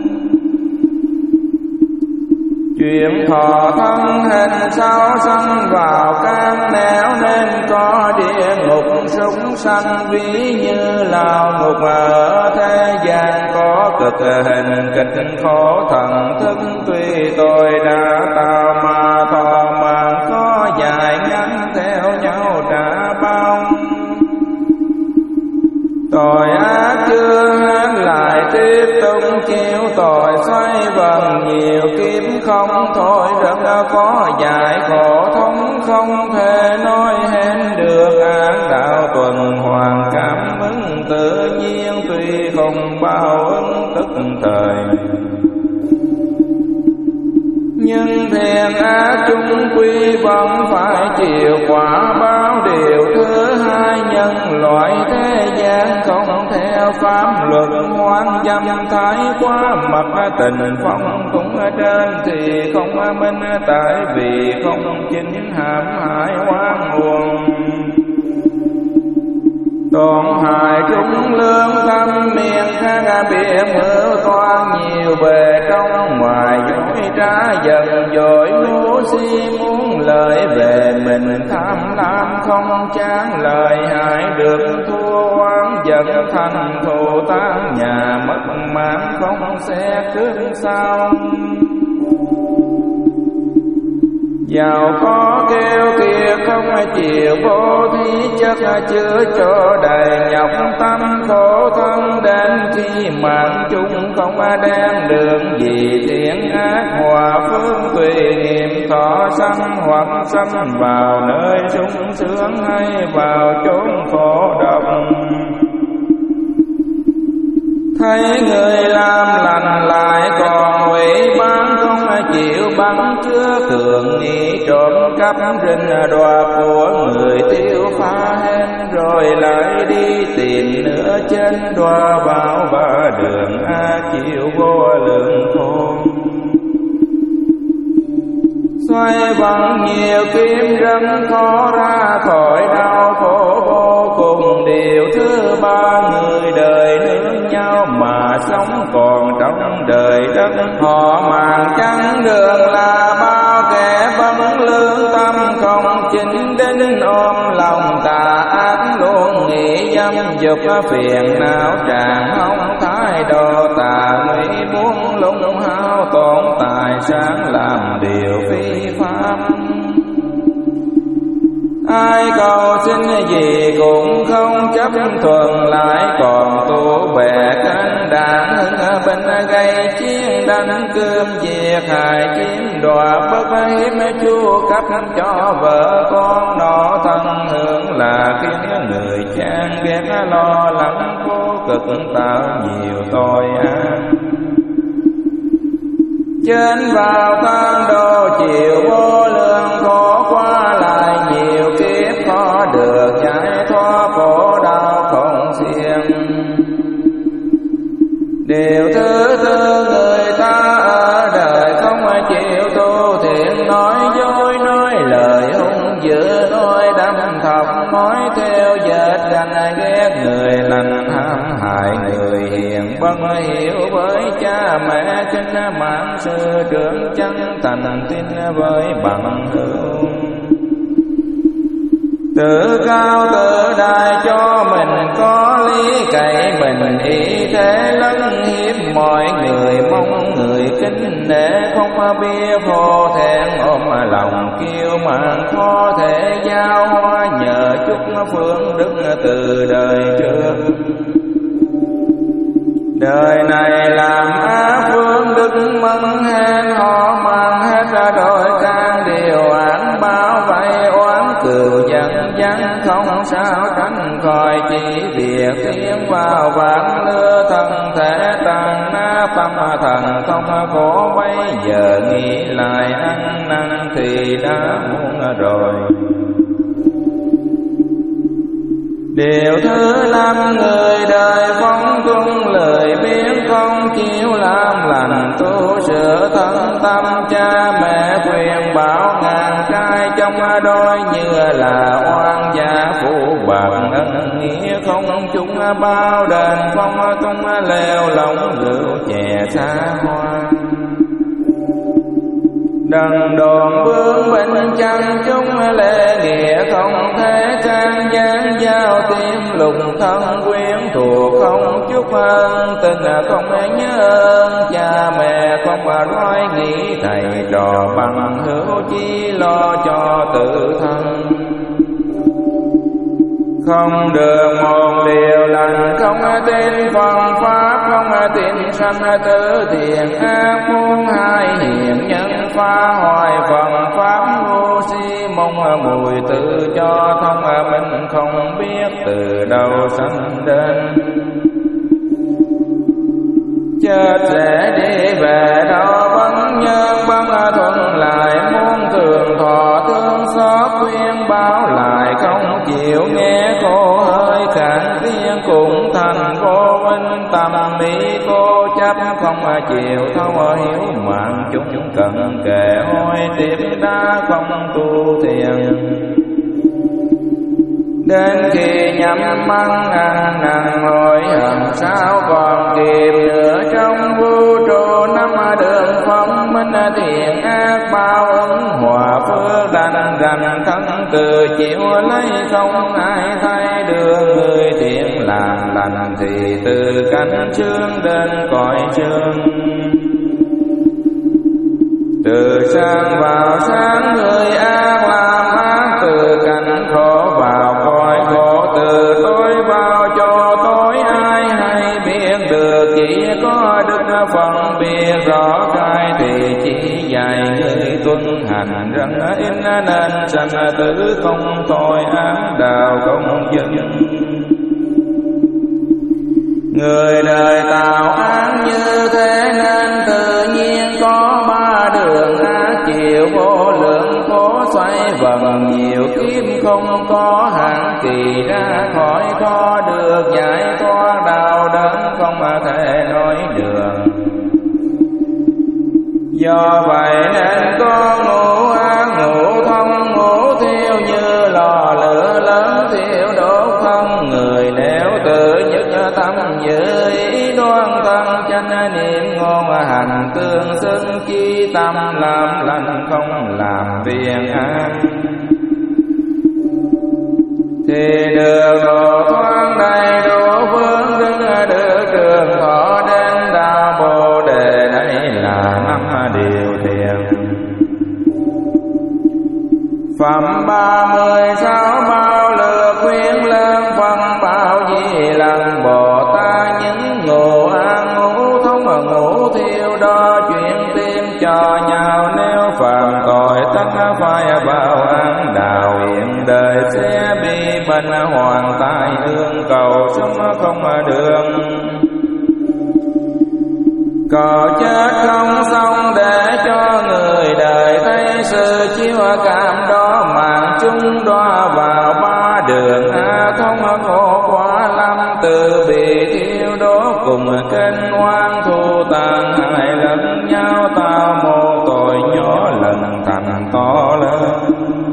Chuyện thọ thân hình sao sanh vào căn nẻo, nên có địa ngục súc sanh, ví như lao ngục ở thế gian, có cực hình kịch khổ thần thức. Tuy tôi đã tạo mà thọ mạng, có dài ngắn theo nhau trả bao. Tội ác chưa hết lại tiếp tục chịu tội, xoay vần nhiều kiếp không thôi, rất có dạy khổ thống không thể nói hết được. Án đạo tuần hoàn cảm ứng tự nhiên, tuy không bao ứng tức thời, nhưng thiện ác chung quy vẫn phải chịu quả báo. Điều thứ hai, nhân loại thế gian không theo pháp luật, hoang dâm thái quá mặt tình phong túng trên thì không minh, tại vì không chính hãm hại hoang nguồn. Toàn hại chúng lương tâm miệng khác biệt mưa toan, nhiều bề trong ngoài dối trá dần dội ngu si, muốn lợi về mình tham lam không chán. Lời hại được thua oán giận thành thù tan nhà, mất mát không sẽ cướp sao. Giàu có kêu kia không chịu vô thí, chất chứa cho đầy nhọc tâm khổ thân. Đến khi mạng chung không đem đường gì, thiện ác hòa phương tùy niệm thọ sanh, hoặc sanh vào nơi sung sướng hay vào chốn khổ độc. Thấy người làm lành lại còn ủy ban, không chịu bắn chứa cường nghi trộm cắp rình đoạt của người, tiêu phá hết rồi lại đi tìm nữa trên đoa bảo ba đường a chịu vô lượng khôn. Xoay vòng nhiều kiếm rất khó ra khỏi đau khổ vô cùng. Điều thứ ba, người đời nương nhau mà sống còn trong đời đất. Họ màng trắng đường là bao kẻ vấn lương tâm không chính đến, ôm lòng tà ác luôn nghĩ dâm dục phiền não tràn hông thái độ tà mỹ, muốn lung hao tổn tài sản làm điều phi pháp. Ai cầu xin gì cũng không chấp thuận, lại còn tu bè can đảm hưng binh gây chiến đánh cướp diệt hại chiếm đoạt bất hiếp chu cấp cho vợ con. Nó thân hưởng là khiến người chán ghét lo lắng vô cực tạo nhiều tội ác. Trên vào tam đồ chiều vô lượng khổ, qua lại nhiều kiếp khó được giải thoát khổ đau không xiên. Điều thứ tư, người ta ở đời không chịu tu thiện, nói dối nói lời hung dữ, nói đâm thọc nói theo dệt ganh ghét người lành, hãm hại người hiền bất hiểu với cha mẹ. Chính mạng sư trưởng chân thành tin với bằng hữu, tự cao tự đại cho mình có lý cậy mình, ý thế lấn hiếp mọi người mong người kính nể. Không biết hổ thẹn ôm lòng kiêu mạn, có thể giao hoa nhờ chút phương đức từ đời trước. Đời này làm ác phương đức mân hèn, họ mang hết ra đôi can điều án báo vậy oán cừu dân dân không sao tránh khỏi. Chỉ việc tiến vào vạn lưa thân thể tàn nát tâm thần không khổ, bây giờ nghĩ lại ăn năn thì đã muộn rồi. Điều thứ năm, người đời phóng túng lời biến không chịu làm lành, tu sửa thân tâm. Cha mẹ khuyên bảo ngàn trai trong đôi, như là oan gia phụ bạc ân nghĩa không chung bao đền. Phong tung leo lỏng rượu chè xa hoa, đần đồn bướng binh chăng chúng lễ nghĩa không thể can gián. Giao tim lùng thân quyến thuộc không chút ân tình, không nhớ ơn cha mẹ không nói nghĩ thầy trò bằng hữu, chỉ lo cho tự thân. Không được một điều lành, không tin phần pháp, không tin sanh tử thiện ác, muốn hai hiền nhân phá hoại phần pháp vô si, mong mùi tự cho thông minh không biết từ đâu sanh đến. Chết sẽ đi về đâu vấn nhân băng thuận lại, muốn thường thọ thương xót khuyên báo lại, không chịu nghe khổ hơi cạn tiếng cũng thành vô minh, tâm ý cố chấp không chịu thấu hiểu mạng chúng cần kể hối tiếp đã không tu thiền. Đến khi nhắm mắt ăn năn hối hận sao còn kịp nữa, trong vũ trụ năm đường phong minh thiện ác bao ứng hòa phước đành rành thân từ chịu lấy không ai thay đưa người thiện làm lành thì từ cánh chương đến cõi chương. Từ sáng vào sáng người ác làm ác, từ cảnh khổ vào cõi khổ, từ tối vào cho tối ai hay biết được, chỉ có đức phân biệt rõ khai thì chỉ dạy người tuân hành rằng in nên sanh tử không thôi ám đạo không dừng. Người đời tạo ác như thế nên tự nhiên có ba đường ác chịu vô lượng cố xoay vần, nhiều kiếp không có hạn kỳ ra khỏi khó được giải thoát, đau đớn không thể nói được. Do vậy nên có ngũ ác ngũ thông ngũ thiêu, như lò lửa lớn thiêu đốt thân người, nếu tự nhất tâm giữ ý đoan thân chánh niệm ngôn hành tương xứng, chi tâm làm lành không làm việc ác, thì được độ thoát đầy đủ vướng đứng được trường thọ đến đạo bồ đề. Đây là năm điều thiền. Phẩm ba mươi sáu bao lược khuyên lớn phân bao di lần Bồ Tát, những ngộ an ngũ thông và ngũ thiêu đó chuyện tim cho nhau, nếu phạm tội tất phải bao án đạo, hiện đời sẽ bị bệnh hoàn tai ương, cầu sống không đường. Cầu chết không xong để cho người đời thấy sự chiếu cảm đó, mạng chúng đọa vào ba đường a thông khổ quá lắm, từ bị thiêu đốt cùng kênh oan thù tàn hại lẫn nhau, tạo một tội nhỏ lần thành to lớn.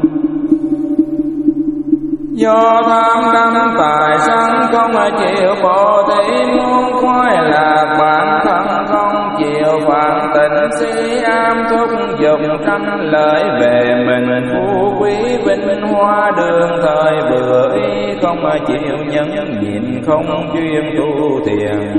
Do tham đắm tài sanh không chịu bồ thí, muốn khoái lạc bản thân không chịu phản tỉnh, si ám thúc dục tranh lợi về mình, phú quý vinh hoa đường thời vừa ý, không chịu nhẫn nhịn không chuyên tu thiền.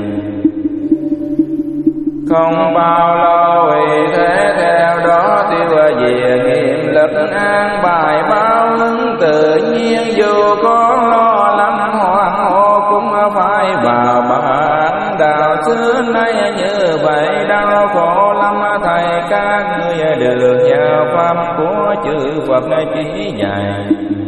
Không bao lâu vì thế theo đó tiêu diệt nghiệp lực an bài báo ứng tự nhiên, dù có lo lắng hoang hô cũng phải vào bản đạo, xưa nay như vậy đau khổ lắm, thầy các ngươi được giáo pháp của chư Phật chỉ dạy.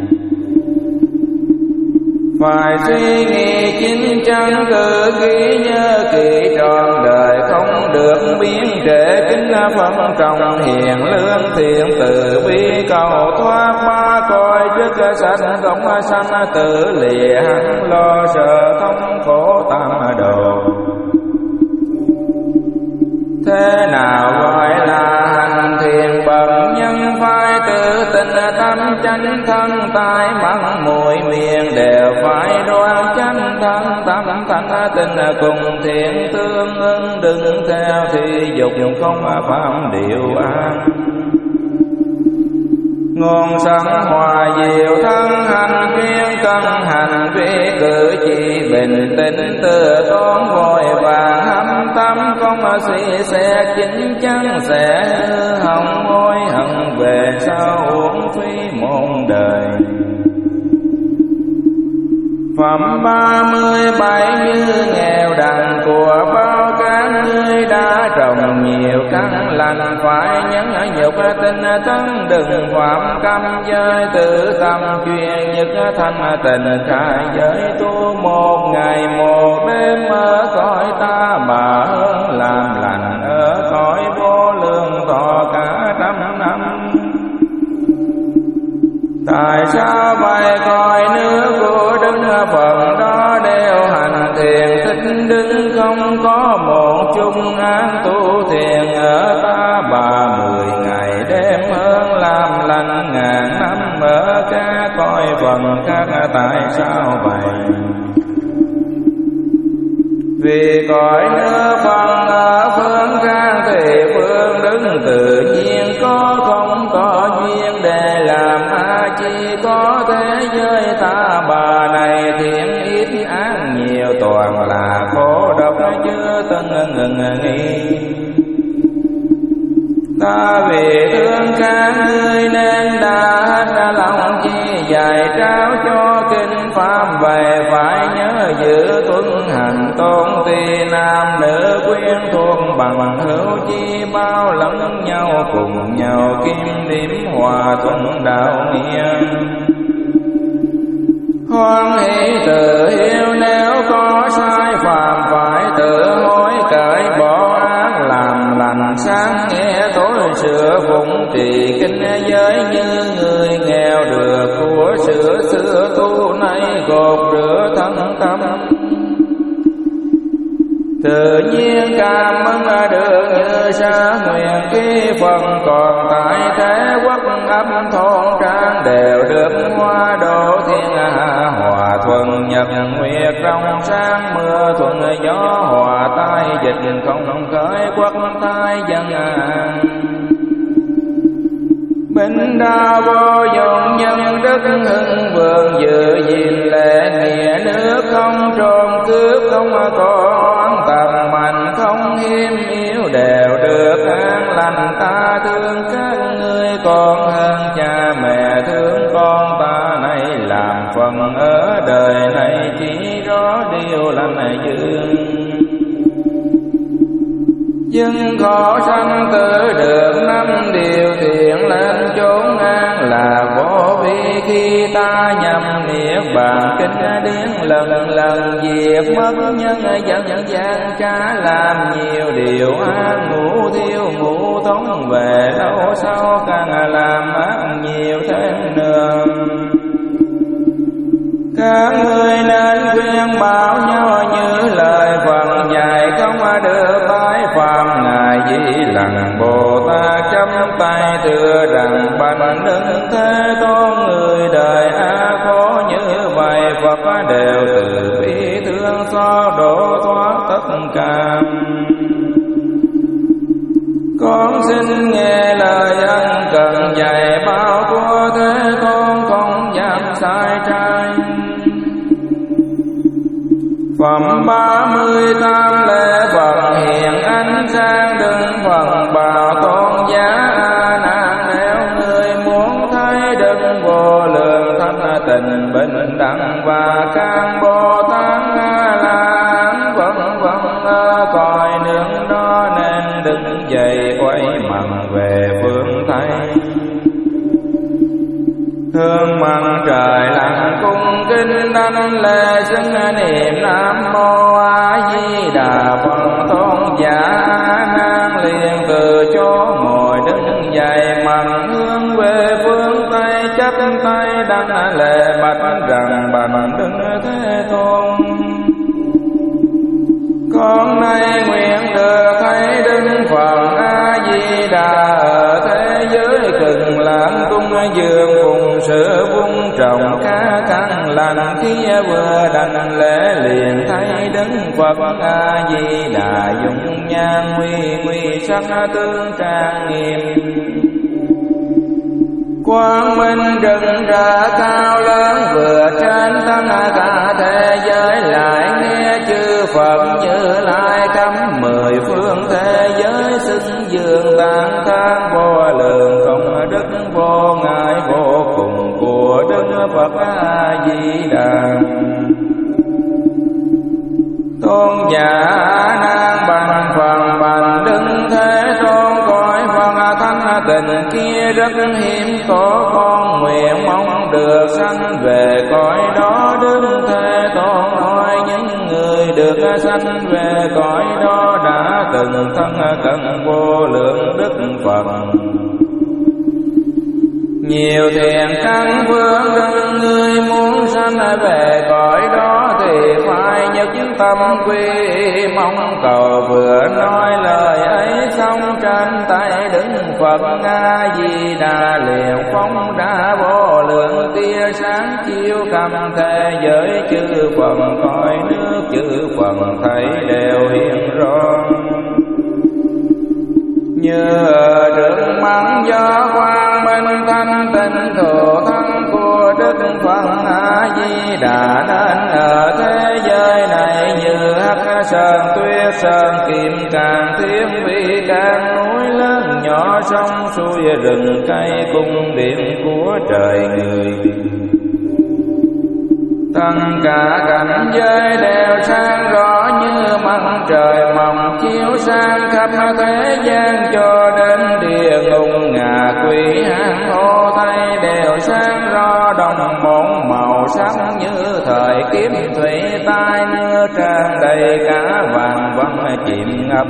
Phải suy nghĩ chín chắn cử kỹ, nhớ kỹ trọn đời không được biến trễ, kính phân trọng hiền lương thiện từ bi, cầu thoát ba cõi dứt sanh không sanh tử lìa hẳn lo sợ thống khổ tam đồ. Thế nào gọi là hành thiền bậc nhân, phải tự tin tâm chánh thân tai mắt mũi miệng đều phải đoan chánh thân tâm thanh tinh, cùng thiện tương ứng đừng theo thì dục không phạm điều an. Ngôn sẵn hòa diệu thân hành khuyên cân hành vi cử chỉ bình tĩnh từ tốn vội vàng hâm tâm, không suy xét chính chắn sẽ hư hỏng hối hận về sau uổng phí môn đời. Phẩm ba mươi bảy như nghèo đặng của bao các ngươi đã trồng nhiều căn lành, phải nhẫn nhục tinh tấn đừng phạm căm giới, tự tâm chuyên nhất thanh tình khai giới tu, một ngày một đêm ở cõi ta bà hơn làm lành ở cõi vô lượng thọ cả trăm năm. Tại sao vậy? Coi nước của Đức Phật đó đều hành thiền tích đức, không có một chung án tu thiền ở ta bà mười ngày đêm hơn làm lành ngàn năm ở các cõi phần khác. Tại sao vậy? Vì cõi nước phần ở phương khác thì phương đứng tự nhiên có không có duyên để làm a chi, có thế giới ta bà này thiện ít ác nhiều toàn là khổ độc chưa từng ngừng nghỉ. Ta vì thương các ngươi nên đã hết lòng chi dạy trao cho kinh pháp, về phải nhớ giữ tuân hành tôn ti, nam nữ quyến thuộc bằng hữu chi bao lẫn nhau, cùng nhau kim điểm hòa thuận đạo nghĩa. Hoan hỷ tự hiểu nếu có sai phạm, phải tự hối cải bỏ ác làm lành, sáng nghe tối sửa phụng trì kinh giới, như người nghèo được của sửa xưa tu nay gột rửa thân tâm. Tự nhiên cảm ơn được như sa nguyện ký phần, còn tại thế quốc âm thôn trang đều được hoa độ thiên hạ, hòa thuận nhật nguyệt trong sáng mưa thuận gió, hòa tai dịch không khởi quốc tai dân an. Bình đa vô dụng nhân đức hưng vượng, dự gìn lệ nghĩa nước không trộm cướp, không có oán tầm mạnh không hiếm yếu, đều được an lành. Ta thương các ngươi còn hơn cha mẹ thương con ta này, làm phần ở đời này chỉ rõ điều lành dương. Nhưng khó sanh tử được năm điều thiện, lên chốn an là vô vi. Khi ta nhầm niệm bàn kinh điển, lần lần diệt mất nhân dân gian trả, làm nhiều điều an ngủ thiếu ngủ tống, về lâu sau càng làm ác nhiều thêm nữa. Các ngươi nên khuyên bảo nhau như lời Phật dạy, không được tái phạm. Ngài Di Lặc Bồ Tát chắp tay thưa rằng, bạch Đức Thế Tôn người đời a khổ như vậy, Phật đều từ bi thương xót độ thoát tất cả. Con xin nghe lời ân cần dạy bảo của Thế Tôn, không dám sai trái. Phẩm ba mươi tám lễ Phật hiện ánh sáng, đứng phần bảo tôn giá A Nan. Nếu người muốn thấy Đức vô lượng thanh tình bình đẳng và các Bồ Tát A La Hán vân vân ở cõi nước đó, nên đứng dậy quay mặt về phương Tây. Hương mặt trời lặng cung kính đảnh lễ xưng niệm Nam Mô A Di Đà Phật. Tôn giả A Nan liền từ chỗ ngồi đứng dậy, mặt hướng về phương Tây, chắp tay đảnh lễ bạch rằng, bạch Đức Thế Tôn, con nay nguyện được thấy Đức Phật A Di Đà ở thế giới cực lạc cung dương, phụng sự vung trồng cá căn lành. Khi vừa đảnh lễ liền thấy Đức Phật A Di Đà dung nhan nguy nguy, sắc tướng trang nghiêm, quang minh rực rỡ cao lớn, vừa trên thân cả thế giới. Lại nghe chư Phật Như Lai cấm mười phương thế giới, xưng dương tán thán vô lượng công đức vô ngại vô cùng của Đức Phật A Di Đà. tình kia rất hiếm có, con nguyện mong được sanh về cõi đó. Đức Thế Tôn nói những người được sanh về cõi đó đã từng thân cận vô lượng đức Phật. Nhiều thiện căn phước đức, người muốn sanh về cõi đó thì phải nhất tâm quy mong cầu. Vừa nói lời ấy xong, trên tay đứng Phật A Di Đà liền phóng ra vô lượng tia sáng chiếu khắp thế giới. Chư Phật cõi nước, chư Phật thấy đều hiện rõ như ở trước mắt. Do quang minh thanh tịnh thù thân của Đức Phật A Di Đà, nên ở thế giới này như hắc sơn tuyết sơn kim cang thiên vi can, núi lớn nhỏ sông suối rừng cây cung điện của trời người. Tất cả cảnh giới đều sáng rõ như mặt trời mọc chiếu sang khắp thế gian, cho đến địa ngục ngạ quỷ hang hô thay đều sáng rõ đồng một màu sắc như thời kiếm thủy tai nước tràn đầy cả vàng vân chìm ngập.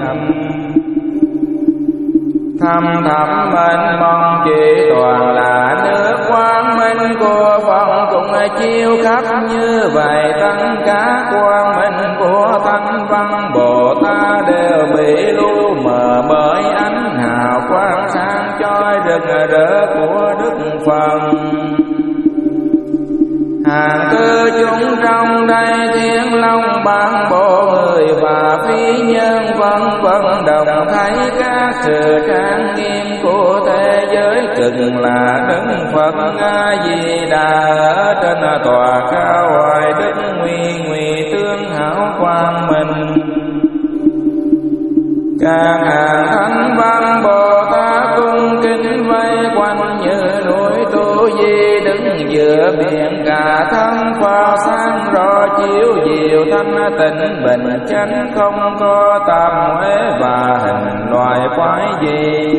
Thâm thẳm mênh mông chỉ toàn là nước quang minh của Phật, cũng chiếu khắp như vậy. Tất cả quang minh của Thánh Văn Bồ Tát đều bị lu mờ bởi ánh hào quang sáng chói rực rỡ của Đức Phật. Hàng cư chúng trong đây thiên long ban bộ người và phi nhân vân vân, đồng thấy các sự trang nghiêm của thế giới, từng là Đức Phật A Di Đà ở trên tòa cao hoài đức nguy nguy tương hảo quang minh. Các hàng thánh văn Bồ Tát cung kính vây quanh như núi Tu Di, đứng giữa biển cả thân pha sáng rõ chiếu diệu thanh tịnh bình chánh, không có tàm uế và hình loài quái gì.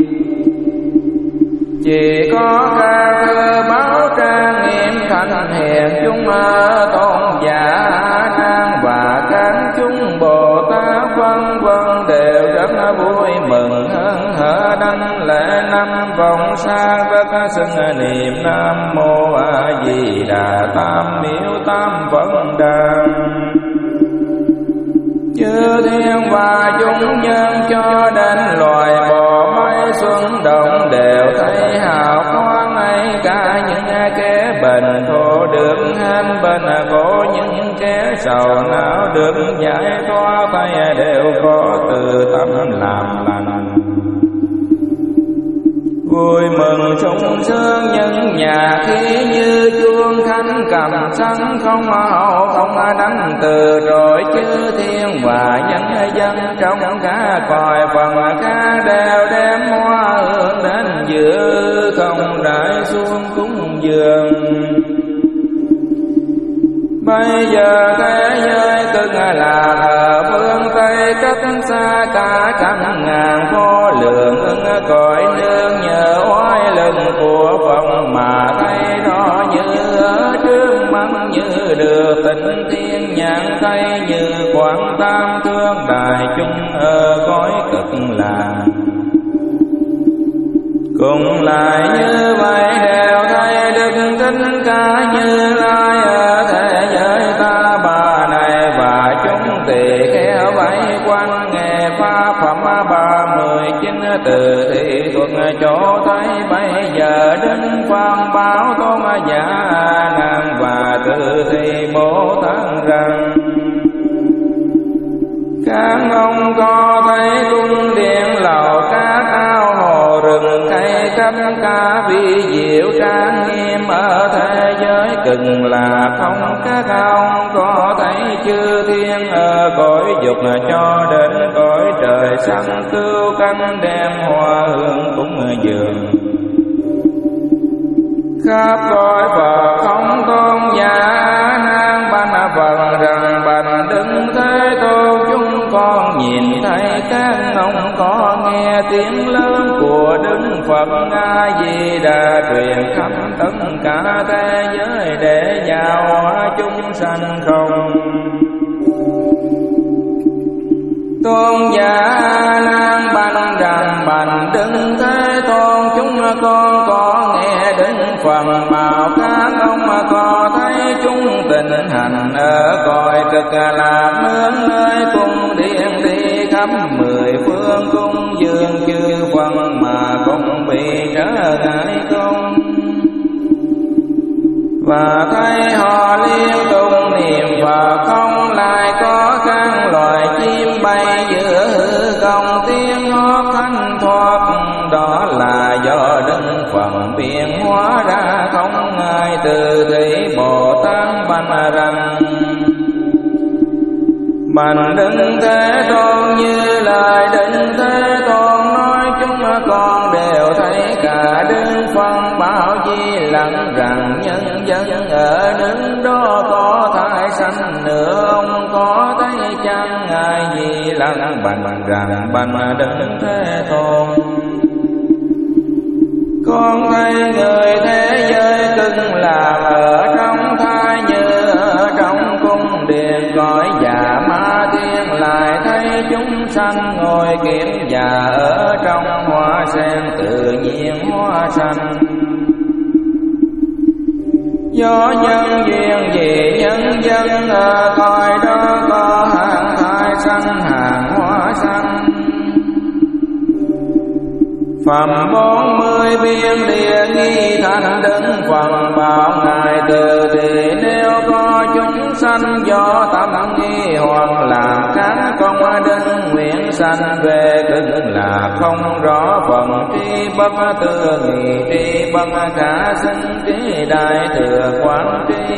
Chỉ có ca cơ báo trang nghiêm thành hiền chúng tôn giả nan và các chúng Bồ Tát vân vân đều rất vui mừng hớn hở, đảnh lễ năm vòng xa rất xưng niệm Nam Mô A Di Đà Tam Miếu Tam Phật Đà. Chư thiên và chúng nhân cho đến loài bò bay xuân động đều thấy hào quang ấy. Cả những kẻ bệnh khổ được hanh bên khổ, những kẻ sầu não được giải thoát, tay đều có từ tâm làm lành. Vui mừng sung sướng những nhà khí như chuông khánh cầm sân, không hậu không đánh từ rồi. Chư thiên và nhân dân trong cả cõi phần ca đều đem hoa hương đến giữa không đại xuống cúng dường. Bây giờ thế giới cực là ở phương Tây, cách xa cả trăm ngàn vô lượng ưng cõi nương, nhờ oai lực của Phật mà thấy rõ như ở trước mắt, như được tịnh thiên nhãn thấy, như quảng tam thương đại chúng ở cõi cực lạc. Cùng lại như vậy đều thấy Đức Thích Ca Như Lai ở thế giới ta bà này, và chúng tỳ kheo vây quanh nghe pháp phẩm ba mươi chín từ thị thuật chỗ thấy. Bây giờ đến Phật báo tôn giả Nan và từ thị Bồ Tát rằng: các ông có thấy cung điện lầu cát ao hồ rừng cây cắm ca vi diệu trang nghiêm ở thế giới cực là không? Các ông có thấy chư thiên ở cõi dục cho đến cõi trời sanh cứu cánh đem hoa hương cúng dường. Khắp cõi Phật không tôn giả nan ban Phật rằng: bạch Đức Thế Tôn, chúng con nhìn thấy các ông có nghe tiếng lớn của Đức Phật A Di Đà truyền khắp tất cả thế giới để giáo hóa chúng sanh không? Tôn giả A Nan bạch rằng bạch Đức Thế Tôn, chúng con có nghe Đức Phật bảo các ông có thấy chúng tình hành ở cõi Cực Lạc nương nơi cung điện đi khắp mười phương cung dường chư Phật mà không bị trở ngại không? Và thấy họ liên tục niệm Phật, không lại có các loài chim bay giữa hư không tiếng hót thanh thoát, đó là do Đức Phật biến hóa ra, không ai từ thị Bồ Tát bạch rằng bạch Đức Thế Tôn, như lời Đức Thế Tôn nói chúng con đều thấy cả Đức Phật bảo Di Lặc rằng nhân dân ở nước đó có thai sanh nữa, ông có thấy chăng? Ngài Di Lặc bạch rằng bạch Đức Thế Tôn, con thấy người thế giới Cực Lạc ở trong thai như ở trong cung điện cõi già Ma Thiên, lại thấy chúng sanh ngồi kiết già ở trong hoa sen tự nhiên hoa xanh. Do nhân duyên gì nhân dân ở cõi đó có hàng thai sanh hàng hoa xanh. Phẩm bốn mươi biên địa nghi thành Đức Phật bảo ngài từ thì nếu có chúng sanh do tâm nghi hoặc làm các công đức nguyện sanh về Cực Lạc, không rõ phần tri bất tư nghị tri bất khả sinh trí đại thừa quán tri.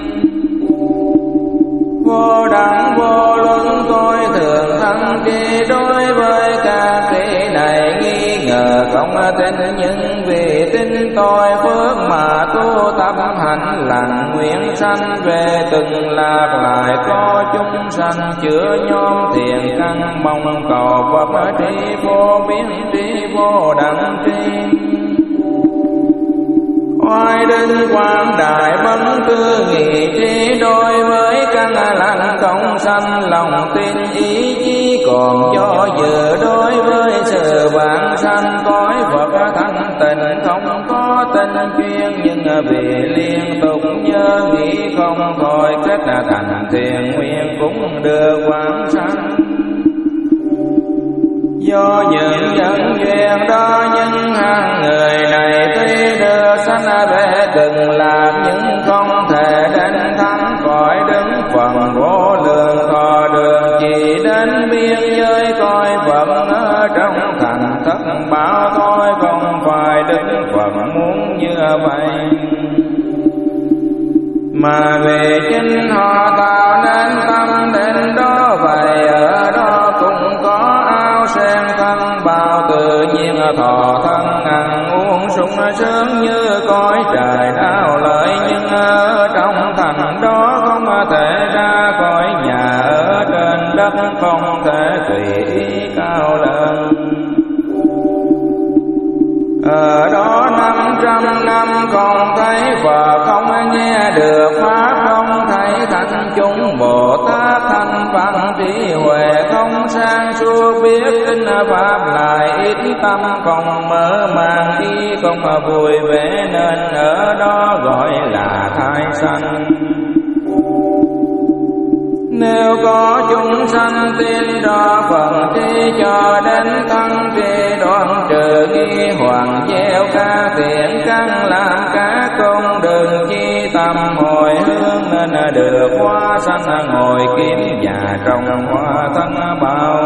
Vô đẳng vô luân tôi thường thân tri đối với các kỳ này nghi ngờ không tin, nhưng vì tin tôi phước mà tu tập hành lành nguyện sanh về Cực Lạc, lại có chúng sanh chữa nhóm thiền căn mong cầu Phật tri vô biến tri vô đẳng tri. Oai Đức Quang Đại Bấn Tư nghị trí đối với căn lành không sanh lòng tin ý chí còn do dự đối với sự vãng sanh cõi Phật thanh tịnh không có tinh chuyên, nhưng vì liên tục nhớ nghĩ không thôi kết thành thiền nguyện cũng được vãng sanh. Do những nhân duyên đó nhưng hàng người này tuy đưa sanh về Cực Lạc, nhưng không thể đến thắng cõi Đức Phật vô lượng thọ đường, chỉ đến biên giới cõi Phật ở trong thành thất bảo thôi, không phải Đức Phật muốn như vậy. Mà vì chính họ tạo nên tâm đến đó, vậy ở đó cũng có ao sen thân bao tự nhiên thọ thân ăn uống sung sướng như cõi trời đau lợi, nhưng ở trong thành đó không thể ra cõi nhà ở trên đất, không thể tùy ý cao lớn. Ở đó năm trăm năm không thấy Phật, không nghe được Pháp, không thấy thánh chúng Bồ Tát thanh văn trí huệ, không sang suốt biết kinh Pháp, lại ít tâm không mở màng ý không vui vẻ, nên ở đó gọi là thai sanh. Nếu có chúng sanh tin rõ phần tri cho đến thân tri đoạn trừ nghi hoàng gieo ca thiện căn làm các công đường chi tâm hồi hướng, nên được hóa sanh ngồi kiếm và trong hoa thân bao.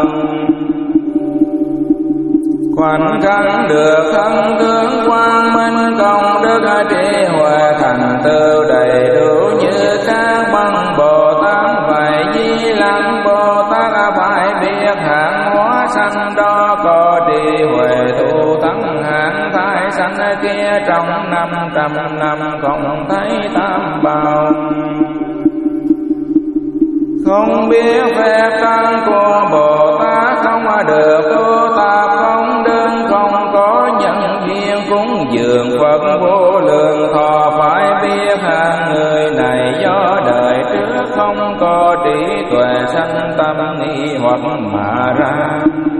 Khoảnh khắc được thân tướng quang minh công đức trí huệ thành tựu đầy đủ như các bậc Bồ Tát, vậy Di Lặc Bồ Tát phải biết hạng hóa sanh đó có trí huệ tu tăng hạng thai sanh kia trong năm trăm năm không thấy tam bảo. Không biết phép tăng của Bồ Tát không được tu tập không đơn không có nhân duyên cúng dường Phật vô lượng thọ phải biết hàng người này do đời trước không có trí tuệ sanh tâm nghi hoặc mà ra.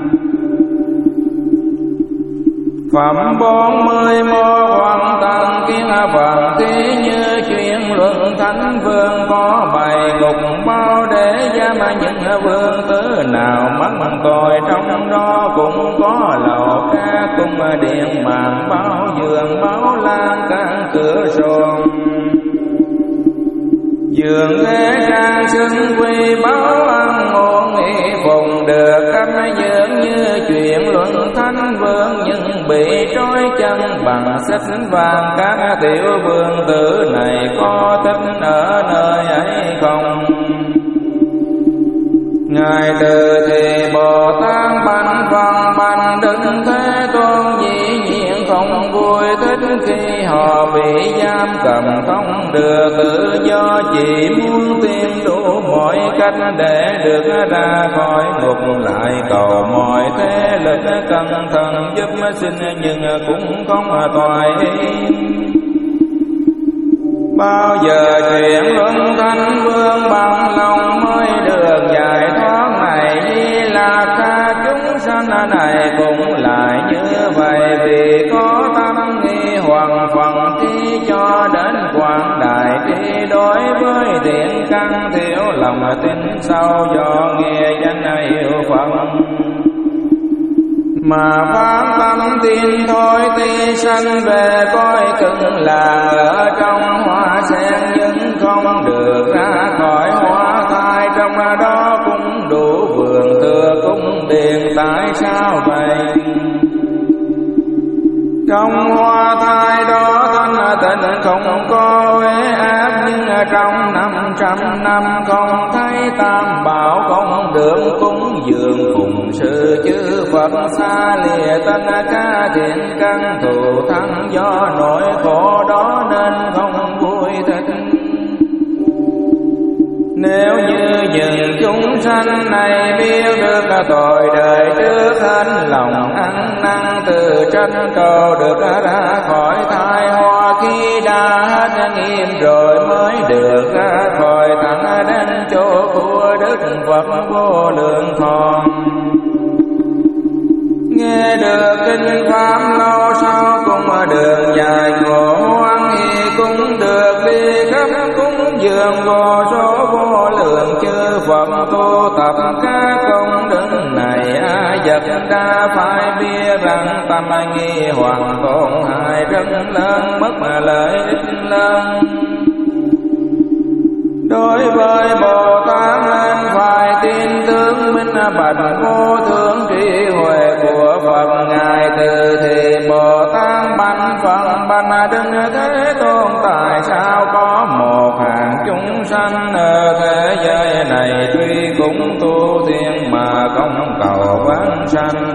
Phẩm bốn mươi mô hoàng tăng kiến phần thí như chuyện luận thánh vương có bày ngục bao để giam những vương tử nào mắc tội trong đó cũng có lầu ca cung điện màn báo giường báo lan các cửa sổ giường ghế trang xưng quy báo ăn ngôn nghị phùng được cấm dưỡng như chuyện luận thánh vương nhưng bị trói chân bằng xích vàng. Các tiểu vương tử này có thích ở nơi ấy không? Ngài từ thì Bồ Tát bạch văn bạch Đức Thế Tôn dĩ nhiên không vui thích khi họ bị giam cầm không được tự do, chỉ muốn tìm đủ mọi cách để được ra khỏi ngục, lại cầu mọi thế lực cẩn thận giúp xin nhưng cũng không toại ý. Bao giờ chuyện luân thánh vương bằng lòng mới được giải thoát này, Di Lạc tha chúng sanh này cũng lại như vậy, vì có tâm nghi hoặc phần thi cho đến quảng đại trí đối với thiện căn thiếu lòng tin sâu do nghe danh yêu Phật mà phán tâm tin thôi ti sanh về cõi cực lạc ở trong hoa sen nhưng không được ra khỏi hoa thai, trong đó cũng đủ vườn thừa cung điện. Tại sao vậy? Trong hoa thai đó thanh tịnh không có uế ác, nhưng trong năm trăm năm không thấy tam bảo không được cúng dường phụng sự chư Phật, xa lìa tân ca thiện căn thù thắng do nỗi khổ đó nên không vui thích. Nếu như những chúng sanh này biết được tội đời trước hết lòng ăn năn từ tranh cầu được ra khỏi thai hoa, khi đã hết nghiêm rồi mới được ra khỏi thẳng đến chỗ của Đức Phật vô lượng thọ. Nghe được kinh pháp lâu sau cũng đường dài ngộ hoan hỷ, cũng được đi khắp cúng dường vô số vô lượng chư Phật tu tập các công đức này. A Dật Đa phải biết rằng tâm nghi hoặc tổn hại rất lớn, mất mà lợi ích lớn. Đối với Bồ Tát nên phải tin tưởng minh bạch vô thượng trí huệ của Phật. Ngài từ thì Bồ Tát bạch Phật bạch Đức Thế Tôn, tại sao có một hàng chúng sanh ở thế giới này tuy cũng tu thiện mà không cầu vãng sanh?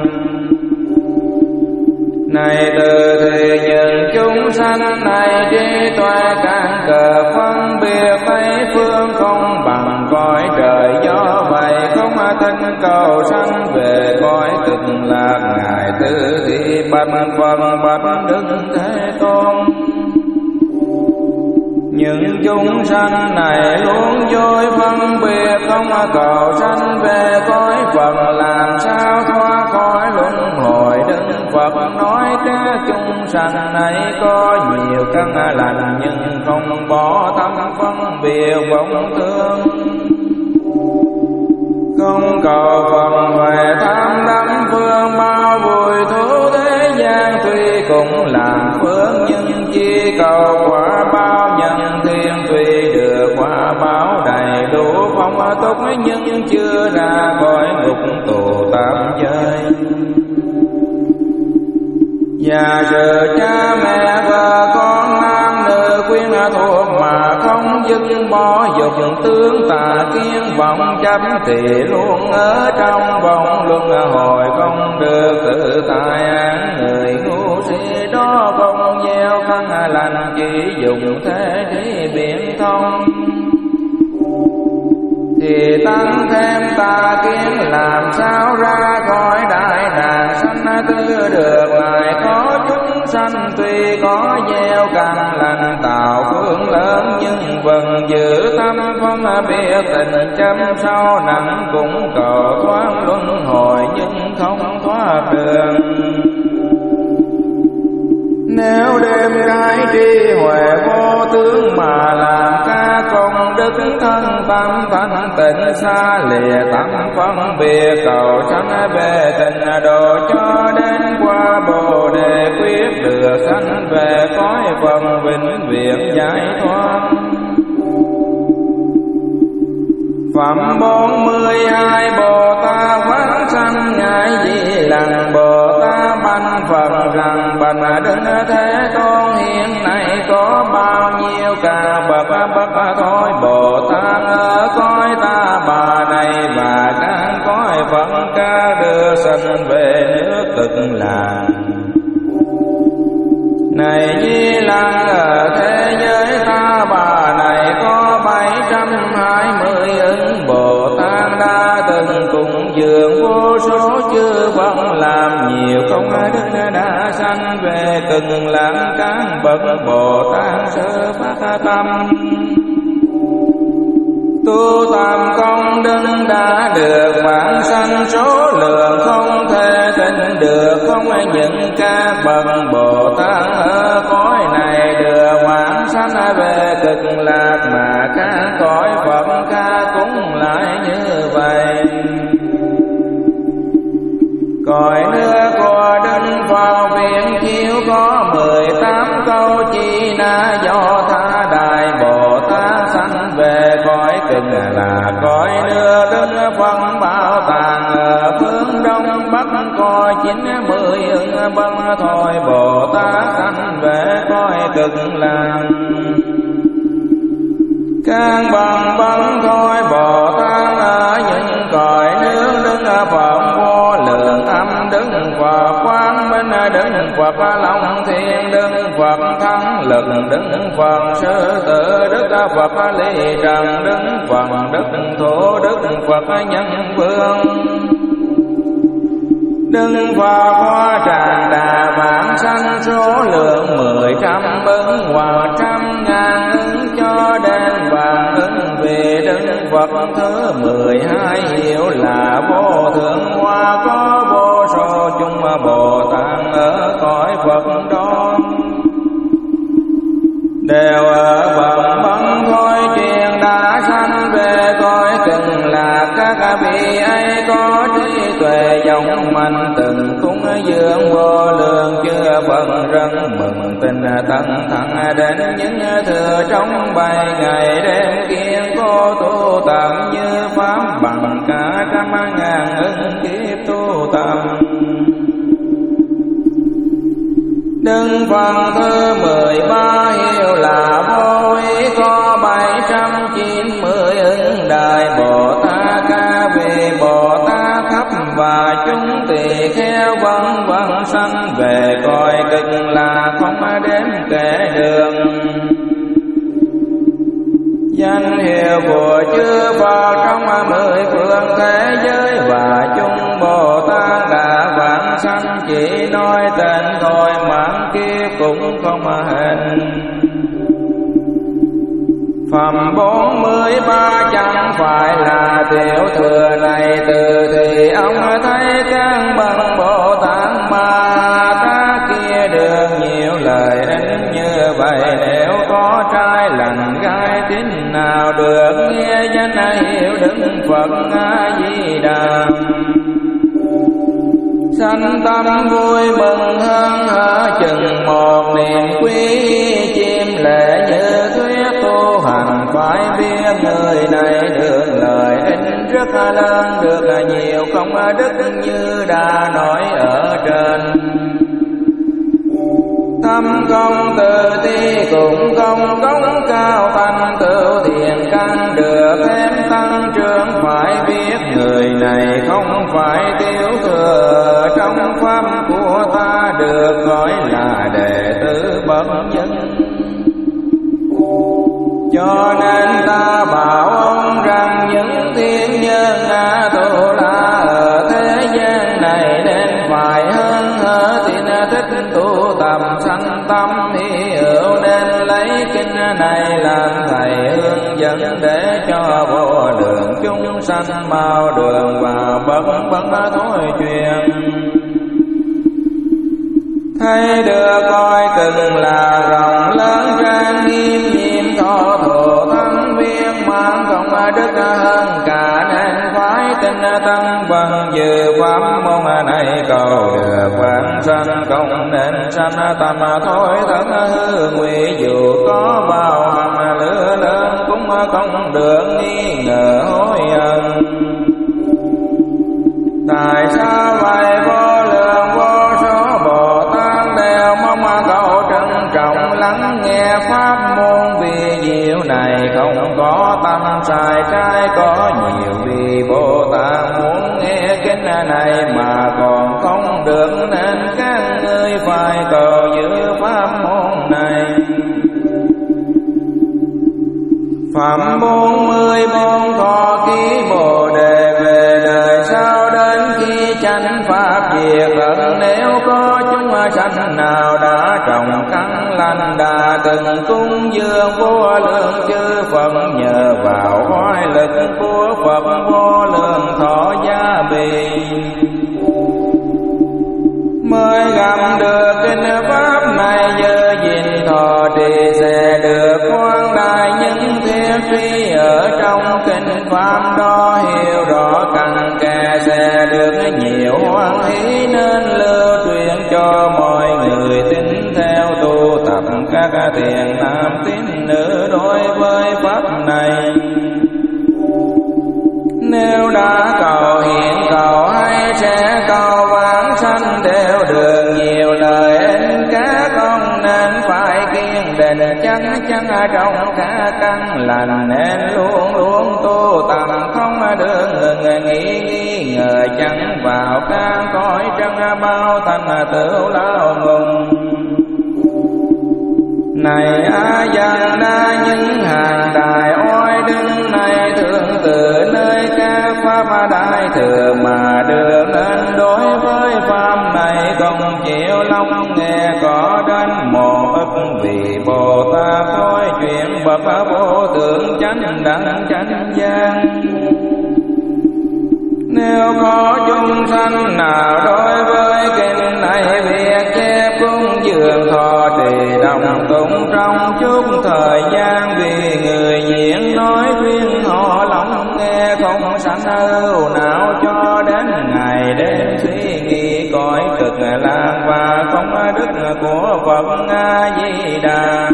Này từ thì những chúng sanh này trí tuệ càng cờ phân biệt thấy phương không bằng cõi trời, do vậy không thích cầu sanh về cõi cực lạc. Ngài từ thì bạch Phật bạch Đức Thế Tôn, những chúng sanh này luôn dối phân biệt không cầu sanh về cõi Phật, làm sao thoát khỏi luân hồi? Đức Phật nói các chúng sanh này có nhiều căn lành nhưng không bỏ tâm phân biệt vọng thương, không cầu phần về tham đắm phương bao vui thú thế gian, tuy cũng làm phước nhưng chỉ cầu quả báo nhân thiên, tuy được quả báo đầy đủ phong túc nhưng chưa ra khỏi ngục tù tam giới. Và sự cha mẹ và con nam nữ quyến thuộc mà không dứt bỏ dục tướng tà kiến vọng chấp, thì luôn ở trong vòng luân hồi không được tự tại án. Người ngu si đó không gieo căn lành, chỉ dùng thế trí biện thông, thì tăng thêm tà kiến làm sao ra khỏi tư được lại có chúng sanh, tuy có gieo căn lành tạo phương lớn, nhưng vẫn giữ tâm không biết tình chăm sâu nặng, cũng cầu thoát luân hồi nhưng không thoát đường. Nếu đêm gái trí huệ vô tướng mà làm ca công đức, thân tâm thanh tịnh xa lìa tâm phân biệt, cầu sanh về tình độ cho đến qua bồ đề, quyết được sanh về cõi phần vĩnh viễn giải thoát. Phẩm bốn mươi hai Bồ Tát Quán Sanh Ngài Di Lặc Bồ Tát bạch Phật rằng: bạch Đức Thế Tôn, hiện nay có bao nhiêu cả bậc bậc thôi Bồ Tát ở cõi ta bà này, và các cõi Phật ca đưa sanh về nước Cực Lạc. Này Di Lặc, ở thế giới ta bà này có bảy trăm hai mươi ứng Bồ Tát đã từng cúng dường vô số chư Phật, làm nhiều công đức đã sanh về Cực Lạc. Các bậc Bồ Tát sơ phát tâm tu tam công đức đã được vãng sanh, số lượng không thể tính được. Không những các bậc Bồ Tát ở cõi này được vãng sanh về Cực Lạc, mà các cõi Phật ca cũng lại như vậy. Cõi nước của Đức Phật Viện Chiếu có mười tám câu chi na, do tha đại Bồ Tát sanh về cõi Cực Lạc. Cõi nước Đức Phật Bảo Tàng ở phương đông bắc có chín mươi ứng bậc thôi Bồ Tát sanh về cõi Cực Lạc. Các bậc bậc thôi Bồ Tát ở những cõi nước Đức Phật vô lượng âm, Đức Phật Quang Minh, Đức Phật Long Thiên, Đức Phật Thắng Lực, Đức Phật Sư Tử, Đức Phật Ly Trần, Đức Phật Đức Thủ, Đức Phật Nhân Vương, Đức Phật Hoa Tràng Đà vãng sanh, số lượng mười trăm ứng hoặc trăm ngàn ứng cho đến vạn ứng. Vì Đức Phật thứ mười hai hiệu là vô thượng hoa, có vô số chúng Bồ Tát ở cõi Phật đó, đều ở bậc bậc thôi chuyện đã sanh về cõi Cực Lạc. Các vị ấy có trí tuệ dòng mạnh, từng cúng dường vô lượng chư Phật, rất mừng tinh tấn thẳng đến những thừa trong bảy ngày đêm kiên cố tu tập như pháp, bằng cả trăm ngàn ứng kiếp tu tập. Đức Phật thứ mười ba hiệu là vô ý, có bảy trăm chín mươi ứng đại Bồ Tát. Các vị Bồ Tát khắp và chúng tỳ kheo vân vân sanh về cõi Cực Lạc không đếm kể đường. Danh hiệu của chư Phật trong mười phương thế giới và chúng Bồ Tát đã vãng sanh, chỉ nói tên thôi mãn kiếp cũng không hình. Phẩm bốn mươi ba chẳng phải là tiểu thừa này, từ thì ông thấy các bậc Bồ Tát mà ta kia được nhiều lợi ích như vậy. Nếu có trai lành gái tín nào được nghe danh hiệu Đức Phật A Di Đà, sanh tâm vui mừng hơn hở chừng một niềm quý, chim lệ như thuyết tu hành phải biết người này được lợi ích rất lớn, được nhiều công đức như đã nói ở trên. Tâm công tự ti cũng công công cao, thành tựu thiện căn được thêm tăng trưởng, phải biết người này không phải tiểu thừa, trong pháp của ta được gọi là đệ tử bậc nhân. Cho nên ta bảo ông rằng những thiên nhân A Tu La ở thế gian này nên phải hơn thích tu tập sanh tâm hy hữu, nên lấy kinh này làm thầy hướng dẫn để cho vô lượng chúng sanh mau đường vào bất bất thối chuyện. Thấy được coi từng là rộng lớn trang nghiêm nhiệm thọ thổ thắng viên mãn không đức hơn cả, nên phải tin tăng bằng dự pháp môn này cầu được vãng sanh không, nên sanh tâm thôi thân hư nguy, dù có bao hầm lửa lớn cũng không được nghi ngờ hối hận. Tại sao vậy vô lượng vô số Bồ Tát đều mong cầu trân trọng lắng nghe pháp môn vi diệu này, không có tâm sai trái có nhiều, vì Bồ Tát muốn nghe kinh này mà còn không được, nên các ngươi phải cầu giữ pháp môn này. Phẩm bốn mươi bốn thọ ký Bồ Đề về đời sau đến khi chánh pháp diệt tận, nếu có chúng sanh nào đã trồng căn lành đã từng cúng dường vô lượng chư Phật, nhờ vào oai lực của Phật vô lượng thọ gia bì mới gặp được kinh pháp này, giờ gìn thọ trì sẽ được quan đại nhân thiết trí ở trong kinh pháp đó, hiểu rõ căn kè sẽ được nhiều hoan hỷ, nên lưu truyền cho mọi người tin theo tu tập các thiện nam tín nữ đối với pháp này. Nếu đã cầu hiện cầu hay sẽ cầu vãng sanh đều được nhiều lợi ích, các con nên phải kiên định chắc chắn trong cả căn lành, nên luôn luôn tu tập không được ngừng nghĩ nghi ngờ, chẳng vào cam cõi trăng bao thành tựu lao ngùng. Này A Dân đa những hàng đài oai đứng này, thường từ nơi các pháp đại thừa mà được, nên đối với pháp này không chịu lòng nghe có đến một ức, vì Bồ Tát nói chuyện bậc vô thượng chánh đẳng chánh giác. Nếu có chúng sanh nào đối với kinh này việc chép cúng dường thọ trì đồng tụng trong chút thời gian, vì người diễn nói khuyên họ lòng nghe không sanh ưu não, cho đến ngày đêm suy nghĩ cõi cực lạc và không đức của Phật A Di Đà.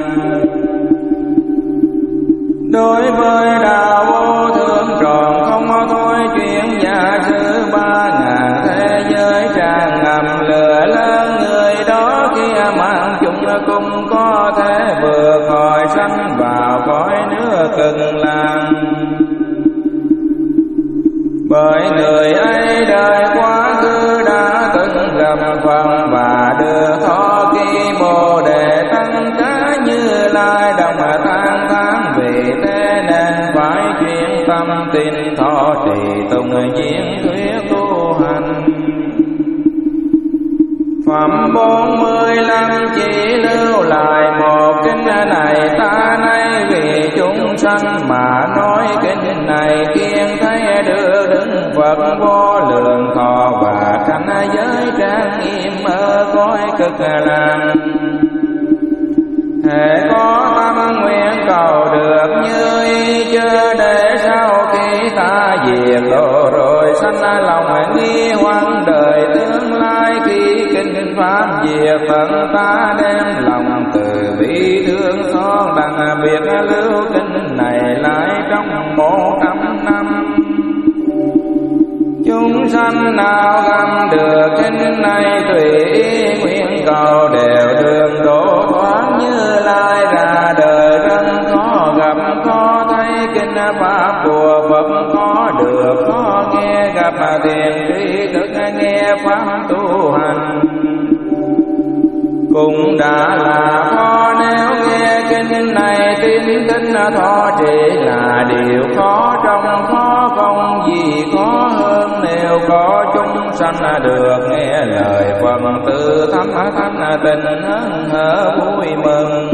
Đối với đạo vô thượng tròn không thôi chuyện giả sử ba ngàn thế giới tràn ngầm lửa lớn, người đó kia mang chúng cũng có thể vượt khỏi sanh vào cõi nước cực lạc. Bởi người ấy đời quá khứ đã từng gặp Phật và được thọ ký Bồ Đề tăng cá Như Lai đồng than thán, vì thế nên phải chuyên tâm tin thọ trì tùng diễn thuyết tu hành. Phẩm bốn mươi lăm chỉ lưu lại một kinh này ta nay, vì chúng sanh mà nói kinh này kiên thấy được đứng Phật vô lượng thọ và cảnh giới trang nghiêm ở cõi cực lạc. Hễ có tâm nguyện cầu được như ý, chớ để sau khi ta diệt độ rồi sanh lòng nghi hoặc đời tương lai, khi kinh pháp diệt tận ta đem lòng từ bi thương xót, đặc biệt lưu kinh này lại trong một trăm năm. Chúng sanh nào gặp được kinh này tùy ý nguyện cầu đều được độ thoát, Như Lai ra đời rất khó gặp khó thấy, kinh pháp của Phật có được khó nghe, gặp thiền trí thức nghe pháp tu hành. Cũng đã là khó nếu nghe kinh này tin tin thọ trì là điều khó, trong khó không gì khó hơn, nếu có chúng sanh được nghe lời Phật tự tha thâm thanh tình hớn hở vui mừng.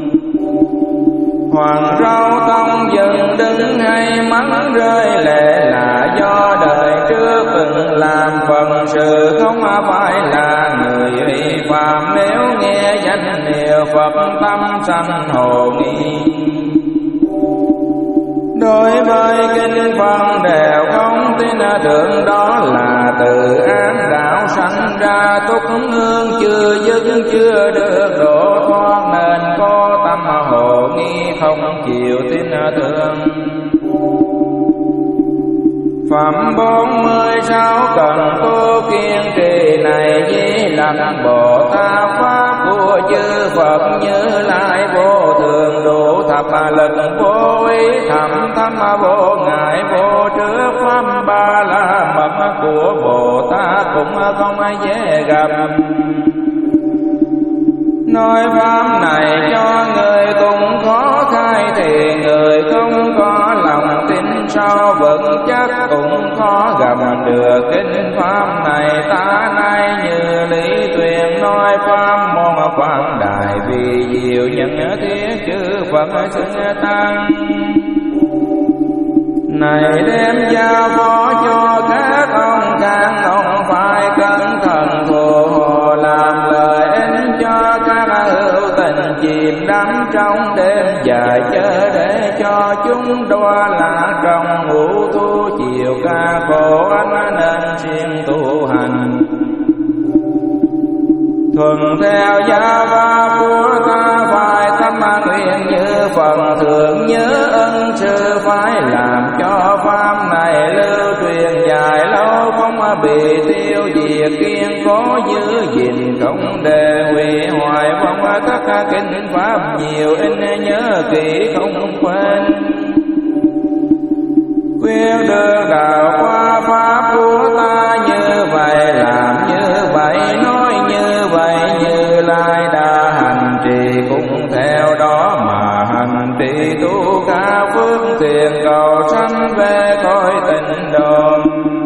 Hoàng rau tông dừng đứng hay mắt rơi lệ là do đời trước từng làm phần sự, không phải là người vi phạm. Nếu nghe danh hiệu Phật tâm sanh hồ nghi. Đối với kinh văn đều không tin tưởng, đó là từ ác đạo sanh ra. Túc hương chưa dứt chưa được độ thoát, nên có tâm hồ nghi không chịu tin tưởng. Phẩm bốn mươi sáu cần tu kiên trì này, Di Lặc Bồ Tát pháp của chư Phật Như Lai vô thường, đủ thập lực vô ý thầm thâm vô ngại, vô trước pháp ba la mật của Bồ Tát cũng không dễ gặp. Nói pháp này cho người cũng khó khai, thì người không có lòng tin sao vững chắc cũng khó gặp được kinh pháp này. Ta nay như Lý Tuyền nói pháp môn quảng đại, vì diệu nhân thiết chư Phật xưng tăng. Này đem giao phó cho các ông khác, ông phải cẩn thận thù hộ, làm lợi ích cho các hữu tình chìm đắm trong đêm dài, chớ để cho chúng đọa lạc trong ngũ thu chiều ca khổ. Anh nên siêng tu hành thuần theo giáo pháp của ta, phải tâm nguyện như phần thượng, nhớ ân sư phải làm cho pháp này lưu truyền dài lâu, không bị tiêu diệt. Kiên cố giữ gìn không để hủy hoại, vong tất cả kinh pháp nhiều in nhớ kỹ không quên. Quyết được đạo qua pháp của ta, như vậy làm như vậy nói như vậy. Như Lai đã hành trì cũng theo đó mà hành trì, tu ca phước thiện cầu sanh về cõi tịnh độ.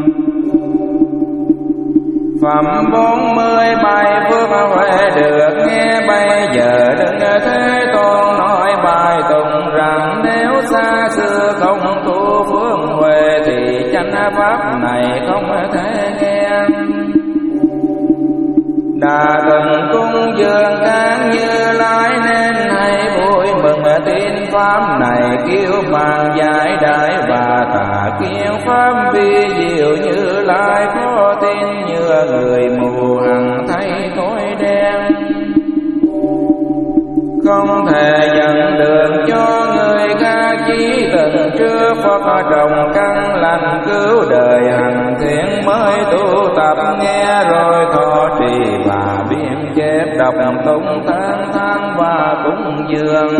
Phẩm bốn mươi bài phước huệ được nghe bây giờ, đừng thế tôn nói bài tụng rằng, nếu xa xưa không tu phước huệ thì chánh pháp này không thể nghe. Đã từng cung dường tháng Như Lai, nên hãy vui mừng tin pháp này. Kiêu mang giải đại và tà kiến pháp vi diệu, Như Lai có tin như người mù hằng thấy tối đen. Không thể dẫn đường cho người khác, chỉ từng trước Phật trồng căn lành, cứu đời hành thiện mới tu tập nghe, rồi thọ trì và biên chép đọc tụng tán thán và cúng dường.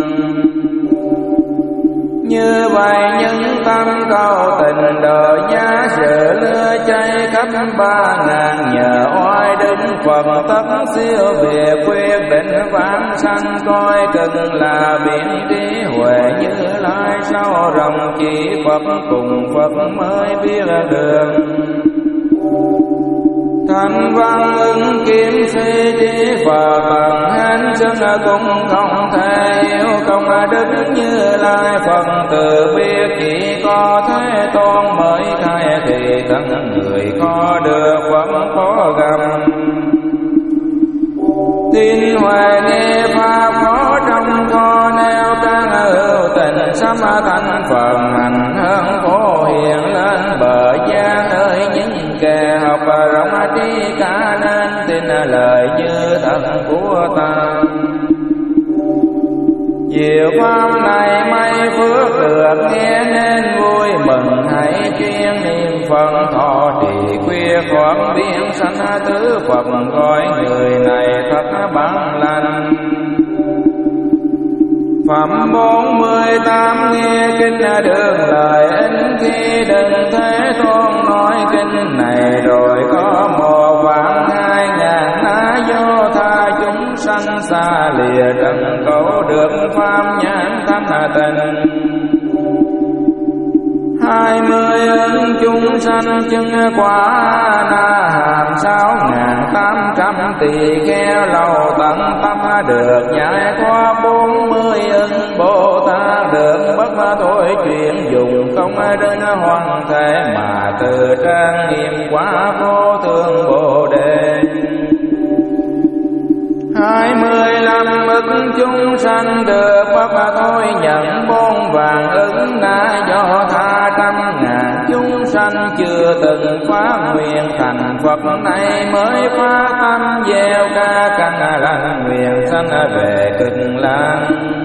Như vậy những tâm cầu tình đời giá sự lửa cháy khắp ba ngàn, nhờ oai đức Phật tất siêu việt quyết định vãng sanh, coi cần là biển trí huệ Như Lai sau rộng chỉ Phật cùng Phật mới biết đường. Thanh văn ứng kiếm suy trí Phật bằng hán chân cũng không thể hiểu, không đức Như Lai Phật từ biết chỉ có Thế Tôn mới khai, thì tất người khó được vẫn khó gặp. Tin huệ nghe pháp khó trong kho, nêu các hữu tình sám thanh Phật hành hơn phổ hiện lên bờ giang ơi. Những kẻ học rộng trí cả nên tin lời như thật của ta. Diệu pháp này may phước được nghe nên vui mừng, hãy chuyên niệm Phật thọ trì khuya khoan biến sanh tứ Phật, gọi người này thật bản lành. Phẩm bốn mươi tám nghe kinh được lời ích, khi đừng Thế Tôn nói kinh này, rồi có một vạn hai ngàn ná do tha chúng sanh xa lìa trần cấu được pháp nhãn thanh tình. hai mươi ức chúng sanh chân quả na hàm sáu ngàn tám trăm tỳ kheo lầu tận tâm được giải thoát bốn mươi ức Bồ Tát được bất thối chuyển dùng công đến hoàn thể mà từ trang nghiêm quả vô thượng Bồ Đề. Hai mươi lăm ức chúng sanh được bất thối nhận bốn vàng ứng na do tha trăm ngàn chúng sanh chưa từng phát nguyện thành Phật này mới phát tâm gieo ca căn lành nguyện sanh về Cực Lạc.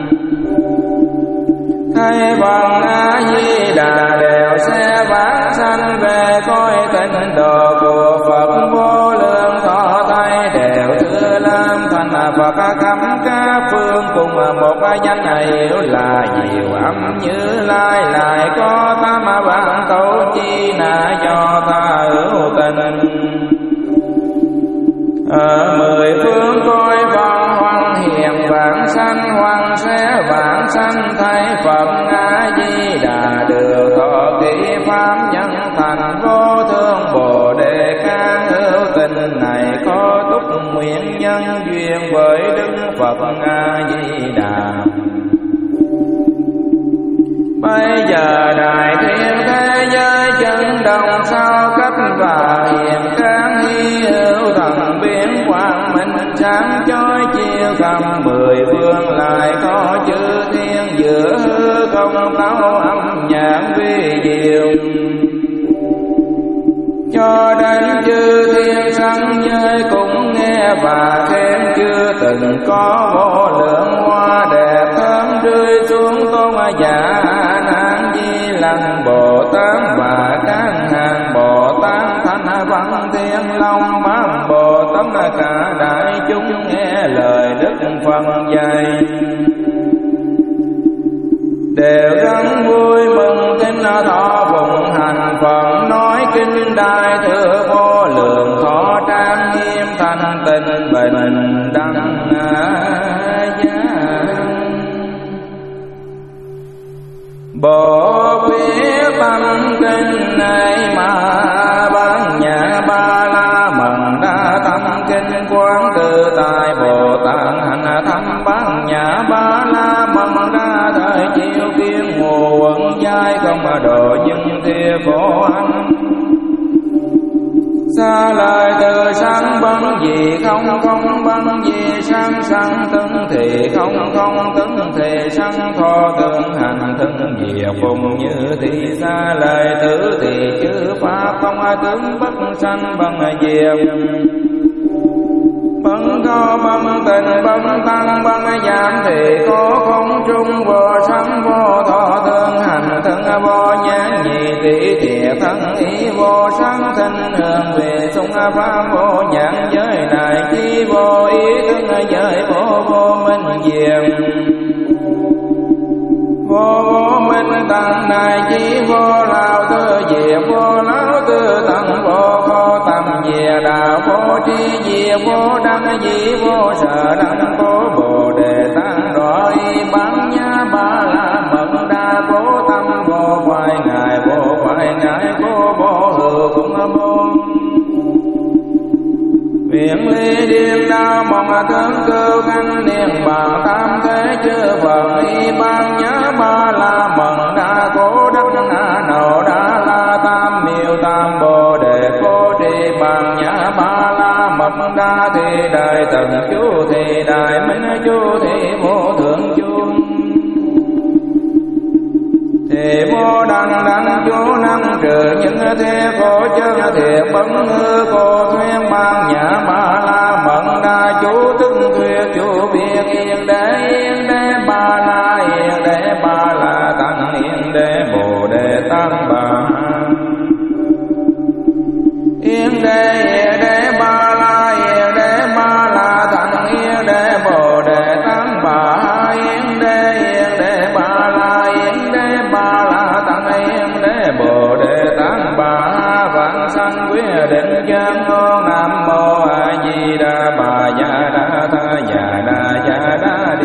Thay bằng A Di Đà đều sẽ vãng sanh về cõi tịnh độ của Phật vô lượng thọ thay đều thưa làm thành Phật khắp các phương cùng một danh hiệu là diệu âm Như Lai lại có tam vạn tổ chi na do tha hữu tình. Ở mười phương cõi vong hoằng hiện vãng sanh hoằng sẽ vãng sanh thay Phật A Di Đà được thọ ký pháp nhân thành vô thượng Bồ Đề can hữu tình này có túc nguyện nhân duyên với Đức Phật A Di Đà. Bây giờ đại thiên thế giới chân đồng sao cách và hiện cán hy hữu thần biến quang minh sáng chói chiếu khắp mười phương lại có chư thiên giữa hư không tấu âm nhạc vi diệu cho đến chư thiên sanh giới cũng nghe và khen chưa từng có vô lượng hoa đẹp thơm rơi xuống tôn giả Nan Di Lặc Bồ Tát và các hàng Bồ Tát thanh văn thiên long bát Bồ Tát cả đại chúng nghe lời Đức Phật dạy đều rất vui mừng tin thọ phụng hành Phật nói kinh đại thừa vô lượng thọ trang nghiêm thanh tịnh bình đẳng Bộ quyết tâm kinh này mà bán nhà ba la mật đa tâm kinh quán tự tại Bồ Tát hành thâm bán nhà ba la mật đa thời chiếu kiến ngộ quẩn giai không độ nhưng thiê khổ anh xa lời từ sáng bấn gì không không bấn gì sáng sáng tấn thì không không tấn thì sáng thọ tương hành thân diệt phùng như thì xa lời tử thì chư pháp không ai tướng bất sanh bằng diệt bấn có bấn tình bấn tăng bấn giảm thì có không trung vô sanh vô thọ tương hành thân vô nhãn nhị tỷ thiệt thân ý vô sáng thanh hương về sung pháp vô nhãn giới đại chi vô ý tương giới vô vô minh diệm vô vô minh tăng đại chi vô lao tư diệt vô lão tư tăng vô khó tâm diệt đạo vô tri diệt vô đăng di vô sở đăng vô Bồ Đề tăng rõ y bán nhá ba la mật đa vô tâm vô hoài ngài vô hoài ngài vô vô hữu cũng vô Viện ly điên đao mong tướng cưu khanh niên bằng tam thế chư Phật y ban nhớ ba la mật đa cố đắc na nổ đa la tam miêu tam Bồ Đề cố trì bằng nhớ ba la mật đa thì đại tần chú thì đại minh chú thì vô thượng chú thì vô đăng đăng chú năng trừ những thế khổ chân thiệt bấn hư cô thuyên ban nhã ba la mật đa chú tức thuyết chú biết yên đế yên đế ba la yên đế ba la tăng yên đế Bồ Đề tăng bà yên đế yên đế ba la yên đế ba la tăng yên đế Bồ Đề tăng bà yên đế yên đế ba la yên đế ba la tăng yên đế Bồ Đề tăng bà vãng sanh quyết định chân ngôn nam mô A Di Đà bà gia đa tha già đa gia đa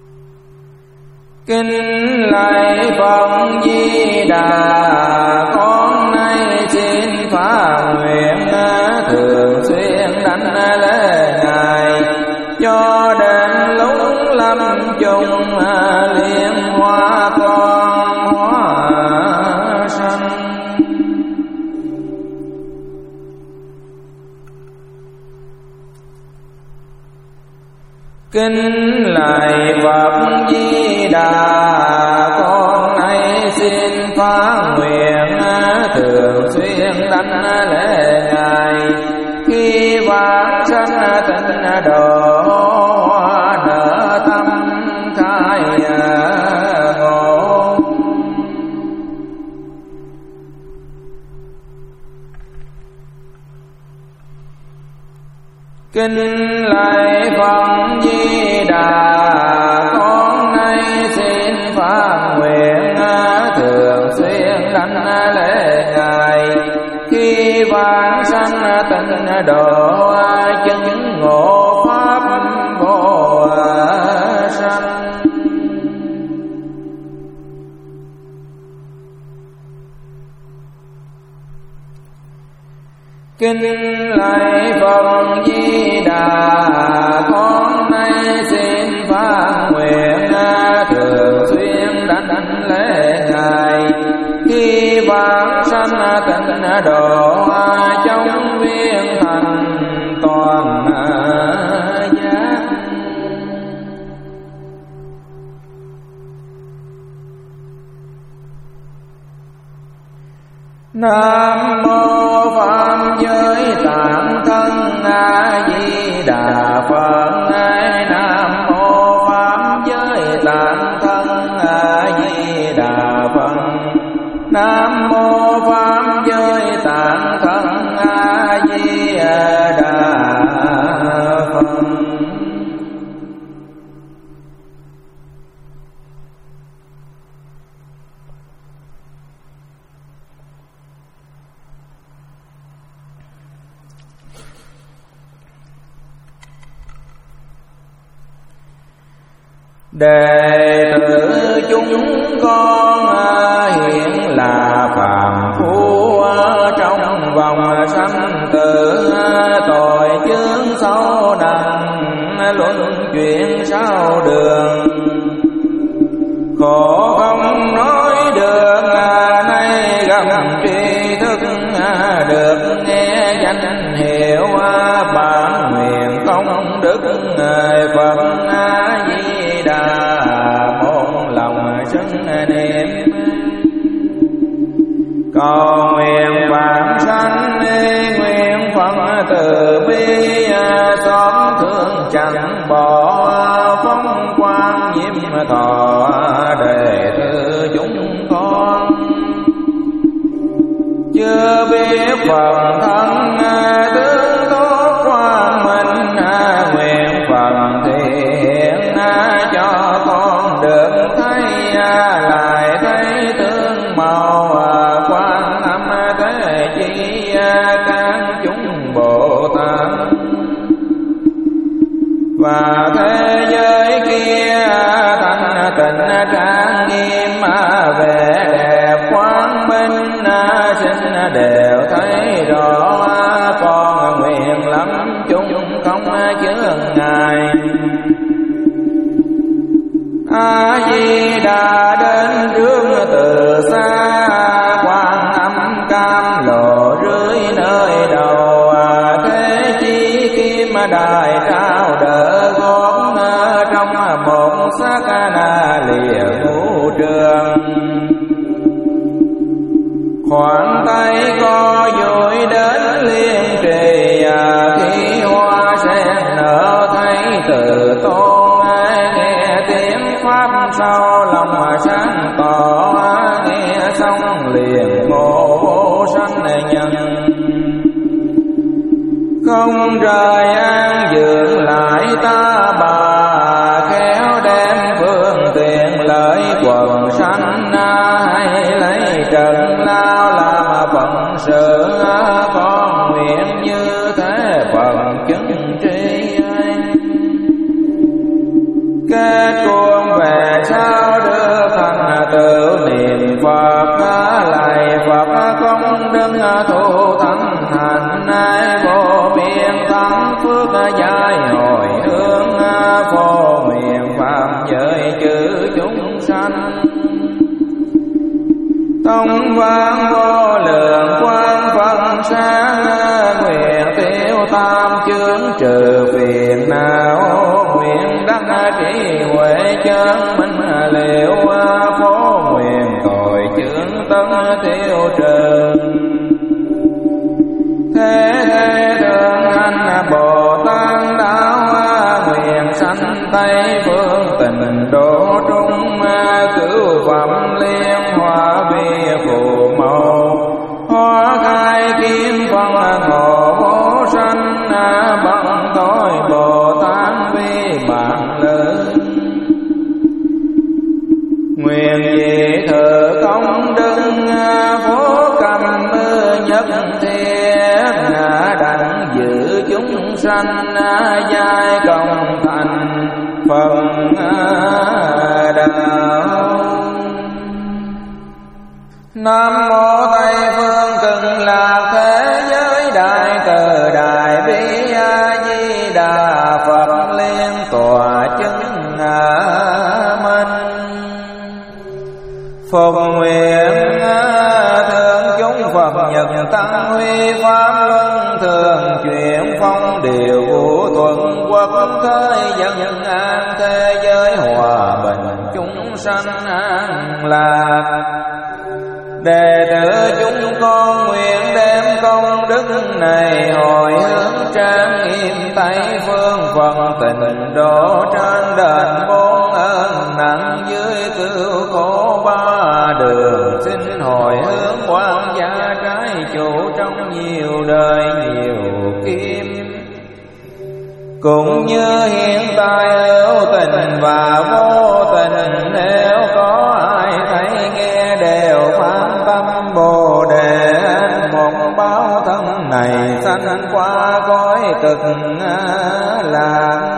Kính lạy Phật Di Đà, con nay xin phát nguyện thường xuyên đảnh lễ Ngài, cho đến lúc lâm chung liên hoa con hóa sanh. Kính lạy Phật Di Đà, con nay xin phát nguyện thường xuyên đảnh lễ Ngài, khi vãng sanh tịnh độ nở tâm khai ngộ. Kính lạy Phật Di Đà, con nay xin phát nguyện thường xuyên đảnh lễ Ngài, khi vãng sanh tịnh độ chứng ngộ pháp vô sanh. Kính lạy Phật Di Đà, con nay xin phát nguyện thường xuyên đảnh lễ Ngài, khi vãng sanh tịnh độ trong viên thành toàn giác. Nam mô Pháp Giới Tạng Thân A Di Đà Phật. Nam mô Pháp Giới Tạng Thân A Di Đà Phật. Nam mô Pháp Giới Tạng Thân A Di Đà Phật. Đệ tử chúng con hiện là phàm phu, trong vòng sanh tử tội chướng sâu nặng, luân chuyển sao đường. Khổ không nói được, nay gặp tri thức được nghe danh hiệu, bản nguyện công đức Phật A Di Đà một lòng xưng niệm. Cầu nguyện vãng sanh nguyện Phật từ bi, xót thương chẳng bỏ phong quang diêm thọ đệ tử chúng con. Chưa biết phần thân tướng tốt quang minh, nguyện phần thiện cho con được thấy, lại thấy tướng màu quan âm thế chi các chúng Bồ Tát. Và thế giới kia thanh tịnh trang nghiêm, vẻ đẹp quang minh sinh đều thấy rõ. Con nguyện lắm chúng không chướng ngại. A Di Đà đến trước từ xa, Quan Âm cam lộ rưới nơi đầu. Thế chi kim đài trao đỡ gót, trong một sắc na lìa ngũ trường. Khoản tay co duỗi đến liên trì, khi hoa sen nở thấy từ tôn. Nghe tiếng pháp sau lòng sáng tỏ, nghe xong liền ngộ vô sanh nhân. Không rời an dưỡng lại ta bà, khéo đem phương tiện lợi quần sanh. Hay lấy trần lao làm phận sự, con nguyện như thế phần chứng tri. Kết cuồng về sau được đức thu thân hành ai vô biên thắng phước giải hồi hướng phô miền phạm giới chữ chúng sanh tông vang vô lượng quang phân sáng nguyện tiêu tam chướng trừ phiền não nguyện đắc trí huệ chân minh liệu phổ nguyện tội chướng tấn tiêu trừ thế thế thường hành bồ tát đạo nguyện sanh tây phương tịnh độ trung cứu phẩm liên hoa bia phù màu hoa khai kim phân ngộ vô sanh bằng tối bồ tát vi bản lớn nguyện dị thờ công đức phổ cầm nhất thiết đặng giữ chúng sanh giai công thành phần đạo. Nam mô Tây phương cực lạc thế giới đại từ đại bi a di đà Phật liên tọa chứng minh phục nguyện thượng chúng Phật nhật tăng huy pháp luân thường chuyển phong điều vũ thuận quốc thế dân an thế giới hòa bình chúng sanh an lạc. Đệ tử chúng con nguyện đem công đức này hồi hướng trang nghiêm Tây phương phần tịnh độ trên đền bốn ơn nặng dưới cứu khổ ba đường xin hồi hướng quan gia trái chủ trong nhiều đời nhiều kiếp cũng như hiện tại hữu tình và vô tình nếu có ai thấy nghe đều phát tâm bồ đề một báo thân này sanh qua cõi cực lạc.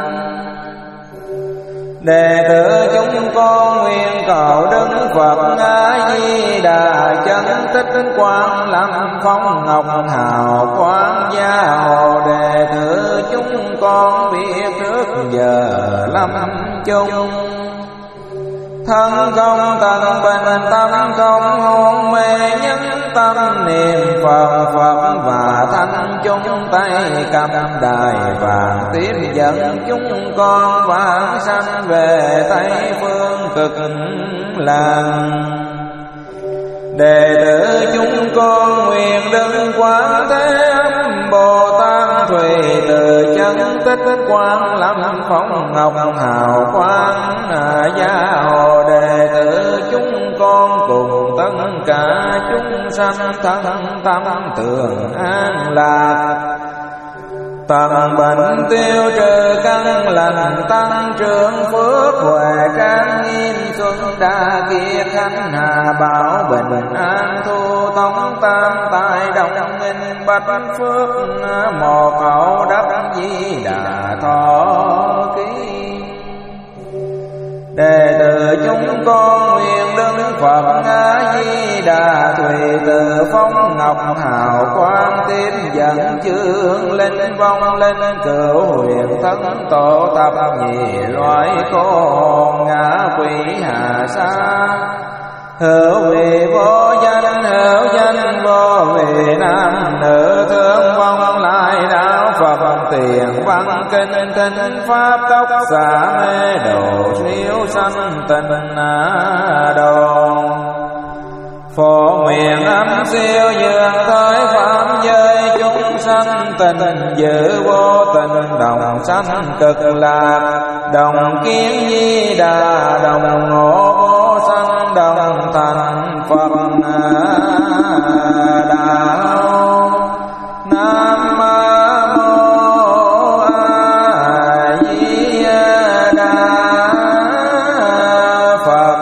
Đệ tử chúng con nguyện cầu Đức Phật A Di Đà chân tích quang lâm phong ngọc hào quang gia hộ. Đệ tử chúng con biết trước giờ lâm chung thân không tận bình tâm không hôn mê nhân tâm niệm Phật Phật và thanh chúng tay cầm đài vàng tiếp dẫn chúng con vãng sanh về Tây phương cực lạc. Đệ tử chúng con nguyện Đức Quán Thế Âm Bồ Tát Thùy từ chân tích quang lâm phong ngọc hào quang gia hộ. Đệ tử chúng con cùng tất cả chúng sanh thân tâm thường an lạc. Tận bệnh tiêu trừ căn lành tăng trưởng phước huệ trang nghiêm xuân đa kiệt khánh hà bảo bình an thu tống tam tài đồng nghinh bạch phước một khẩu đắc di đà thọ ký. Đệ tử chúng con nguyện Đức Phật A Di Đà Thùy từ phong ngọc hào quang tiếp dẫn chương linh vong linh cửu huyền thân tổ tập nhị loại khổ ngã quỷ hà sa. Hữu vị vô danh hữu danh vô vị nam nữ thương vong lại đạo Phật tiền văn kinh thính pháp tốc xả mê độ siêu sanh tình đồ. Phổ nguyện âm siêu dường tới phạm giới chúng sanh tình giữ vô tình đồng sanh cực lạc. Đồng kiến di đà đồng ngộ vô sanh đồng thành Phật đạo. Nam mô A Di Đà Phật.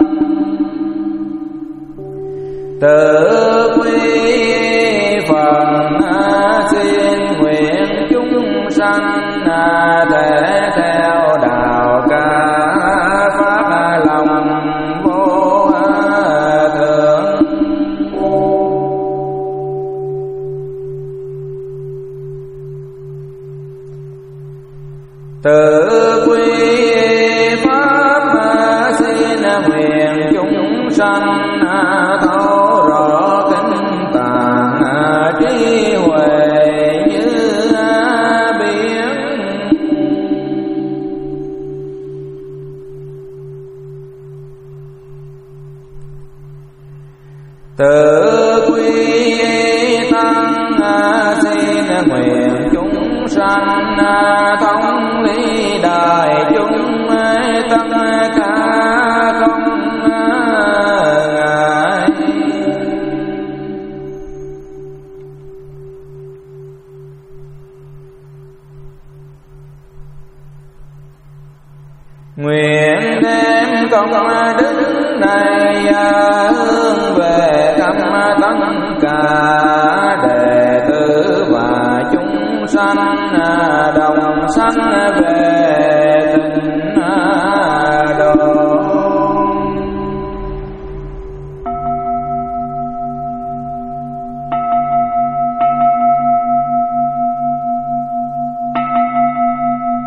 Tự quy phần xin nguyện chúng sanh thể theo đạo ca pháp lòng. tự quy tăng xin nguyện chúng sanh thống lý đại chúng tất cả không ngại. Nguyện đem công đức này hướng về khắp tất